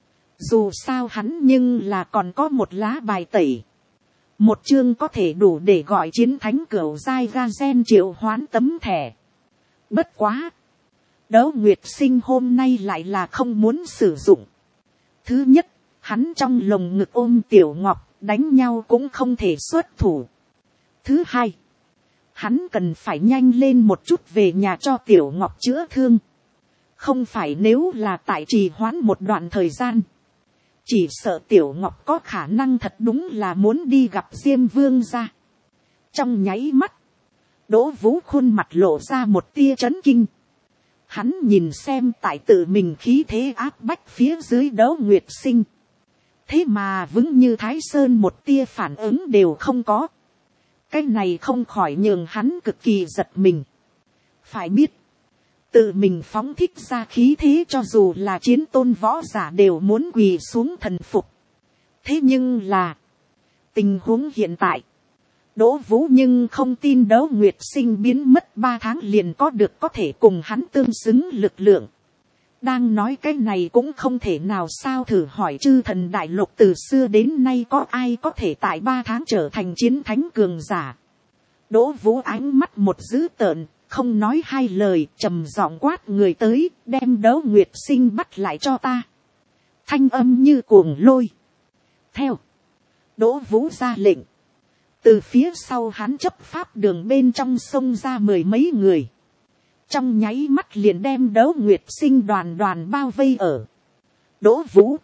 Dù sao hắn nhưng là còn có một lá bài tẩy. Một chương có thể đủ để gọi chiến thánh cửu giai ga gen triệu hoán tấm thẻ. Bất quá. Đỗ Nguyệt Sinh hôm nay lại là không muốn sử dụng. Thứ nhất, hắn trong lồng ngực ôm Tiểu Ngọc, đánh nhau cũng không thể xuất thủ. Thứ hai, hắn cần phải nhanh lên một chút về nhà cho Tiểu Ngọc chữa thương. Không phải nếu là tại trì hoãn một đoạn thời gian, chỉ sợ Tiểu Ngọc có khả năng thật đúng là muốn đi gặp Diêm Vương ra. Trong nháy mắt, Đỗ Vũ khuôn mặt lộ ra một tia chấn kinh. Hắn nhìn xem tại tự mình khí thế áp bách phía dưới Đỗ Nguyệt Sinh. Thế mà vững như Thái Sơn một tia phản ứng đều không có. Cái này không khỏi nhường hắn cực kỳ giật mình. Phải biết, tự mình phóng thích ra khí thế cho dù là chiến tôn võ giả đều muốn quỳ xuống thần phục. Thế nhưng là, tình huống hiện tại, Đỗ Vũ nhưng không tin Đỗ Nguyệt Sinh biến mất ba tháng liền có được có thể cùng hắn tương xứng lực lượng. Đang nói cái này cũng không thể nào sao, thử hỏi chư thần đại lục từ xưa đến nay có ai có thể tại ba tháng trở thành chiến thánh cường giả. Đỗ Vũ ánh mắt một dữ tợn, không nói hai lời, trầm giọng quát người tới, đem Đỗ Nguyệt Sinh bắt lại cho ta. Thanh âm như cuồng lôi. Theo, Đỗ Vũ ra lệnh. Từ phía sau hắn chấp pháp đường bên trong sông ra mười mấy người. Trong nháy mắt liền đem Đỗ Nguyệt Sinh đoàn đoàn bao vây ở. Đỗ Vũ,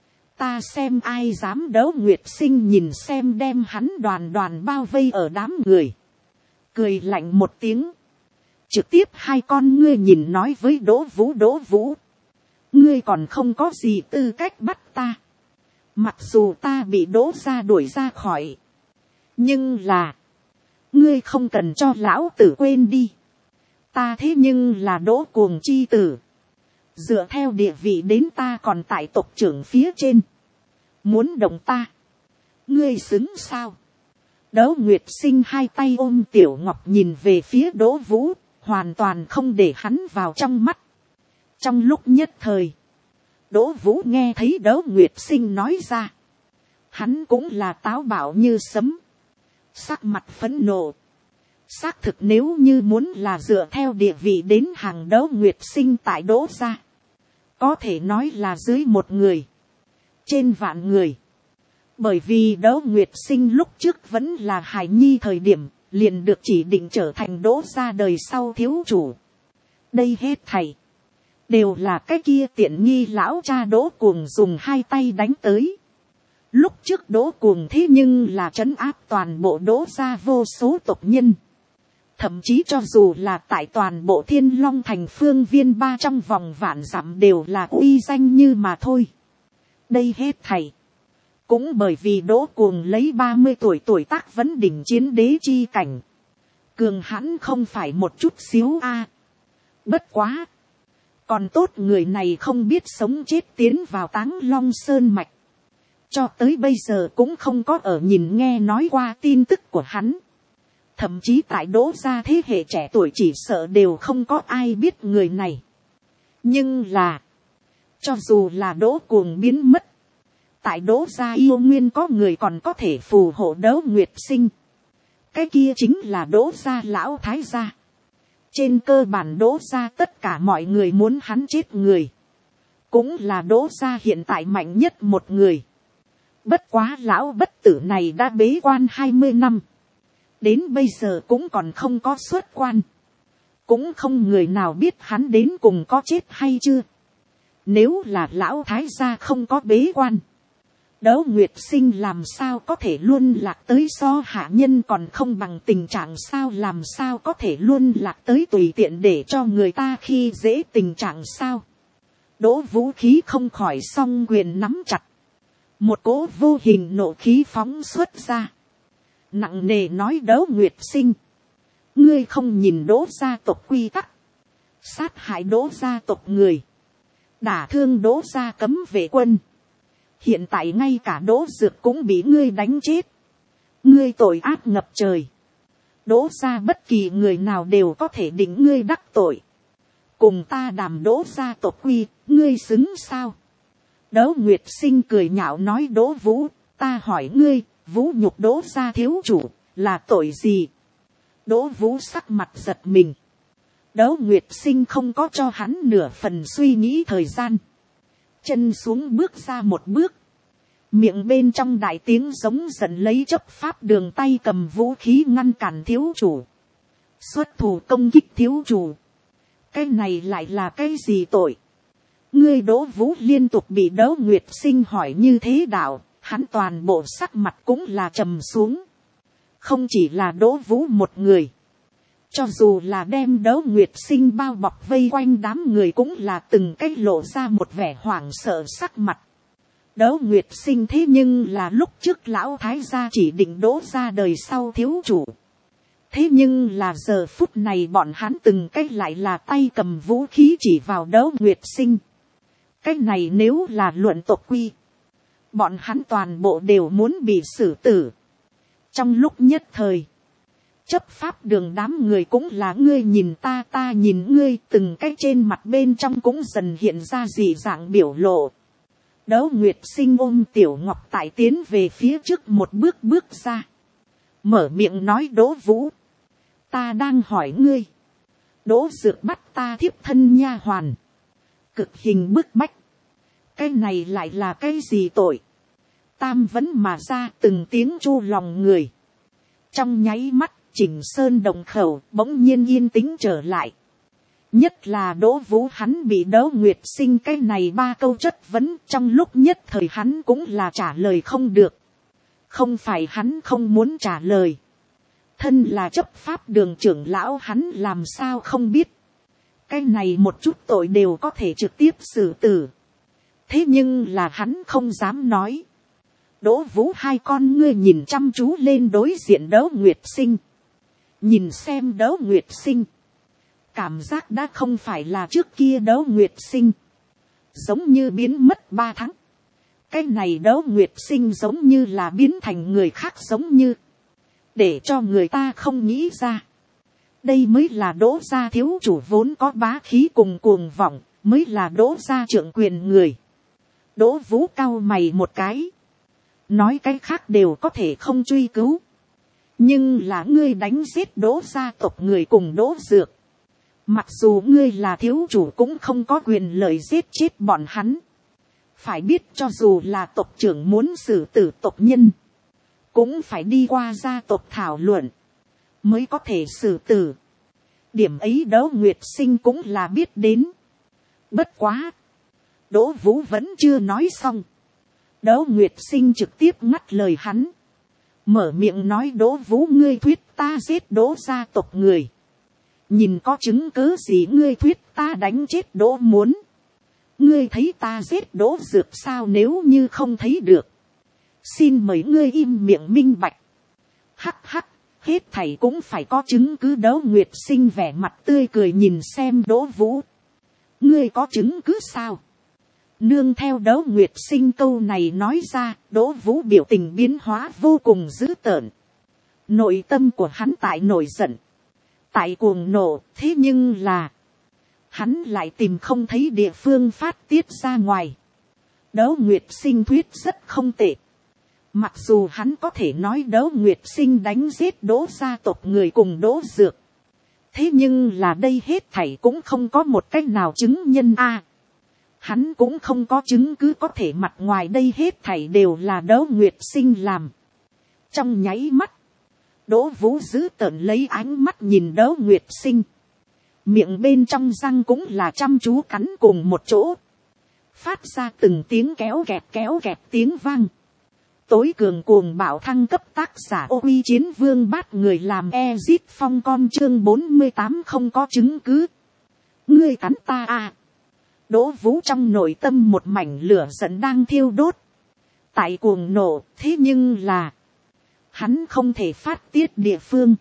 ta xem ai dám. Đỗ Nguyệt Sinh nhìn xem đem hắn đoàn đoàn bao vây ở đám người. Cười lạnh một tiếng. Trực tiếp hai con ngươi nhìn nói với Đỗ Vũ. Đỗ Vũ, ngươi còn không có gì tư cách bắt ta. Mặc dù ta bị Đỗ ra đuổi ra khỏi. Nhưng là, ngươi không cần cho lão tử quên đi. Ta thế nhưng là Đỗ Cuồng chi tử. Dựa theo địa vị đến ta còn tại tộc trưởng phía trên. Muốn động ta, ngươi xứng sao? Đỗ Nguyệt Sinh hai tay ôm Tiểu Ngọc nhìn về phía Đỗ Vũ, hoàn toàn không để hắn vào trong mắt. Trong lúc nhất thời, Đỗ Vũ nghe thấy Đỗ Nguyệt Sinh nói ra. Hắn cũng là táo bạo như sấm. Sắc mặt phẫn nộ. Xác thực nếu như muốn là dựa theo địa vị đến hàng Đỗ Nguyệt Sinh tại Đỗ gia, có thể nói là dưới một người, trên vạn người. Bởi vì Đỗ Nguyệt Sinh lúc trước vẫn là hài nhi thời điểm, liền được chỉ định trở thành Đỗ gia đời sau thiếu chủ. Đây hết thảy đều là cái kia tiện nghi lão cha Đỗ Cuồng dùng hai tay đánh tới. Lúc trước Đỗ Cuồng thế nhưng là trấn áp toàn bộ Đỗ gia vô số tộc nhân. Thậm chí cho dù là tại toàn bộ Thiên Long thành phương viên ba trong vòng vạn dặm đều là uy danh như mà thôi. Đây hết thảy cũng bởi vì Đỗ Cuồng lấy ba mươi tuổi tuổi tác vấn đỉnh chiến đế chi cảnh. Cường hãn không phải một chút xíu a. À. Bất quá, còn tốt người này không biết sống chết tiến vào Táng Long Sơn mạch. Cho tới bây giờ cũng không có ở nhìn nghe nói qua tin tức của hắn. Thậm chí tại Đỗ gia thế hệ trẻ tuổi chỉ sợ đều không có ai biết người này. Nhưng là, cho dù là Đỗ Cuồng biến mất, tại Đỗ gia yêu nguyên có người còn có thể phù hộ Đỗ Nguyệt Sinh. Cái kia chính là Đỗ gia lão thái gia. Trên cơ bản Đỗ gia tất cả mọi người muốn hắn chết người. Cũng là Đỗ gia hiện tại mạnh nhất một người. Bất quá lão bất tử này đã bế quan hai mươi năm. Đến bây giờ cũng còn không có xuất quan. Cũng không người nào biết hắn đến cùng có chết hay chưa. Nếu là lão thái gia không có bế quan, Đỗ Nguyệt Sinh làm sao có thể luôn lạc tới so hạ nhân còn không bằng tình trạng, sao làm sao có thể luôn lạc tới tùy tiện để cho người ta khi dễ tình trạng sao. Đỗ Vũ khí không khỏi song quyền nắm chặt. Một cỗ vô hình nộ khí phóng xuất ra. Nặng nề nói Đỗ Nguyệt Sinh, ngươi không nhìn Đỗ gia tộc quy tắc, sát hại Đỗ gia tộc người, đả thương Đỗ gia cấm vệ quân. hiện tại ngay cả Đỗ Dược cũng bị ngươi đánh chết, ngươi tội ác ngập trời, Đỗ gia bất kỳ người nào đều có thể định ngươi đắc tội, cùng ta đàm Đỗ gia tộc quy, ngươi xứng sao? Đỗ Nguyệt Sinh cười nhạo nói, Đỗ Vũ, ta hỏi ngươi, vũ nhục Đỗ gia thiếu chủ là tội gì? Đỗ Vũ sắc mặt giật mình. Đỗ Nguyệt Sinh không có cho hắn nửa phần suy nghĩ thời gian, chân xuống bước ra một bước, miệng bên trong đại tiếng giống giận lấy chấp pháp đường tay cầm vũ khí ngăn cản thiếu chủ, xuất thủ công kích thiếu chủ. Cái này lại là cái gì tội? Ngươi Đỗ Vũ liên tục bị Đỗ Nguyệt Sinh hỏi như thế đạo, hắn toàn bộ sắc mặt cũng là trầm xuống. Không chỉ là Đỗ Vũ một người, cho dù là đem Đỗ Nguyệt Sinh bao bọc vây quanh đám người cũng là từng cái lộ ra một vẻ hoảng sợ sắc mặt. Đỗ Nguyệt Sinh thế nhưng là lúc trước lão thái gia chỉ định Đỗ gia đời sau thiếu chủ. Thế nhưng là giờ phút này bọn hắn từng cái lại là tay cầm vũ khí chỉ vào Đỗ Nguyệt Sinh. Cái này nếu là luận tộc quy, bọn hắn toàn bộ đều muốn bị xử tử. Trong lúc nhất thời, chấp pháp đường đám người cũng là ngươi nhìn ta ta nhìn ngươi, từng cái trên mặt bên trong cũng dần hiện ra dị dạng biểu lộ. Đỗ Nguyệt Sinh ôm Tiểu Ngọc Tại tiến về phía trước một bước bước ra, mở miệng nói, Đỗ Vũ, ta đang hỏi ngươi, Đỗ Dược bắt ta thiếp thân nha hoàn, cực hình bức bách, cái này lại là cái gì tội? Tam vấn mà ra từng tiếng chu lòng người. Trong nháy mắt, Chỉnh Sơn Đồng khẩu bỗng nhiên yên tĩnh trở lại. Nhất là Đỗ Vũ, hắn bị Đỗ Nguyệt Sinh cái này ba câu chất vấn, trong lúc nhất thời hắn cũng là trả lời không được. Không phải hắn không muốn trả lời. Thân là chấp pháp đường trưởng lão, hắn làm sao không biết. Cái này một chút tội đều có thể trực tiếp xử tử. Thế nhưng là hắn không dám nói. Đỗ Vũ hai con ngươi nhìn chăm chú lên đối diện Đỗ Nguyệt Sinh. Nhìn xem Đỗ Nguyệt Sinh, cảm giác đã không phải là trước kia Đỗ Nguyệt Sinh, giống như biến mất ba tháng. Cái này Đỗ Nguyệt Sinh giống như là biến thành người khác, giống như để cho người ta không nghĩ ra. Đây mới là Đỗ gia thiếu chủ vốn có bá khí cùng cuồng vọng, mới là Đỗ gia trượng quyền người. Đỗ Vũ cau mày một cái, nói cái khác đều có thể không truy cứu, nhưng là ngươi đánh giết Đỗ gia tộc người cùng Đỗ Dược, mặc dù ngươi là thiếu chủ cũng không có quyền lợi giết chết bọn hắn. Phải biết cho dù là tộc trưởng muốn xử tử tộc nhân, cũng phải đi qua gia tộc thảo luận mới có thể xử tử. Điểm ấy Đỗ Nguyệt Sinh cũng là biết đến. Bất quá, Đỗ Vũ vẫn chưa nói xong. Đỗ Nguyệt Sinh trực tiếp ngắt lời hắn, mở miệng nói, Đỗ Vũ, ngươi thuyết ta giết Đỗ gia tộc người, nhìn có chứng cứ gì? Ngươi thuyết ta đánh chết Đỗ Muốn, ngươi thấy ta giết Đỗ Dược sao? Nếu như không thấy được, xin mời ngươi im miệng minh bạch. Hắc hắc, hết thảy cũng phải có chứng cứ. Đỗ Nguyệt Sinh vẻ mặt tươi cười nhìn xem Đỗ Vũ, ngươi có chứng cứ sao? Nương theo Đỗ Nguyệt Sinh câu này nói ra, Đỗ Vũ biểu tình biến hóa vô cùng dữ tợn. Nội tâm của hắn tại nổi giận, tại cuồng nộ, thế nhưng là hắn lại tìm không thấy địa phương phát tiết ra ngoài. Đỗ Nguyệt Sinh thuyết rất không tệ. Mặc dù hắn có thể nói Đỗ Nguyệt Sinh đánh giết Đỗ gia tộc người cùng Đỗ Dược, thế nhưng là đây hết thảy cũng không có một cách nào chứng nhân a. Hắn cũng không có chứng cứ có thể mặt ngoài đây hết thảy đều là Đỗ Nguyệt Sinh làm. Trong nháy mắt, Đỗ Vũ giữ tợn lấy ánh mắt nhìn Đỗ Nguyệt Sinh, miệng bên trong răng cũng là chăm chú cắn cùng một chỗ, phát ra từng tiếng kéo kẹt kéo kẹt tiếng vang. Tối cường cuồng bạo thăng cấp tác giả Ô Uy Chiến Vương Bát người làm Ezit Phong con chương bốn mươi tám không có chứng cứ. Ngươi cắn ta à? Đỗ Vũ trong nội tâm một mảnh lửa giận đang thiêu đốt, tại cuồng nổ, thế nhưng là hắn không thể phát tiết địa phương.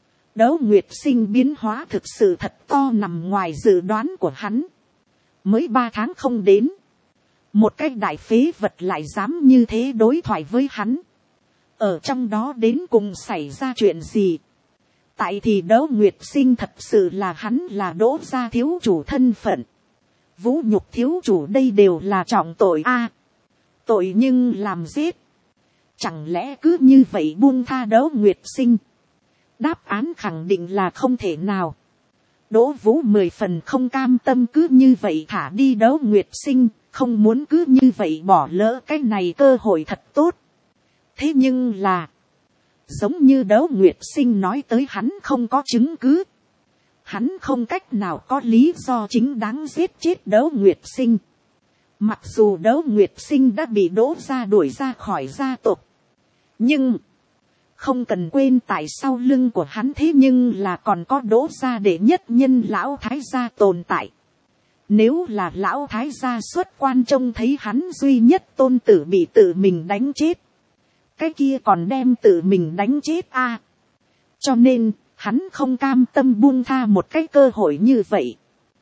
Đỗ Nguyệt Sinh biến hóa thực sự thật to nằm ngoài dự đoán của hắn. Mới ba tháng không đến, một cái đại phế vật lại dám như thế đối thoại với hắn, ở trong đó đến cùng xảy ra chuyện gì. Tại thì Đỗ Nguyệt Sinh thật sự là hắn là Đỗ gia thiếu chủ thân phận, vũ nhục thiếu chủ đây đều là trọng tội a, tội nhưng làm giết, chẳng lẽ cứ như vậy buông tha Đỗ Nguyệt Sinh? Đáp án khẳng định là không thể nào. Đỗ Vũ mười phần không cam tâm cứ như vậy thả đi Đỗ Nguyệt Sinh, không muốn cứ như vậy bỏ lỡ cái này cơ hội thật tốt. Thế nhưng là, giống như Đỗ Nguyệt Sinh nói tới, hắn không có chứng cứ, hắn không cách nào có lý do chính đáng giết chết Đỗ Nguyệt Sinh. Mặc dù Đỗ Nguyệt Sinh đã bị Đỗ gia đuổi ra khỏi gia tộc, nhưng không cần quên tại sau lưng của hắn thế nhưng là còn có Đỗ gia đệ nhất nhân lão thái gia tồn tại. Nếu là lão thái gia xuất quan trông thấy hắn duy nhất tôn tử bị tự mình đánh chết, cái kia còn đem tự mình đánh chết a. À, cho nên hắn không cam tâm buông tha một cái cơ hội như vậy,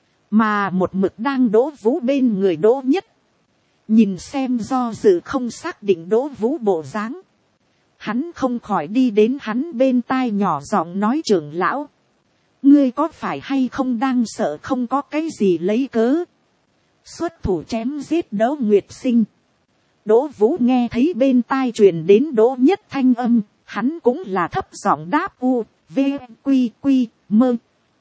mà một mực đang Đỗ Vũ bên người Đỗ Nhất, nhìn xem do dự không xác định Đỗ Vũ bộ dáng, hắn không khỏi đi đến hắn bên tai nhỏ giọng nói: trưởng lão, ngươi có phải hay không đang sợ không có cái gì lấy cớ xuất thủ chém giết Đỗ Nguyệt Sinh? Đỗ Vũ nghe thấy bên tai truyền đến Đỗ Nhất thanh âm, hắn cũng là thấp giọng đáp: u, v, quy, quy, mơ.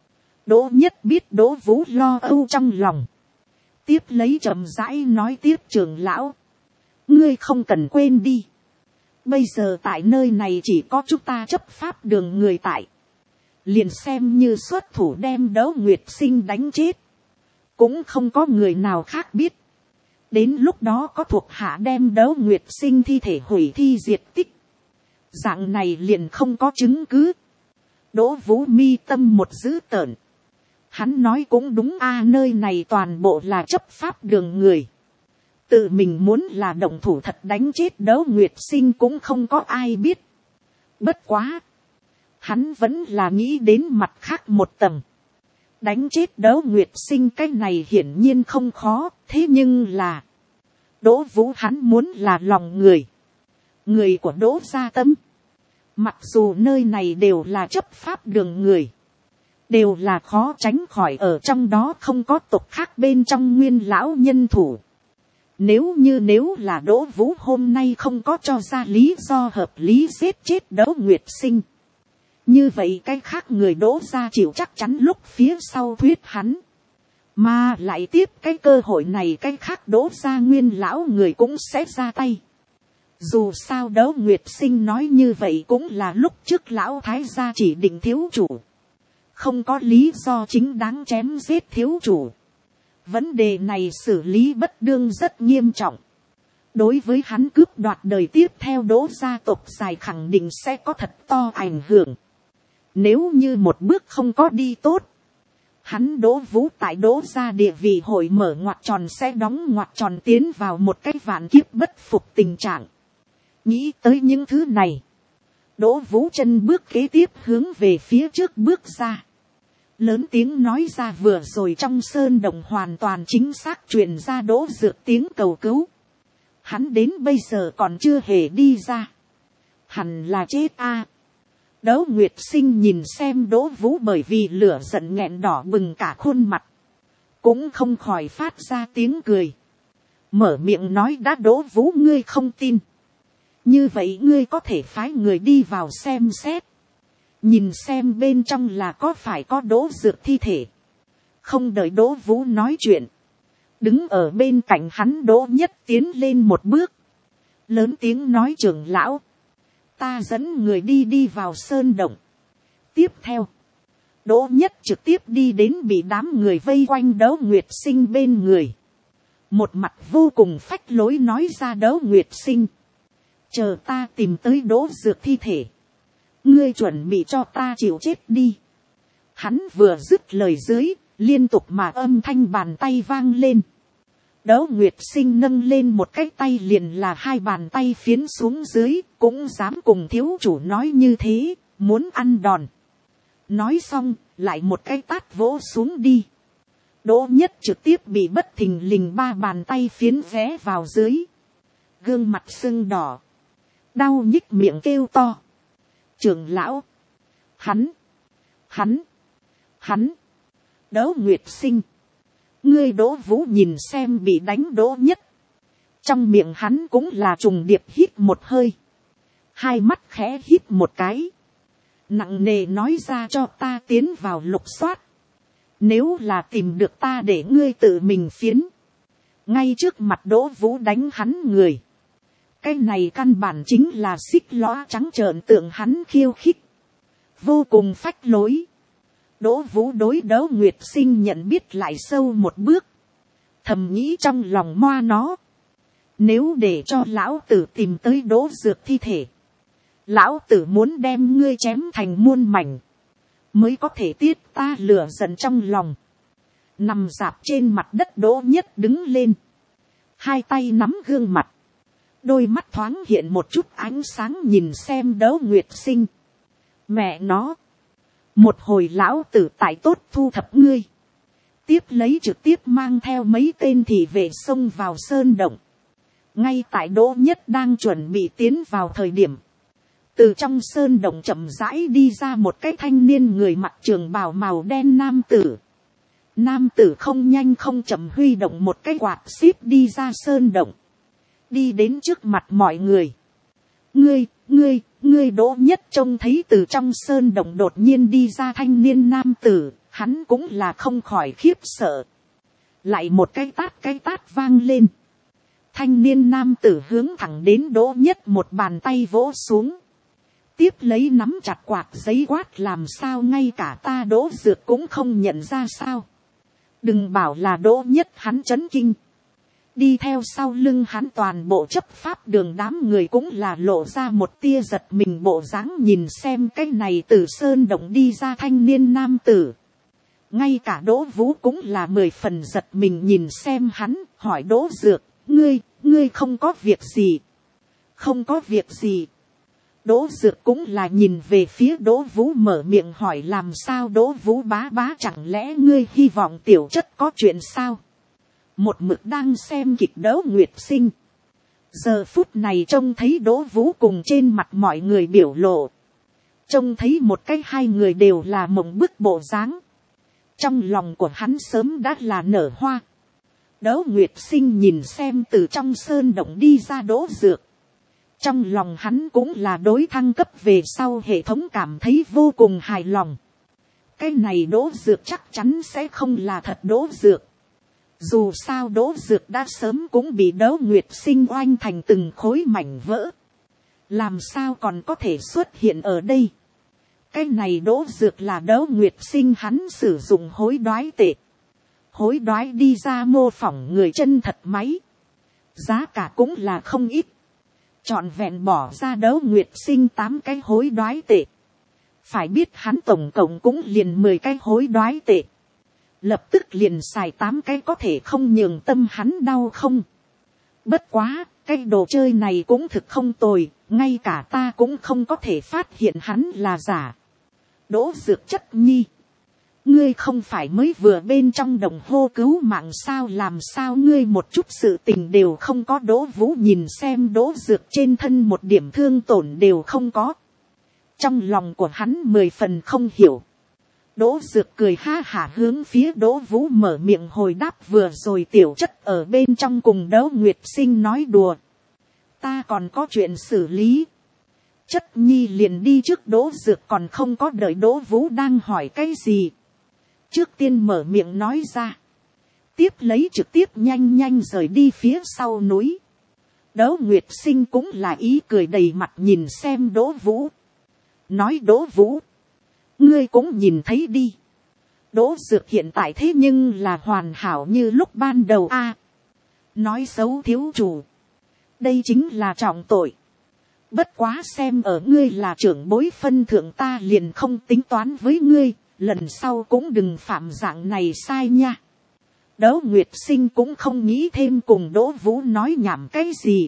Đỗ Nhất biết Đỗ Vũ lo âu trong lòng, tiếp lấy chậm rãi nói tiếp: trưởng lão, ngươi không cần quên đi, bây giờ tại nơi này chỉ có chúng ta chấp pháp đường người tại, liền xem như xuất thủ đem Đỗ Nguyệt Sinh đánh chết, cũng không có người nào khác biết. Đến lúc đó có thuộc hạ đem Đỗ Nguyệt Sinh thi thể hủy thi diệt tích, dạng này liền không có chứng cứ. Đỗ Vũ mi tâm một dữ tợn, hắn nói cũng đúng a, nơi này toàn bộ là chấp pháp đường người, tự mình muốn là động thủ thật đánh chết Đỗ Nguyệt Sinh cũng không có ai biết. Bất quá, hắn vẫn là nghĩ đến mặt khác một tầng, đánh chết Đỗ Nguyệt Sinh cái này hiển nhiên không khó, thế nhưng là Đỗ Vũ hắn muốn là lòng người, người của Đỗ gia Tâm. Mặc dù nơi này đều là chấp pháp đường người, đều là khó tránh khỏi ở trong đó không có tộc khác bên trong nguyên lão nhân thủ. Nếu như nếu là Đỗ Vũ hôm nay không có cho ra lý do hợp lý giết chết Đỗ Nguyệt Sinh, như vậy cái khác người Đỗ gia chịu chắc chắn lúc phía sau thuyết hắn, mà lại tiếp cái cơ hội này cái khác Đỗ gia nguyên lão người cũng sẽ ra tay. Dù sao Đỗ Nguyệt Sinh nói như vậy cũng là lúc trước lão thái gia chỉ định thiếu chủ, không có lý do chính đáng chém giết thiếu chủ. Vấn đề này xử lý bất đương rất nghiêm trọng, đối với hắn cướp đoạt đời tiếp theo Đỗ gia tộc dài khẳng định sẽ có thật to ảnh hưởng. Nếu như một bước không có đi tốt, hắn Đỗ Vũ tại Đỗ gia địa vị hội mở ngoặt tròn sẽ đóng ngoặt tròn tiến vào một cái vạn kiếp bất phục tình trạng. Nghĩ tới những thứ này, Đỗ Vũ chân bước kế tiếp hướng về phía trước bước ra, lớn tiếng nói ra vừa rồi trong sơn động hoàn toàn chính xác truyền ra Đỗ Dược tiếng cầu cứu. Hắn đến bây giờ còn chưa hề đi ra, hẳn là chết a. À. Đỗ Nguyệt Sinh nhìn xem Đỗ Vũ bởi vì lửa giận nghẹn đỏ bừng cả khuôn mặt, cũng không khỏi phát ra tiếng cười, mở miệng nói: đã Đỗ Vũ ngươi không tin, như vậy ngươi có thể phái người đi vào xem xét, nhìn xem bên trong là có phải có Đỗ Dược thi thể. Không đợi Đỗ Vũ nói chuyện, đứng ở bên cạnh hắn Đỗ Nhất tiến lên một bước, lớn tiếng nói: trưởng lão, ta dẫn người đi đi vào sơn động. Tiếp theo, Đỗ Nhất trực tiếp đi đến bị đám người vây quanh Đỗ Nguyệt Sinh bên người, một mặt vô cùng phách lối nói ra: Đỗ Nguyệt Sinh, chờ ta tìm tới Đỗ Dược thi thể, ngươi chuẩn bị cho ta chịu chết đi. Hắn vừa dứt lời dưới, liên tục mà âm thanh bàn tay vang lên. Đỗ Nguyệt Sinh nâng lên một cái tay liền là hai bàn tay phiến xuống dưới, cũng dám cùng thiếu chủ nói như thế, muốn ăn đòn. Nói xong, lại một cái tát vỗ xuống đi. Đỗ Nhất trực tiếp bị bất thình lình ba bàn tay phiến vé vào dưới. Gương mặt sưng đỏ. Đau nhức miệng kêu to. Trưởng lão. Hắn. Hắn. Hắn. Đỗ Nguyệt Sinh. Ngươi Đỗ Vũ nhìn xem bị đánh Đỗ Nhất. Trong miệng hắn cũng là trùng điệp hít một hơi. Hai mắt khẽ hít một cái. Nặng nề nói ra cho ta tiến vào lục soát. Nếu là tìm được ta để ngươi tự mình phiến. Ngay trước mặt Đỗ Vũ đánh hắn người. Cái này căn bản chính là xích lõa trắng trợn tượng hắn khiêu khích. Vô cùng phách lối. Đỗ Vũ đối Đỗ Nguyệt Sinh nhận biết lại sâu một bước. Thầm nghĩ trong lòng moa nó. Nếu để cho lão tử tìm tới Đỗ Dược thi thể. Lão tử muốn đem ngươi chém thành muôn mảnh. Mới có thể tiết ta lửa giận trong lòng. Nằm dạp trên mặt đất Đỗ Nhất đứng lên. Hai tay nắm gương mặt. Đôi mắt thoáng hiện một chút ánh sáng nhìn xem Đỗ Nguyệt Sinh. Mẹ nó. Một hồi lão tử tại tốt thu thập ngươi. Tiếp lấy trực tiếp mang theo mấy tên thị vệ xông vào sơn động. Ngay tại Đỗ Nhất đang chuẩn bị tiến vào thời điểm. Từ trong sơn động chậm rãi đi ra một cái thanh niên người mặc trường bào màu đen nam tử. Nam tử không nhanh không chậm huy động một cái quạt xíp đi ra sơn động. Đi đến trước mặt mọi người. Ngươi, ngươi, ngươi Đỗ Nhất trông thấy từ trong sơn động đột nhiên đi ra thanh niên nam tử. Hắn cũng là không khỏi khiếp sợ. Lại một cái tát cái tát vang lên. Thanh niên nam tử hướng thẳng đến Đỗ Nhất một bàn tay vỗ xuống. Tiếp lấy nắm chặt quạt giấy quát làm sao ngay cả ta Đỗ Dược cũng không nhận ra sao. Đừng bảo là Đỗ Nhất hắn chấn kinh. Đi theo sau lưng hắn toàn bộ chấp pháp đường đám người cũng là lộ ra một tia giật mình bộ dáng nhìn xem cái này từ sơn động đi ra thanh niên nam tử. Ngay cả Đỗ Vũ cũng là mười phần giật mình nhìn xem hắn hỏi Đỗ Dược, ngươi, ngươi không có việc gì. Không có việc gì. Đỗ Dược cũng là nhìn về phía Đỗ Vũ mở miệng hỏi làm sao Đỗ Vũ bá bá chẳng lẽ ngươi hy vọng tiểu chất có chuyện sao. Một mực đang xem kịch Đỗ Nguyệt Sinh. Giờ phút này trông thấy Đỗ Vũ cùng trên mặt mọi người biểu lộ. Trông thấy một cái hai người đều là mộng bức bộ dáng. Trong lòng của hắn sớm đã là nở hoa. Đỗ Nguyệt Sinh nhìn xem từ trong sơn động đi ra Đỗ Dược. Trong lòng hắn cũng là đối thăng cấp về sau hệ thống cảm thấy vô cùng hài lòng. Cái này Đỗ Dược chắc chắn sẽ không là thật Đỗ Dược. Dù sao Đỗ Dược đã sớm cũng bị Đỗ Nguyệt Sinh oanh thành từng khối mảnh vỡ. Làm sao còn có thể xuất hiện ở đây. Cái này Đỗ Dược là Đỗ Nguyệt Sinh hắn sử dụng hối đoái tệ. Hối đoái đi ra mô phỏng người chân thật máy. Giá cả cũng là không ít. Chọn vẹn bỏ ra Đỗ Nguyệt Sinh tám cái hối đoái tệ. Phải biết hắn tổng cộng cũng liền mười cái hối đoái tệ. Lập tức liền xài tám cái có thể không nhường tâm hắn đau không. Bất quá, cái đồ chơi này cũng thực không tồi, ngay cả ta cũng không có thể phát hiện hắn là giả. Đỗ Dược chất nhi. Ngươi không phải mới vừa bên trong đồng hô cứu mạng sao làm sao ngươi một chút sự tình đều không có. Đỗ Vũ nhìn xem Đỗ Dược trên thân một điểm thương tổn đều không có. Trong lòng của hắn mười phần không hiểu. Đỗ Dược cười ha hả hướng phía Đỗ Vũ mở miệng hồi đáp vừa rồi tiểu chất ở bên trong cùng Đỗ Nguyệt Sinh nói đùa. Ta còn có chuyện xử lý. Chất nhi liền đi trước. Đỗ Dược còn không có đợi Đỗ Vũ đang hỏi cái gì. Trước tiên mở miệng nói ra. Tiếp lấy trực tiếp nhanh nhanh rời đi phía sau núi. Đỗ Nguyệt Sinh cũng là ý cười đầy mặt nhìn xem Đỗ Vũ. Nói Đỗ Vũ. Ngươi cũng nhìn thấy đi. Đỗ Dược hiện tại thế nhưng là hoàn hảo như lúc ban đầu a. À, nói xấu thiếu chủ. Đây chính là trọng tội. Bất quá xem ở ngươi là trưởng bối phân thượng ta liền không tính toán với ngươi. Lần sau cũng đừng phạm dạng này sai nha. Đỗ Nguyệt Sinh cũng không nghĩ thêm cùng Đỗ Vũ nói nhảm cái gì.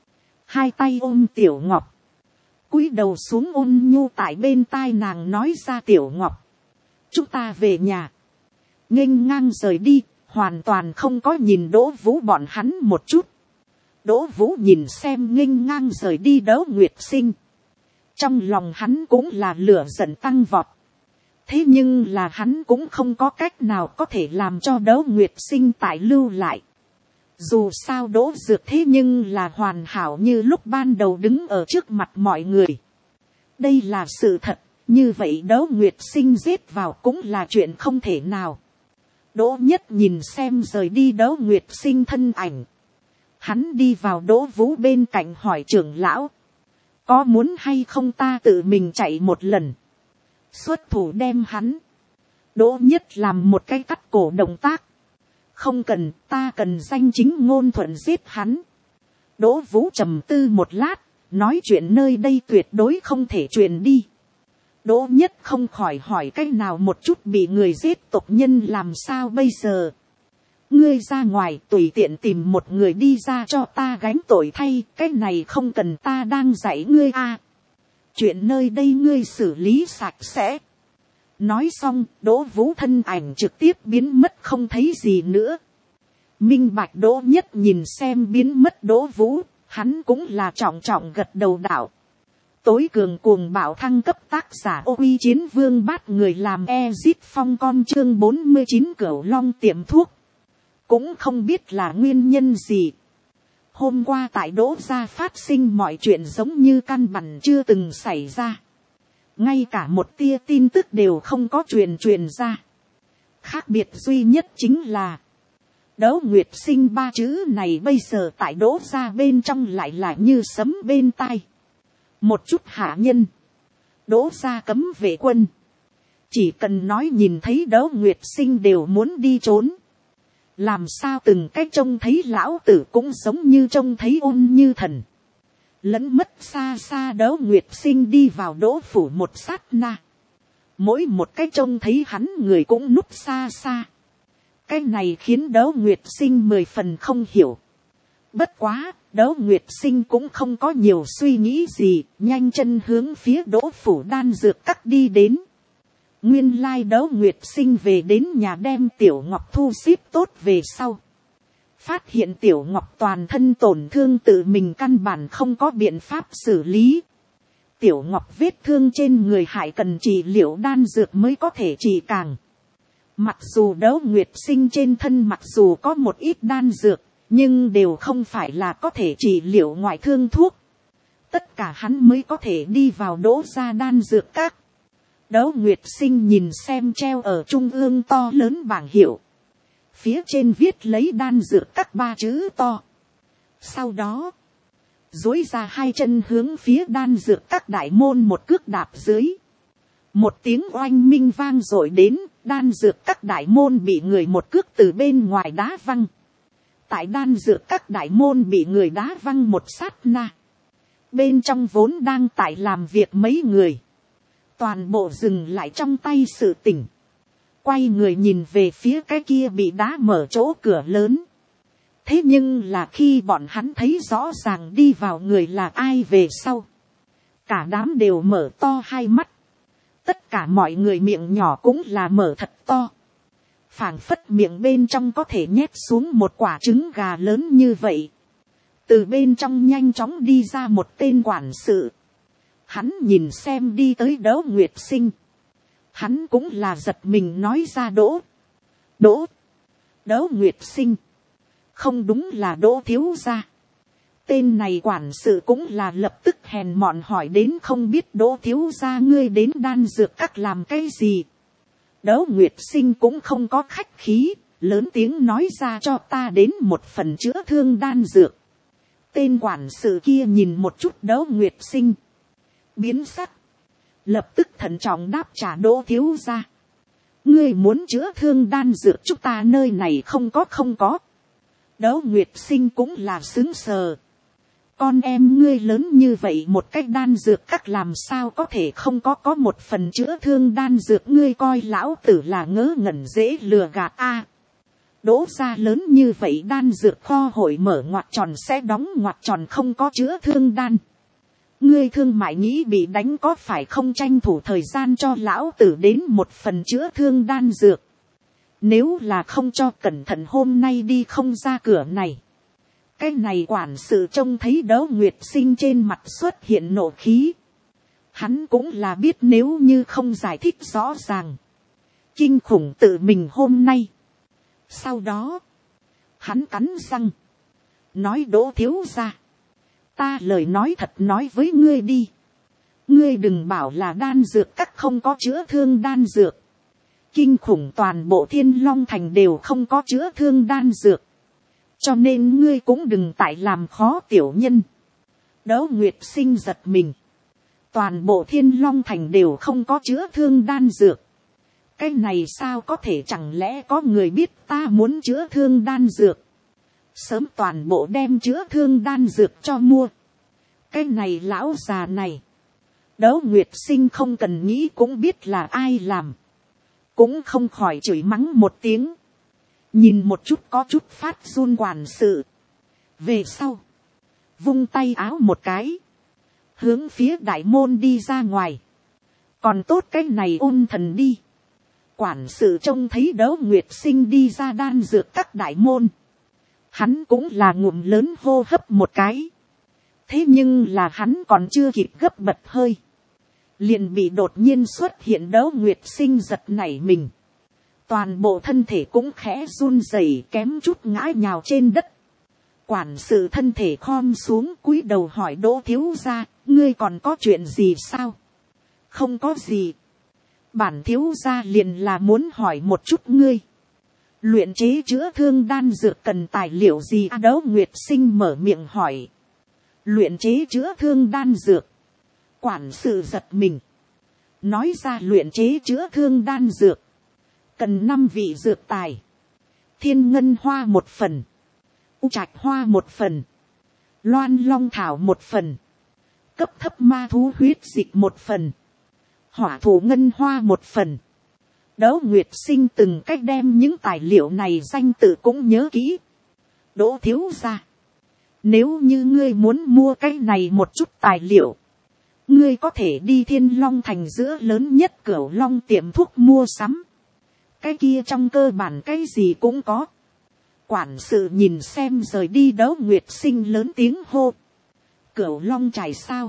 Hai tay ôm Tiểu Ngọc. Cúi đầu xuống ôn nhu tại bên tai nàng nói ra Tiểu Ngọc. Chúng ta về nhà. Nghênh ngang rời đi. hoàn toàn không có nhìn Đỗ Vũ bọn hắn một chút. Đỗ Vũ nhìn xem nghênh ngang rời đi Đỗ Nguyệt Sinh. Trong lòng hắn cũng là lửa giận tăng vọt. Thế nhưng là hắn cũng không có cách nào có thể làm cho Đỗ Nguyệt Sinh tại lưu lại. Dù sao Đỗ Dược thế nhưng là hoàn hảo như lúc ban đầu đứng ở trước mặt mọi người. Đây là sự thật, như vậy Đỗ Nguyệt Sinh giết vào cũng là chuyện không thể nào. Đỗ Nhất nhìn xem rời đi Đỗ Nguyệt Sinh thân ảnh. Hắn đi vào Đỗ Vũ bên cạnh hỏi trưởng lão. Có muốn hay không ta tự mình chạy một lần. Xuất thủ đem hắn. Đỗ Nhất làm một cái cắt cổ động tác. Không cần, ta cần danh chính ngôn thuận giết hắn. Đỗ Vũ trầm tư một lát, nói chuyện nơi đây tuyệt đối không thể truyền đi. Đỗ Nhất không khỏi hỏi cách nào một chút bị người giết tộc nhân làm sao bây giờ. Ngươi ra ngoài tùy tiện tìm một người đi ra cho ta gánh tội thay, cái này không cần ta đang dạy ngươi a. À, chuyện nơi đây ngươi xử lý sạch sẽ. Nói xong, Đỗ Vũ thân ảnh trực tiếp biến mất không thấy gì nữa. Minh Bạch Đỗ Nhất nhìn xem biến mất Đỗ Vũ, hắn cũng là trọng trọng gật đầu đạo. Tối cường cuồng bạo thăng cấp tác giả Ô Uy Chiến Vương bắt người làm Ezit Phong con chương bốn mươi chín Cửu Long tiệm thuốc. Cũng không biết là nguyên nhân gì. Hôm qua tại Đỗ gia phát sinh mọi chuyện giống như căn bản chưa từng xảy ra. Ngay cả một tia tin tức đều không có truyền truyền ra. Khác biệt duy nhất chính là Đỗ Nguyệt Sinh ba chữ này bây giờ tại Đỗ gia bên trong lại là như sấm bên tai. Một chút hạ nhân. Đỗ gia cấm vệ quân. Chỉ cần nói nhìn thấy Đỗ Nguyệt Sinh đều muốn đi trốn. Làm sao từng cách trông thấy lão tử cũng giống như trông thấy ôn như thần. Lẫn mất xa xa Đỗ Nguyệt Sinh đi vào Đỗ phủ một sát na. Mỗi một cách trông thấy hắn người cũng núp xa xa. Cái này khiến Đỗ Nguyệt Sinh mười phần không hiểu. Bất quá, Đỗ Nguyệt Sinh cũng không có nhiều suy nghĩ gì, nhanh chân hướng phía Đỗ phủ đan dược cắt đi đến. Nguyên lai Đỗ Nguyệt Sinh về đến nhà đem Tiểu Ngọc thu xếp tốt về sau. Phát hiện Tiểu Ngọc toàn thân tổn thương tự mình căn bản không có biện pháp xử lý. Tiểu Ngọc vết thương trên người hại cần trị liệu đan dược mới có thể trị càng. Mặc dù Đỗ Nguyệt Sinh trên thân mặc dù có một ít đan dược, nhưng đều không phải là có thể trị liệu ngoại thương thuốc. Tất cả hắn mới có thể đi vào Đỗ gia đan dược các. Đỗ Nguyệt Sinh nhìn xem treo ở trung ương to lớn bảng hiệu. Phía trên viết lấy đan dược các ba chữ to. Sau đó, duỗi ra hai chân hướng phía đan dược các đại môn một cước đạp dưới. Một tiếng oanh minh vang dội đến, đan dược các đại môn bị người một cước từ bên ngoài đá văng. Tại đan dược các đại môn bị người đá văng một sát na. Bên trong vốn đang tại làm việc mấy người. Toàn bộ dừng lại trong tay sự tình. Quay người nhìn về phía cái kia bị đá mở chỗ cửa lớn. Thế nhưng là khi bọn hắn thấy rõ ràng đi vào người là ai về sau. Cả đám đều mở to hai mắt. Tất cả mọi người miệng nhỏ cũng là mở thật to. Phảng phất miệng bên trong có thể nhét xuống một quả trứng gà lớn như vậy. Từ bên trong nhanh chóng đi ra một tên quản sự. Hắn nhìn xem đi tới Đỗ Nguyệt Sinh. Hắn cũng là giật mình nói ra Đỗ. Đỗ. Đỗ Nguyệt Sinh. Không đúng là Đỗ thiếu gia. Tên này quản sự cũng là lập tức hèn mọn hỏi đến không biết Đỗ thiếu gia ngươi đến đan dược các làm cái gì. Đỗ Nguyệt Sinh cũng không có khách khí, lớn tiếng nói ra cho ta đến một phần chữa thương đan dược. Tên quản sự kia nhìn một chút Đỗ Nguyệt Sinh. Biến sắc. Lập tức thận trọng đáp trả Đỗ thiếu gia. Ngươi muốn chữa thương đan dược chúng ta nơi này không có không có. Đỗ Nguyệt Sinh cũng là sướng sờ. Con em ngươi lớn như vậy một cách đan dược các làm sao có thể không có có một phần chữa thương đan dược ngươi coi lão tử là ngớ ngẩn dễ lừa gạt a. Đỗ gia lớn như vậy đan dược kho hội mở ngoặt tròn sẽ đóng ngoặt tròn không có chữa thương đan. Ngươi thương mại nghĩ bị đánh có phải không tranh thủ thời gian cho lão tử đến một phần chữa thương đan dược. Nếu là không cho cẩn thận hôm nay đi không ra cửa này. Cái này quản sự trông thấy Đỗ Nguyệt Sinh trên mặt xuất hiện nộ khí. Hắn cũng là biết nếu như không giải thích rõ ràng. Kinh khủng tự mình hôm nay. Sau đó. Hắn cắn răng. Nói Đỗ thiếu gia. Ta lời nói thật nói với ngươi đi. Ngươi đừng bảo là đan dược các không có chữa thương đan dược. Kinh khủng toàn bộ Thiên Long Thành đều không có chữa thương đan dược. Cho nên ngươi cũng đừng tại làm khó tiểu nhân. Đỗ Nguyệt Sinh giật mình. Toàn bộ Thiên Long Thành đều không có chữa thương đan dược. Cái này sao có thể, chẳng lẽ có người biết ta muốn chữa thương đan dược. Sớm toàn bộ đem chữa thương đan dược cho mua. Cái này lão già này. Đỗ Nguyệt Sinh không cần nghĩ cũng biết là ai làm. Cũng không khỏi chửi mắng một tiếng. Nhìn một chút có chút phát run quản sự. Về sau. Vung tay áo một cái. Hướng phía đại môn đi ra ngoài. Còn tốt cái này ôn thần đi. Quản sự trông thấy Đỗ Nguyệt Sinh đi ra đan dược các đại môn. Hắn cũng là ngụm lớn hô hấp một cái. Thế nhưng là hắn còn chưa kịp gấp bật hơi. Liền bị đột nhiên xuất hiện Đỗ Nguyệt Sinh giật nảy mình. Toàn bộ thân thể cũng khẽ run rẩy, kém chút ngã nhào trên đất. Quản sự thân thể khom xuống cúi đầu hỏi Đỗ thiếu gia, ngươi còn có chuyện gì sao? Không có gì. Bản thiếu gia liền là muốn hỏi một chút ngươi. Luyện chế chữa thương đan dược cần tài liệu gì? Đỗ Nguyệt Sinh mở miệng hỏi. Luyện chế chữa thương đan dược. Quản sự giật mình. Nói ra luyện chế chữa thương đan dược. Cần năm vị dược tài. Thiên ngân hoa một phần. U trạch hoa một phần. Loan long thảo một phần. Cấp thấp ma thú huyết dịch một phần. Hỏa thủ ngân hoa một phần. Đỗ Nguyệt Sinh từng cách đem những tài liệu này danh tự cũng nhớ kỹ. Đỗ thiếu gia. Nếu như ngươi muốn mua cái này một chút tài liệu. Ngươi có thể đi Thiên Long Thành giữa lớn nhất Cửu Long tiệm thuốc mua sắm. Cái kia trong cơ bản cái gì cũng có. Quản sự nhìn xem rời đi Đỗ Nguyệt Sinh lớn tiếng hô. Cửu Long trải sao?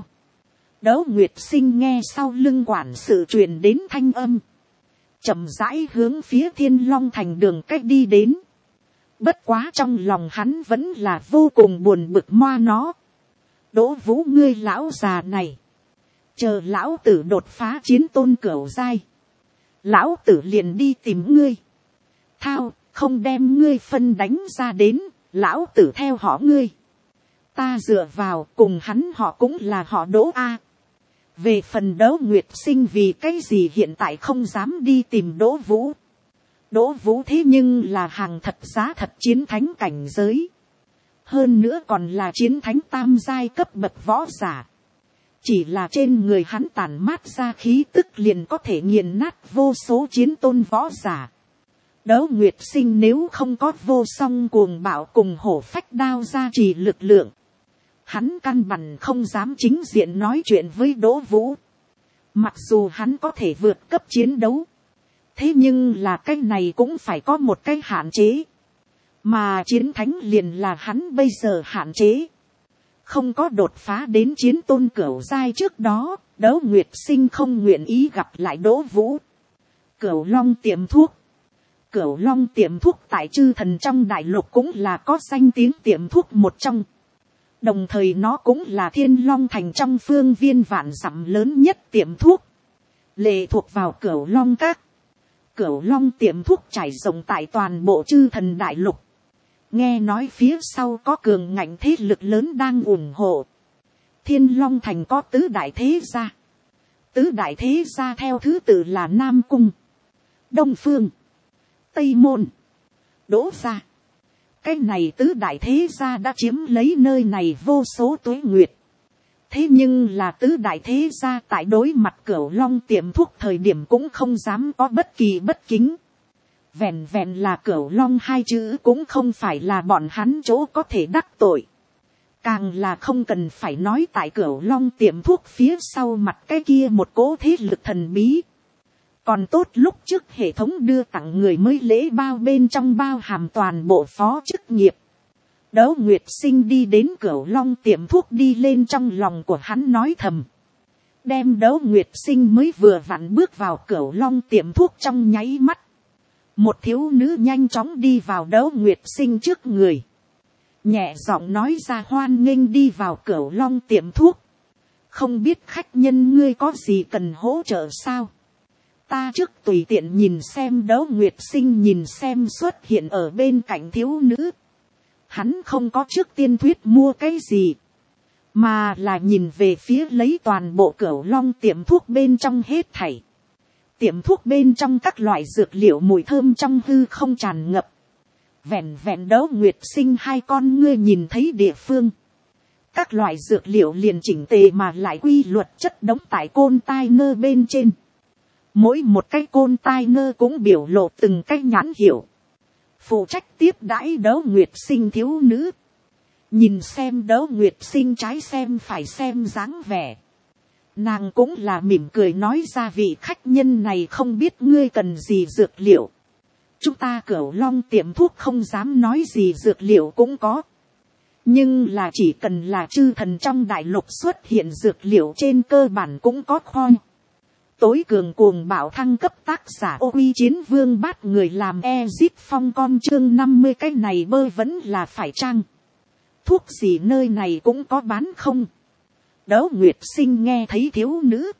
Đỗ Nguyệt Sinh nghe sau lưng quản sự truyền đến thanh âm. Chậm rãi hướng phía Thiên Long Thành đường cách đi đến. Bất quá trong lòng hắn vẫn là vô cùng buồn bực moa nó. Đỗ Vũ ngươi lão già này. Chờ lão tử đột phá chiến tôn cửu giai. Lão tử liền đi tìm ngươi. Thao, không đem ngươi phân đánh ra đến, lão tử theo họ ngươi. Ta dựa vào cùng hắn họ cũng là họ Đỗ A. Về phần Đỗ Nguyệt Sinh vì cái gì hiện tại không dám đi tìm Đỗ Vũ. Đỗ Vũ thế nhưng là hàng thật giá thật chiến thánh cảnh giới. Hơn nữa còn là chiến thánh tam giai cấp bậc võ giả. Chỉ là trên người hắn tản mát ra khí tức liền có thể nghiền nát vô số chiến tôn võ giả. Đỗ Nguyệt Sinh nếu không có vô song cuồng bạo cùng hổ phách đao gia trì lực lượng. Hắn căn bản không dám chính diện nói chuyện với Đỗ Vũ. Mặc dù hắn có thể vượt cấp chiến đấu. Thế nhưng là cái này cũng phải có một cái hạn chế. Mà chiến thánh liền là hắn bây giờ hạn chế. Không có đột phá đến chiến tôn cửu giai trước đó, Đỗ Nguyệt Sinh không nguyện ý gặp lại Đỗ Vũ. Cửu Long tiệm thuốc. Cửu Long tiệm thuốc tại chư thần trong đại lục cũng là có danh tiếng tiệm thuốc một trong. Đồng thời nó cũng là Thiên Long Thành trong phương viên vạn dặm lớn nhất tiệm thuốc. Lệ thuộc vào Cửu Long Các. Cửu Long tiệm thuốc trải rộng tại toàn bộ chư thần đại lục. Nghe nói phía sau có cường ngạnh thế lực lớn đang ủng hộ. Thiên Long Thành có tứ đại thế gia. Tứ đại thế gia theo thứ tự là Nam Cung, Đông Phương, Tây Môn, Đỗ gia. Cái này tứ đại thế gia đã chiếm lấy nơi này vô số tuế nguyệt. Thế nhưng là tứ đại thế gia tại đối mặt Cửu Long tiệm thuốc thời điểm cũng không dám có bất kỳ bất kính. Vẹn vẹn là Cửu Long hai chữ cũng không phải là bọn hắn chỗ có thể đắc tội. Càng là không cần phải nói tại Cửu Long tiệm thuốc phía sau mặt cái kia một cỗ thế lực thần bí. Còn tốt lúc trước hệ thống đưa tặng người mới lễ bao bên trong bao hàm toàn bộ phó chức nghiệp. Đấu Nguyệt Sinh đi đến Cửu Long tiệm thuốc đi lên trong lòng của hắn nói thầm. Đem Đấu Nguyệt Sinh mới vừa vặn bước vào Cửu Long tiệm thuốc trong nháy mắt. Một thiếu nữ nhanh chóng đi vào Đấu Nguyệt Sinh trước người. Nhẹ giọng nói ra hoan nghênh đi vào Cửu Long tiệm thuốc. Không biết khách nhân ngươi có gì cần hỗ trợ sao? Ta trước tùy tiện nhìn xem. Đấu Nguyệt Sinh nhìn xem xuất hiện ở bên cạnh thiếu nữ. Hắn không có trước tiên thuyết mua cái gì. Mà là nhìn về phía lấy toàn bộ Cửu Long tiệm thuốc bên trong hết thảy. Tiệm thuốc bên trong các loại dược liệu mùi thơm trong hư không tràn ngập. Vẹn vẹn Đấu Nguyệt Sinh hai con ngươi nhìn thấy địa phương. Các loại dược liệu liền chỉnh tề mà lại quy luật chất đóng tại côn tai nơ bên trên. Mỗi một cái côn tai nơ cũng biểu lộ từng cái nhãn hiệu. Phụ trách tiếp đãi Đấu Nguyệt Sinh thiếu nữ. Nhìn xem Đấu Nguyệt Sinh trái xem phải xem dáng vẻ. Nàng cũng là mỉm cười nói ra vị khách nhân này không biết ngươi cần gì dược liệu. Chúng ta Cửu Long tiệm thuốc không dám nói gì dược liệu cũng có. Nhưng là chỉ cần là chư thần trong đại lục xuất hiện dược liệu trên cơ bản cũng có kho. Tối cường cuồng bạo thăng cấp tác giả ô uy chiến vương bát người làm Ezip Phong con chương năm mươi cái này bơ vẫn là phải chăng. Thuốc gì nơi này cũng có bán không? Đấu Nguyệt Sinh nghe thấy thiếu nữ.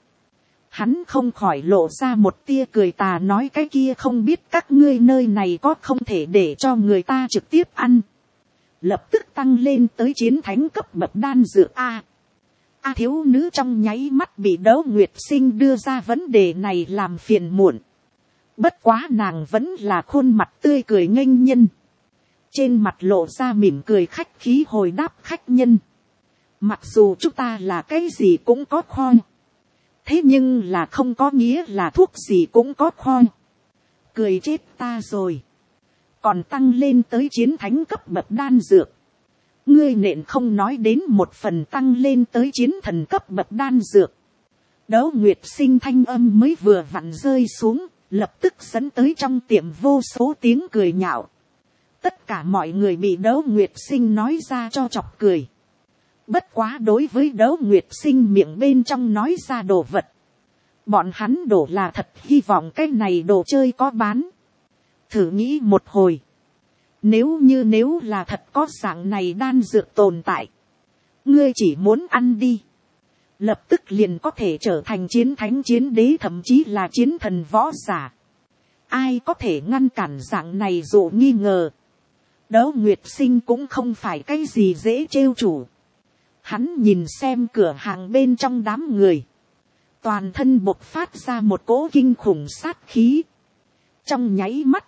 Hắn không khỏi lộ ra một tia cười tà nói cái kia không biết các ngươi nơi này có không thể để cho người ta trực tiếp ăn. Lập tức tăng lên tới chiến thánh cấp bậc đan dược A. A thiếu nữ trong nháy mắt bị Đấu Nguyệt Sinh đưa ra vấn đề này làm phiền muộn. Bất quá nàng vẫn là khuôn mặt tươi cười nghênh nhân. Trên mặt lộ ra mỉm cười khách khí hồi đáp khách nhân. Mặc dù chúng ta là cái gì cũng có kho. Thế nhưng là không có nghĩa là thuốc gì cũng có kho. Cười chết ta rồi. Còn tăng lên tới chiến thánh cấp bậc đan dược. Ngươi nện không nói đến một phần tăng lên tới chiến thần cấp bậc đan dược. Đấu Nguyệt Sinh thanh âm mới vừa vặn rơi xuống. Lập tức dẫn tới trong tiệm vô số tiếng cười nhạo. Tất cả mọi người bị Đấu Nguyệt Sinh nói ra cho chọc cười. Bất quá đối với Đấu Nguyệt Sinh miệng bên trong nói ra đồ vật. Bọn hắn đổ là thật hy vọng cái này đồ chơi có bán. Thử nghĩ một hồi. Nếu như nếu là thật có dạng này đan dược tồn tại. Ngươi chỉ muốn ăn đi. Lập tức liền có thể trở thành chiến thánh chiến đế thậm chí là chiến thần võ giả. Ai có thể ngăn cản dạng này dụ nghi ngờ. Đấu Nguyệt Sinh cũng không phải cái gì dễ trêu chủ. Hắn nhìn xem cửa hàng bên trong đám người. Toàn thân bộc phát ra một cỗ kinh khủng sát khí. Trong nháy mắt.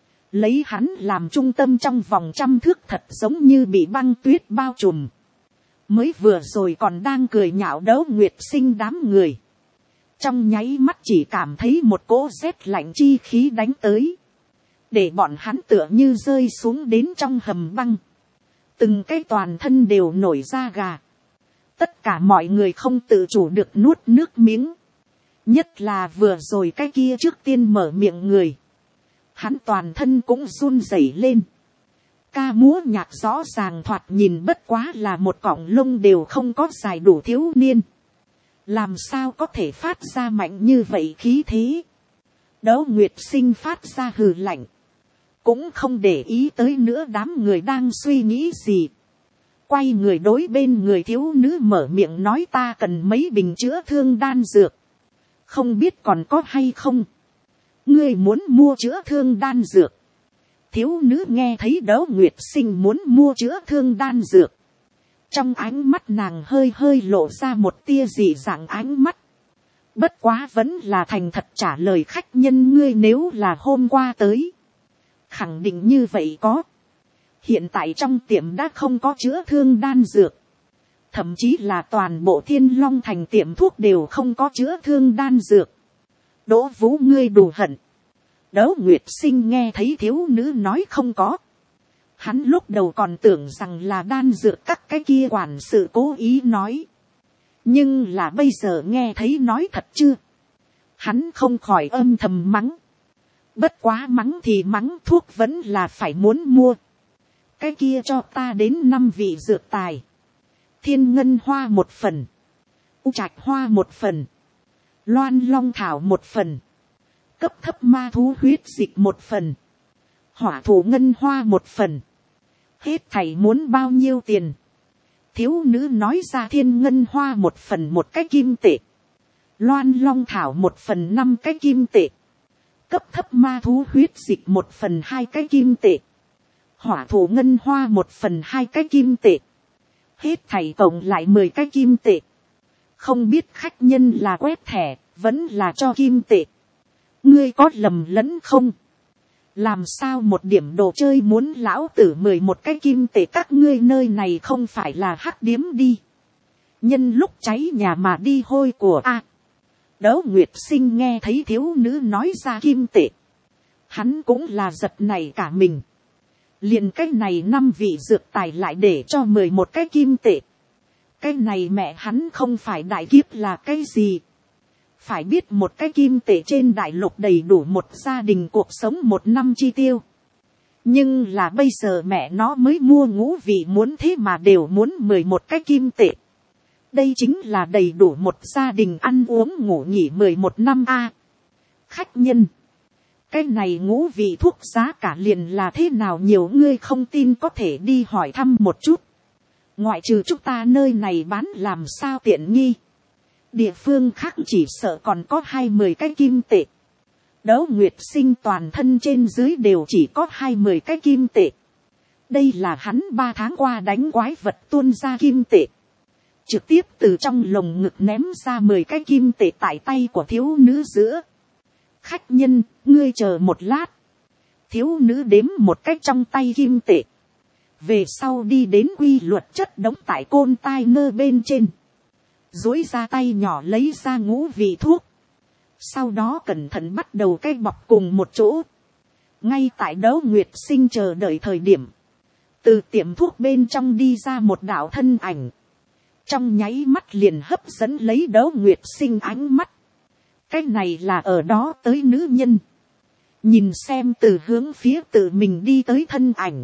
Lấy hắn làm trung tâm trong vòng trăm thước thật giống như bị băng tuyết bao trùm. Mới vừa rồi còn đang cười nhạo Đấu Nguyệt Sinh đám người. Trong nháy mắt chỉ cảm thấy một cỗ rét lạnh chi khí đánh tới. Để bọn hắn tựa như rơi xuống đến trong hầm băng. Từng cái toàn thân đều nổi da gà. Tất cả mọi người không tự chủ được nuốt nước miếng. Nhất là vừa rồi cái kia trước tiên mở miệng người. Hắn toàn thân cũng run rẩy lên. Ca múa nhạc rõ ràng thoạt nhìn bất quá là một cọng lông đều không có dài đủ thiếu niên. Làm sao có thể phát ra mạnh như vậy khí thế. Đấu Nguyệt Sinh phát ra hừ lạnh. Cũng không để ý tới nữa đám người đang suy nghĩ gì. Quay người đối bên người thiếu nữ mở miệng nói ta cần mấy bình chữa thương đan dược. Không biết còn có hay không. Ngươi muốn mua chữa thương đan dược. Thiếu nữ nghe thấy Đấu Nguyệt Sinh muốn mua chữa thương đan dược. Trong ánh mắt nàng hơi hơi lộ ra một tia dị dạng ánh mắt. Bất quá vẫn là thành thật trả lời khách nhân ngươi nếu là hôm qua tới. Khẳng định như vậy có. Hiện tại trong tiệm đã không có chữa thương đan dược. Thậm chí là toàn bộ Thiên Long Thành tiệm thuốc đều không có chữa thương đan dược. Đỗ Vũ ngươi đủ hận. Đấu Nguyệt Sinh nghe thấy thiếu nữ nói không có. Hắn lúc đầu còn tưởng rằng là đan dược các cái kia quản sự cố ý nói. Nhưng là bây giờ nghe thấy nói thật chưa. Hắn không khỏi âm thầm mắng. Bất quá mắng thì mắng, thuốc vẫn là phải muốn mua. Cái kia cho ta đến năm vị dược tài. Thiên ngân hoa một phần. U trạch hoa một phần. Loan long thảo một phần. Cấp thấp ma thú huyết dịch một phần. Hỏa thủ ngân hoa một phần. Hết thảy muốn bao nhiêu tiền? Thiếu nữ nói ra thiên ngân hoa một phần một cái kim tệ. Loan long thảo một phần năm cái kim tệ. Cấp thấp ma thú huyết dịch một phần hai cái kim tệ. Hỏa thủ ngân hoa một phần hai cái kim tệ. Hết thảy tổng lại mười cái kim tệ. Không biết khách nhân là quét thẻ, vẫn là cho kim tệ. Ngươi có lầm lẫn không? Làm sao một điểm đồ chơi muốn lão tử mười một cái kim tệ, các ngươi nơi này không phải là hắc điếm đi. Nhân lúc cháy nhà mà đi hôi của a. À, Đỗ Nguyệt Sinh nghe thấy thiếu nữ nói ra kim tệ. Hắn cũng là giật này cả mình. Liền cái này năm vị dược tài lại để cho mười một cái kim tệ. Cái này mẹ hắn không phải đại kiếp là cái gì. Phải biết một cái kim tệ trên đại lục đầy đủ một gia đình cuộc sống một năm chi tiêu. Nhưng là bây giờ mẹ nó mới mua ngũ vị muốn thế mà đều muốn mười một cái kim tệ. Đây chính là đầy đủ một gia đình ăn uống ngủ nghỉ mười một năm a. Khách nhân. Cái này ngũ vị thuốc giá cả liền là thế nào nhiều, ngươi không tin có thể đi hỏi thăm một chút. Ngoại trừ chúng ta nơi này bán làm sao tiện nghi. Địa phương khác chỉ sợ còn có hai mươi cái kim tệ. Đỗ Nguyệt Sinh toàn thân trên dưới đều chỉ có hai mươi cái kim tệ. Đây là hắn ba tháng qua đánh quái vật tuôn ra kim tệ. Trực tiếp từ trong lồng ngực ném ra mười cái kim tệ tại tay của thiếu nữ giữa. Khách nhân, ngươi chờ một lát. Thiếu nữ đếm một cách trong tay kim tệ. Về sau đi đến quy luật chất đóng tại côn tai nơ bên trên. Duỗi ra tay nhỏ lấy ra ngũ vị thuốc. Sau đó cẩn thận bắt đầu cái bọc cùng một chỗ. Ngay tại Đỗ Nguyệt Sinh chờ đợi thời điểm. Từ tiệm thuốc bên trong đi ra một đạo thân ảnh. Trong nháy mắt liền hấp dẫn lấy Đỗ Nguyệt Sinh ánh mắt. Cái này là ở đó tới nữ nhân. Nhìn xem từ hướng phía tự mình đi tới thân ảnh.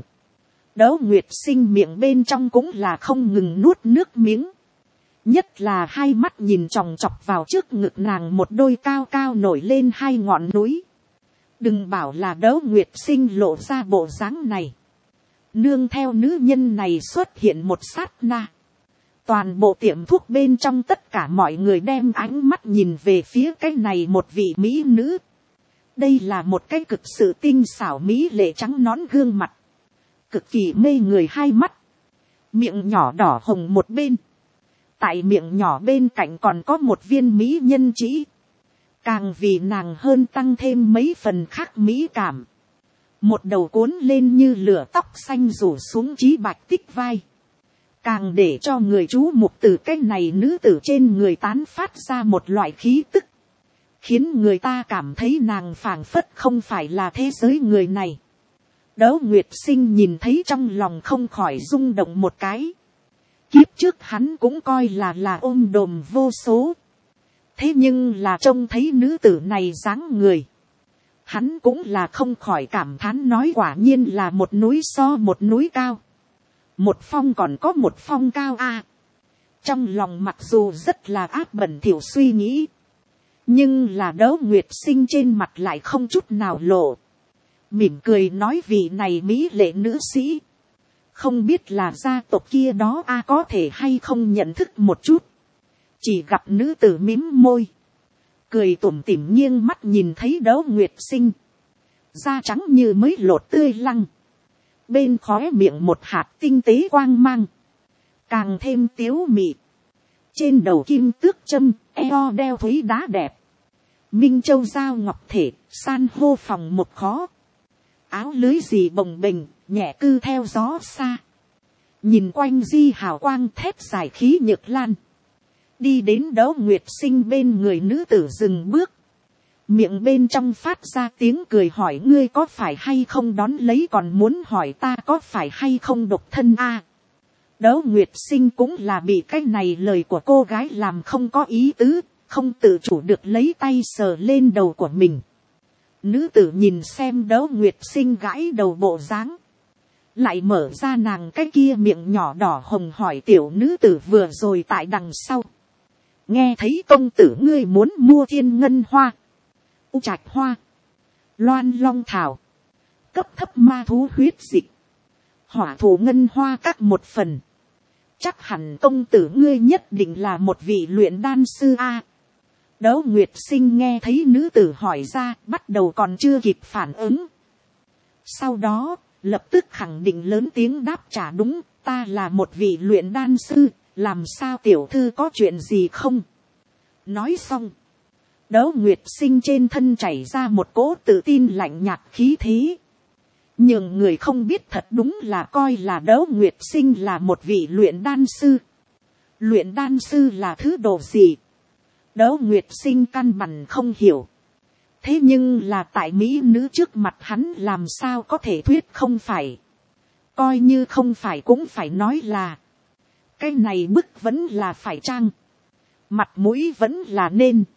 Đỗ Nguyệt Sinh miệng bên trong cũng là không ngừng nuốt nước miếng. Nhất là hai mắt nhìn chòng chọc vào trước ngực nàng một đôi cao cao nổi lên hai ngọn núi. Đừng bảo là Đỗ Nguyệt Sinh lộ ra bộ dáng này. Nương theo nữ nhân này xuất hiện một sát na. Toàn bộ tiệm thuốc bên trong tất cả mọi người đem ánh mắt nhìn về phía cái này một vị mỹ nữ. Đây là một cái cực sự tinh xảo mỹ lệ trắng nõn gương mặt. Cực kỳ mê người hai mắt. Miệng nhỏ đỏ hồng một bên. Tại miệng nhỏ bên cạnh còn có một viên mỹ nhân chỉ. Càng vì nàng hơn tăng thêm mấy phần khác mỹ cảm. Một đầu cuốn lên như lửa tóc xanh rủ xuống trí bạch tích vai. Càng để cho người chú mục từ cái này nữ tử trên người tán phát ra một loại khí tức. Khiến người ta cảm thấy nàng phảng phất không phải là thế giới người này. Đỗ Nguyệt Sinh nhìn thấy trong lòng không khỏi rung động một cái. Kiếp trước hắn cũng coi là là ôm đồm vô số. Thế nhưng là trông thấy nữ tử này dáng người. Hắn cũng là không khỏi cảm thán nói quả nhiên là một núi so một núi cao. Một phong còn có một phong cao a. À, trong lòng mặc dù rất là ác bẩn thỉu suy nghĩ. Nhưng là Đỗ Nguyệt Sinh trên mặt lại không chút nào lộ. Mỉm cười nói vị này mỹ lệ nữ sĩ. Không biết là gia tộc kia đó a à, có thể hay không nhận thức một chút. Chỉ gặp nữ tử mím môi. Cười tủm tỉm nghiêng mắt nhìn thấy Đỗ Nguyệt Sinh. Da trắng như mới lột tươi lăng. Bên khóe miệng một hạt tinh tế quang mang. Càng thêm tiếu mị. Trên đầu kim tước châm, eo đeo thúy đá đẹp. Minh châu giao ngọc thể, san hô phòng một khó. Áo lưới gì bồng bềnh, nhẹ cư theo gió xa. Nhìn quanh di hào quang thép dài khí nhược lan. Đi đến Đỗ Nguyệt Sinh bên người nữ tử dừng bước. Miệng bên trong phát ra tiếng cười hỏi ngươi có phải hay không đón lấy còn muốn hỏi ta có phải hay không độc thân a. À, Đỗ Nguyệt Sinh cũng là bị cái này lời của cô gái làm không có ý tứ, không tự chủ được lấy tay sờ lên đầu của mình. Nữ tử nhìn xem Đỗ Nguyệt Sinh gãi đầu bộ dáng, lại mở ra nàng cái kia miệng nhỏ đỏ hồng hỏi tiểu nữ tử vừa rồi tại đằng sau. Nghe thấy công tử ngươi muốn mua thiên ngân hoa, u trạch hoa, loan long thảo, cấp thấp ma thú huyết dịch, hỏa thủ ngân hoa các một phần. Chắc hẳn công tử ngươi nhất định là một vị luyện đan sư a. Đỗ Nguyệt Sinh nghe thấy nữ tử hỏi ra, bắt đầu còn chưa kịp phản ứng. Sau đó, lập tức khẳng định lớn tiếng đáp trả đúng, ta là một vị luyện đan sư, làm sao tiểu thư có chuyện gì không? Nói xong, Đỗ Nguyệt Sinh trên thân chảy ra một cỗ tự tin lạnh nhạt khí thế. Nhưng người không biết thật đúng là coi là Đỗ Nguyệt Sinh là một vị luyện đan sư. Luyện đan sư là thứ đồ gì? Đỗ Nguyệt Sinh căn bản không hiểu. Thế nhưng là tại mỹ nữ trước mặt hắn làm sao có thể thuyết không phải. Coi như không phải cũng phải nói là. Cái này bức vẫn là phải trang. Mặt mũi vẫn là nên.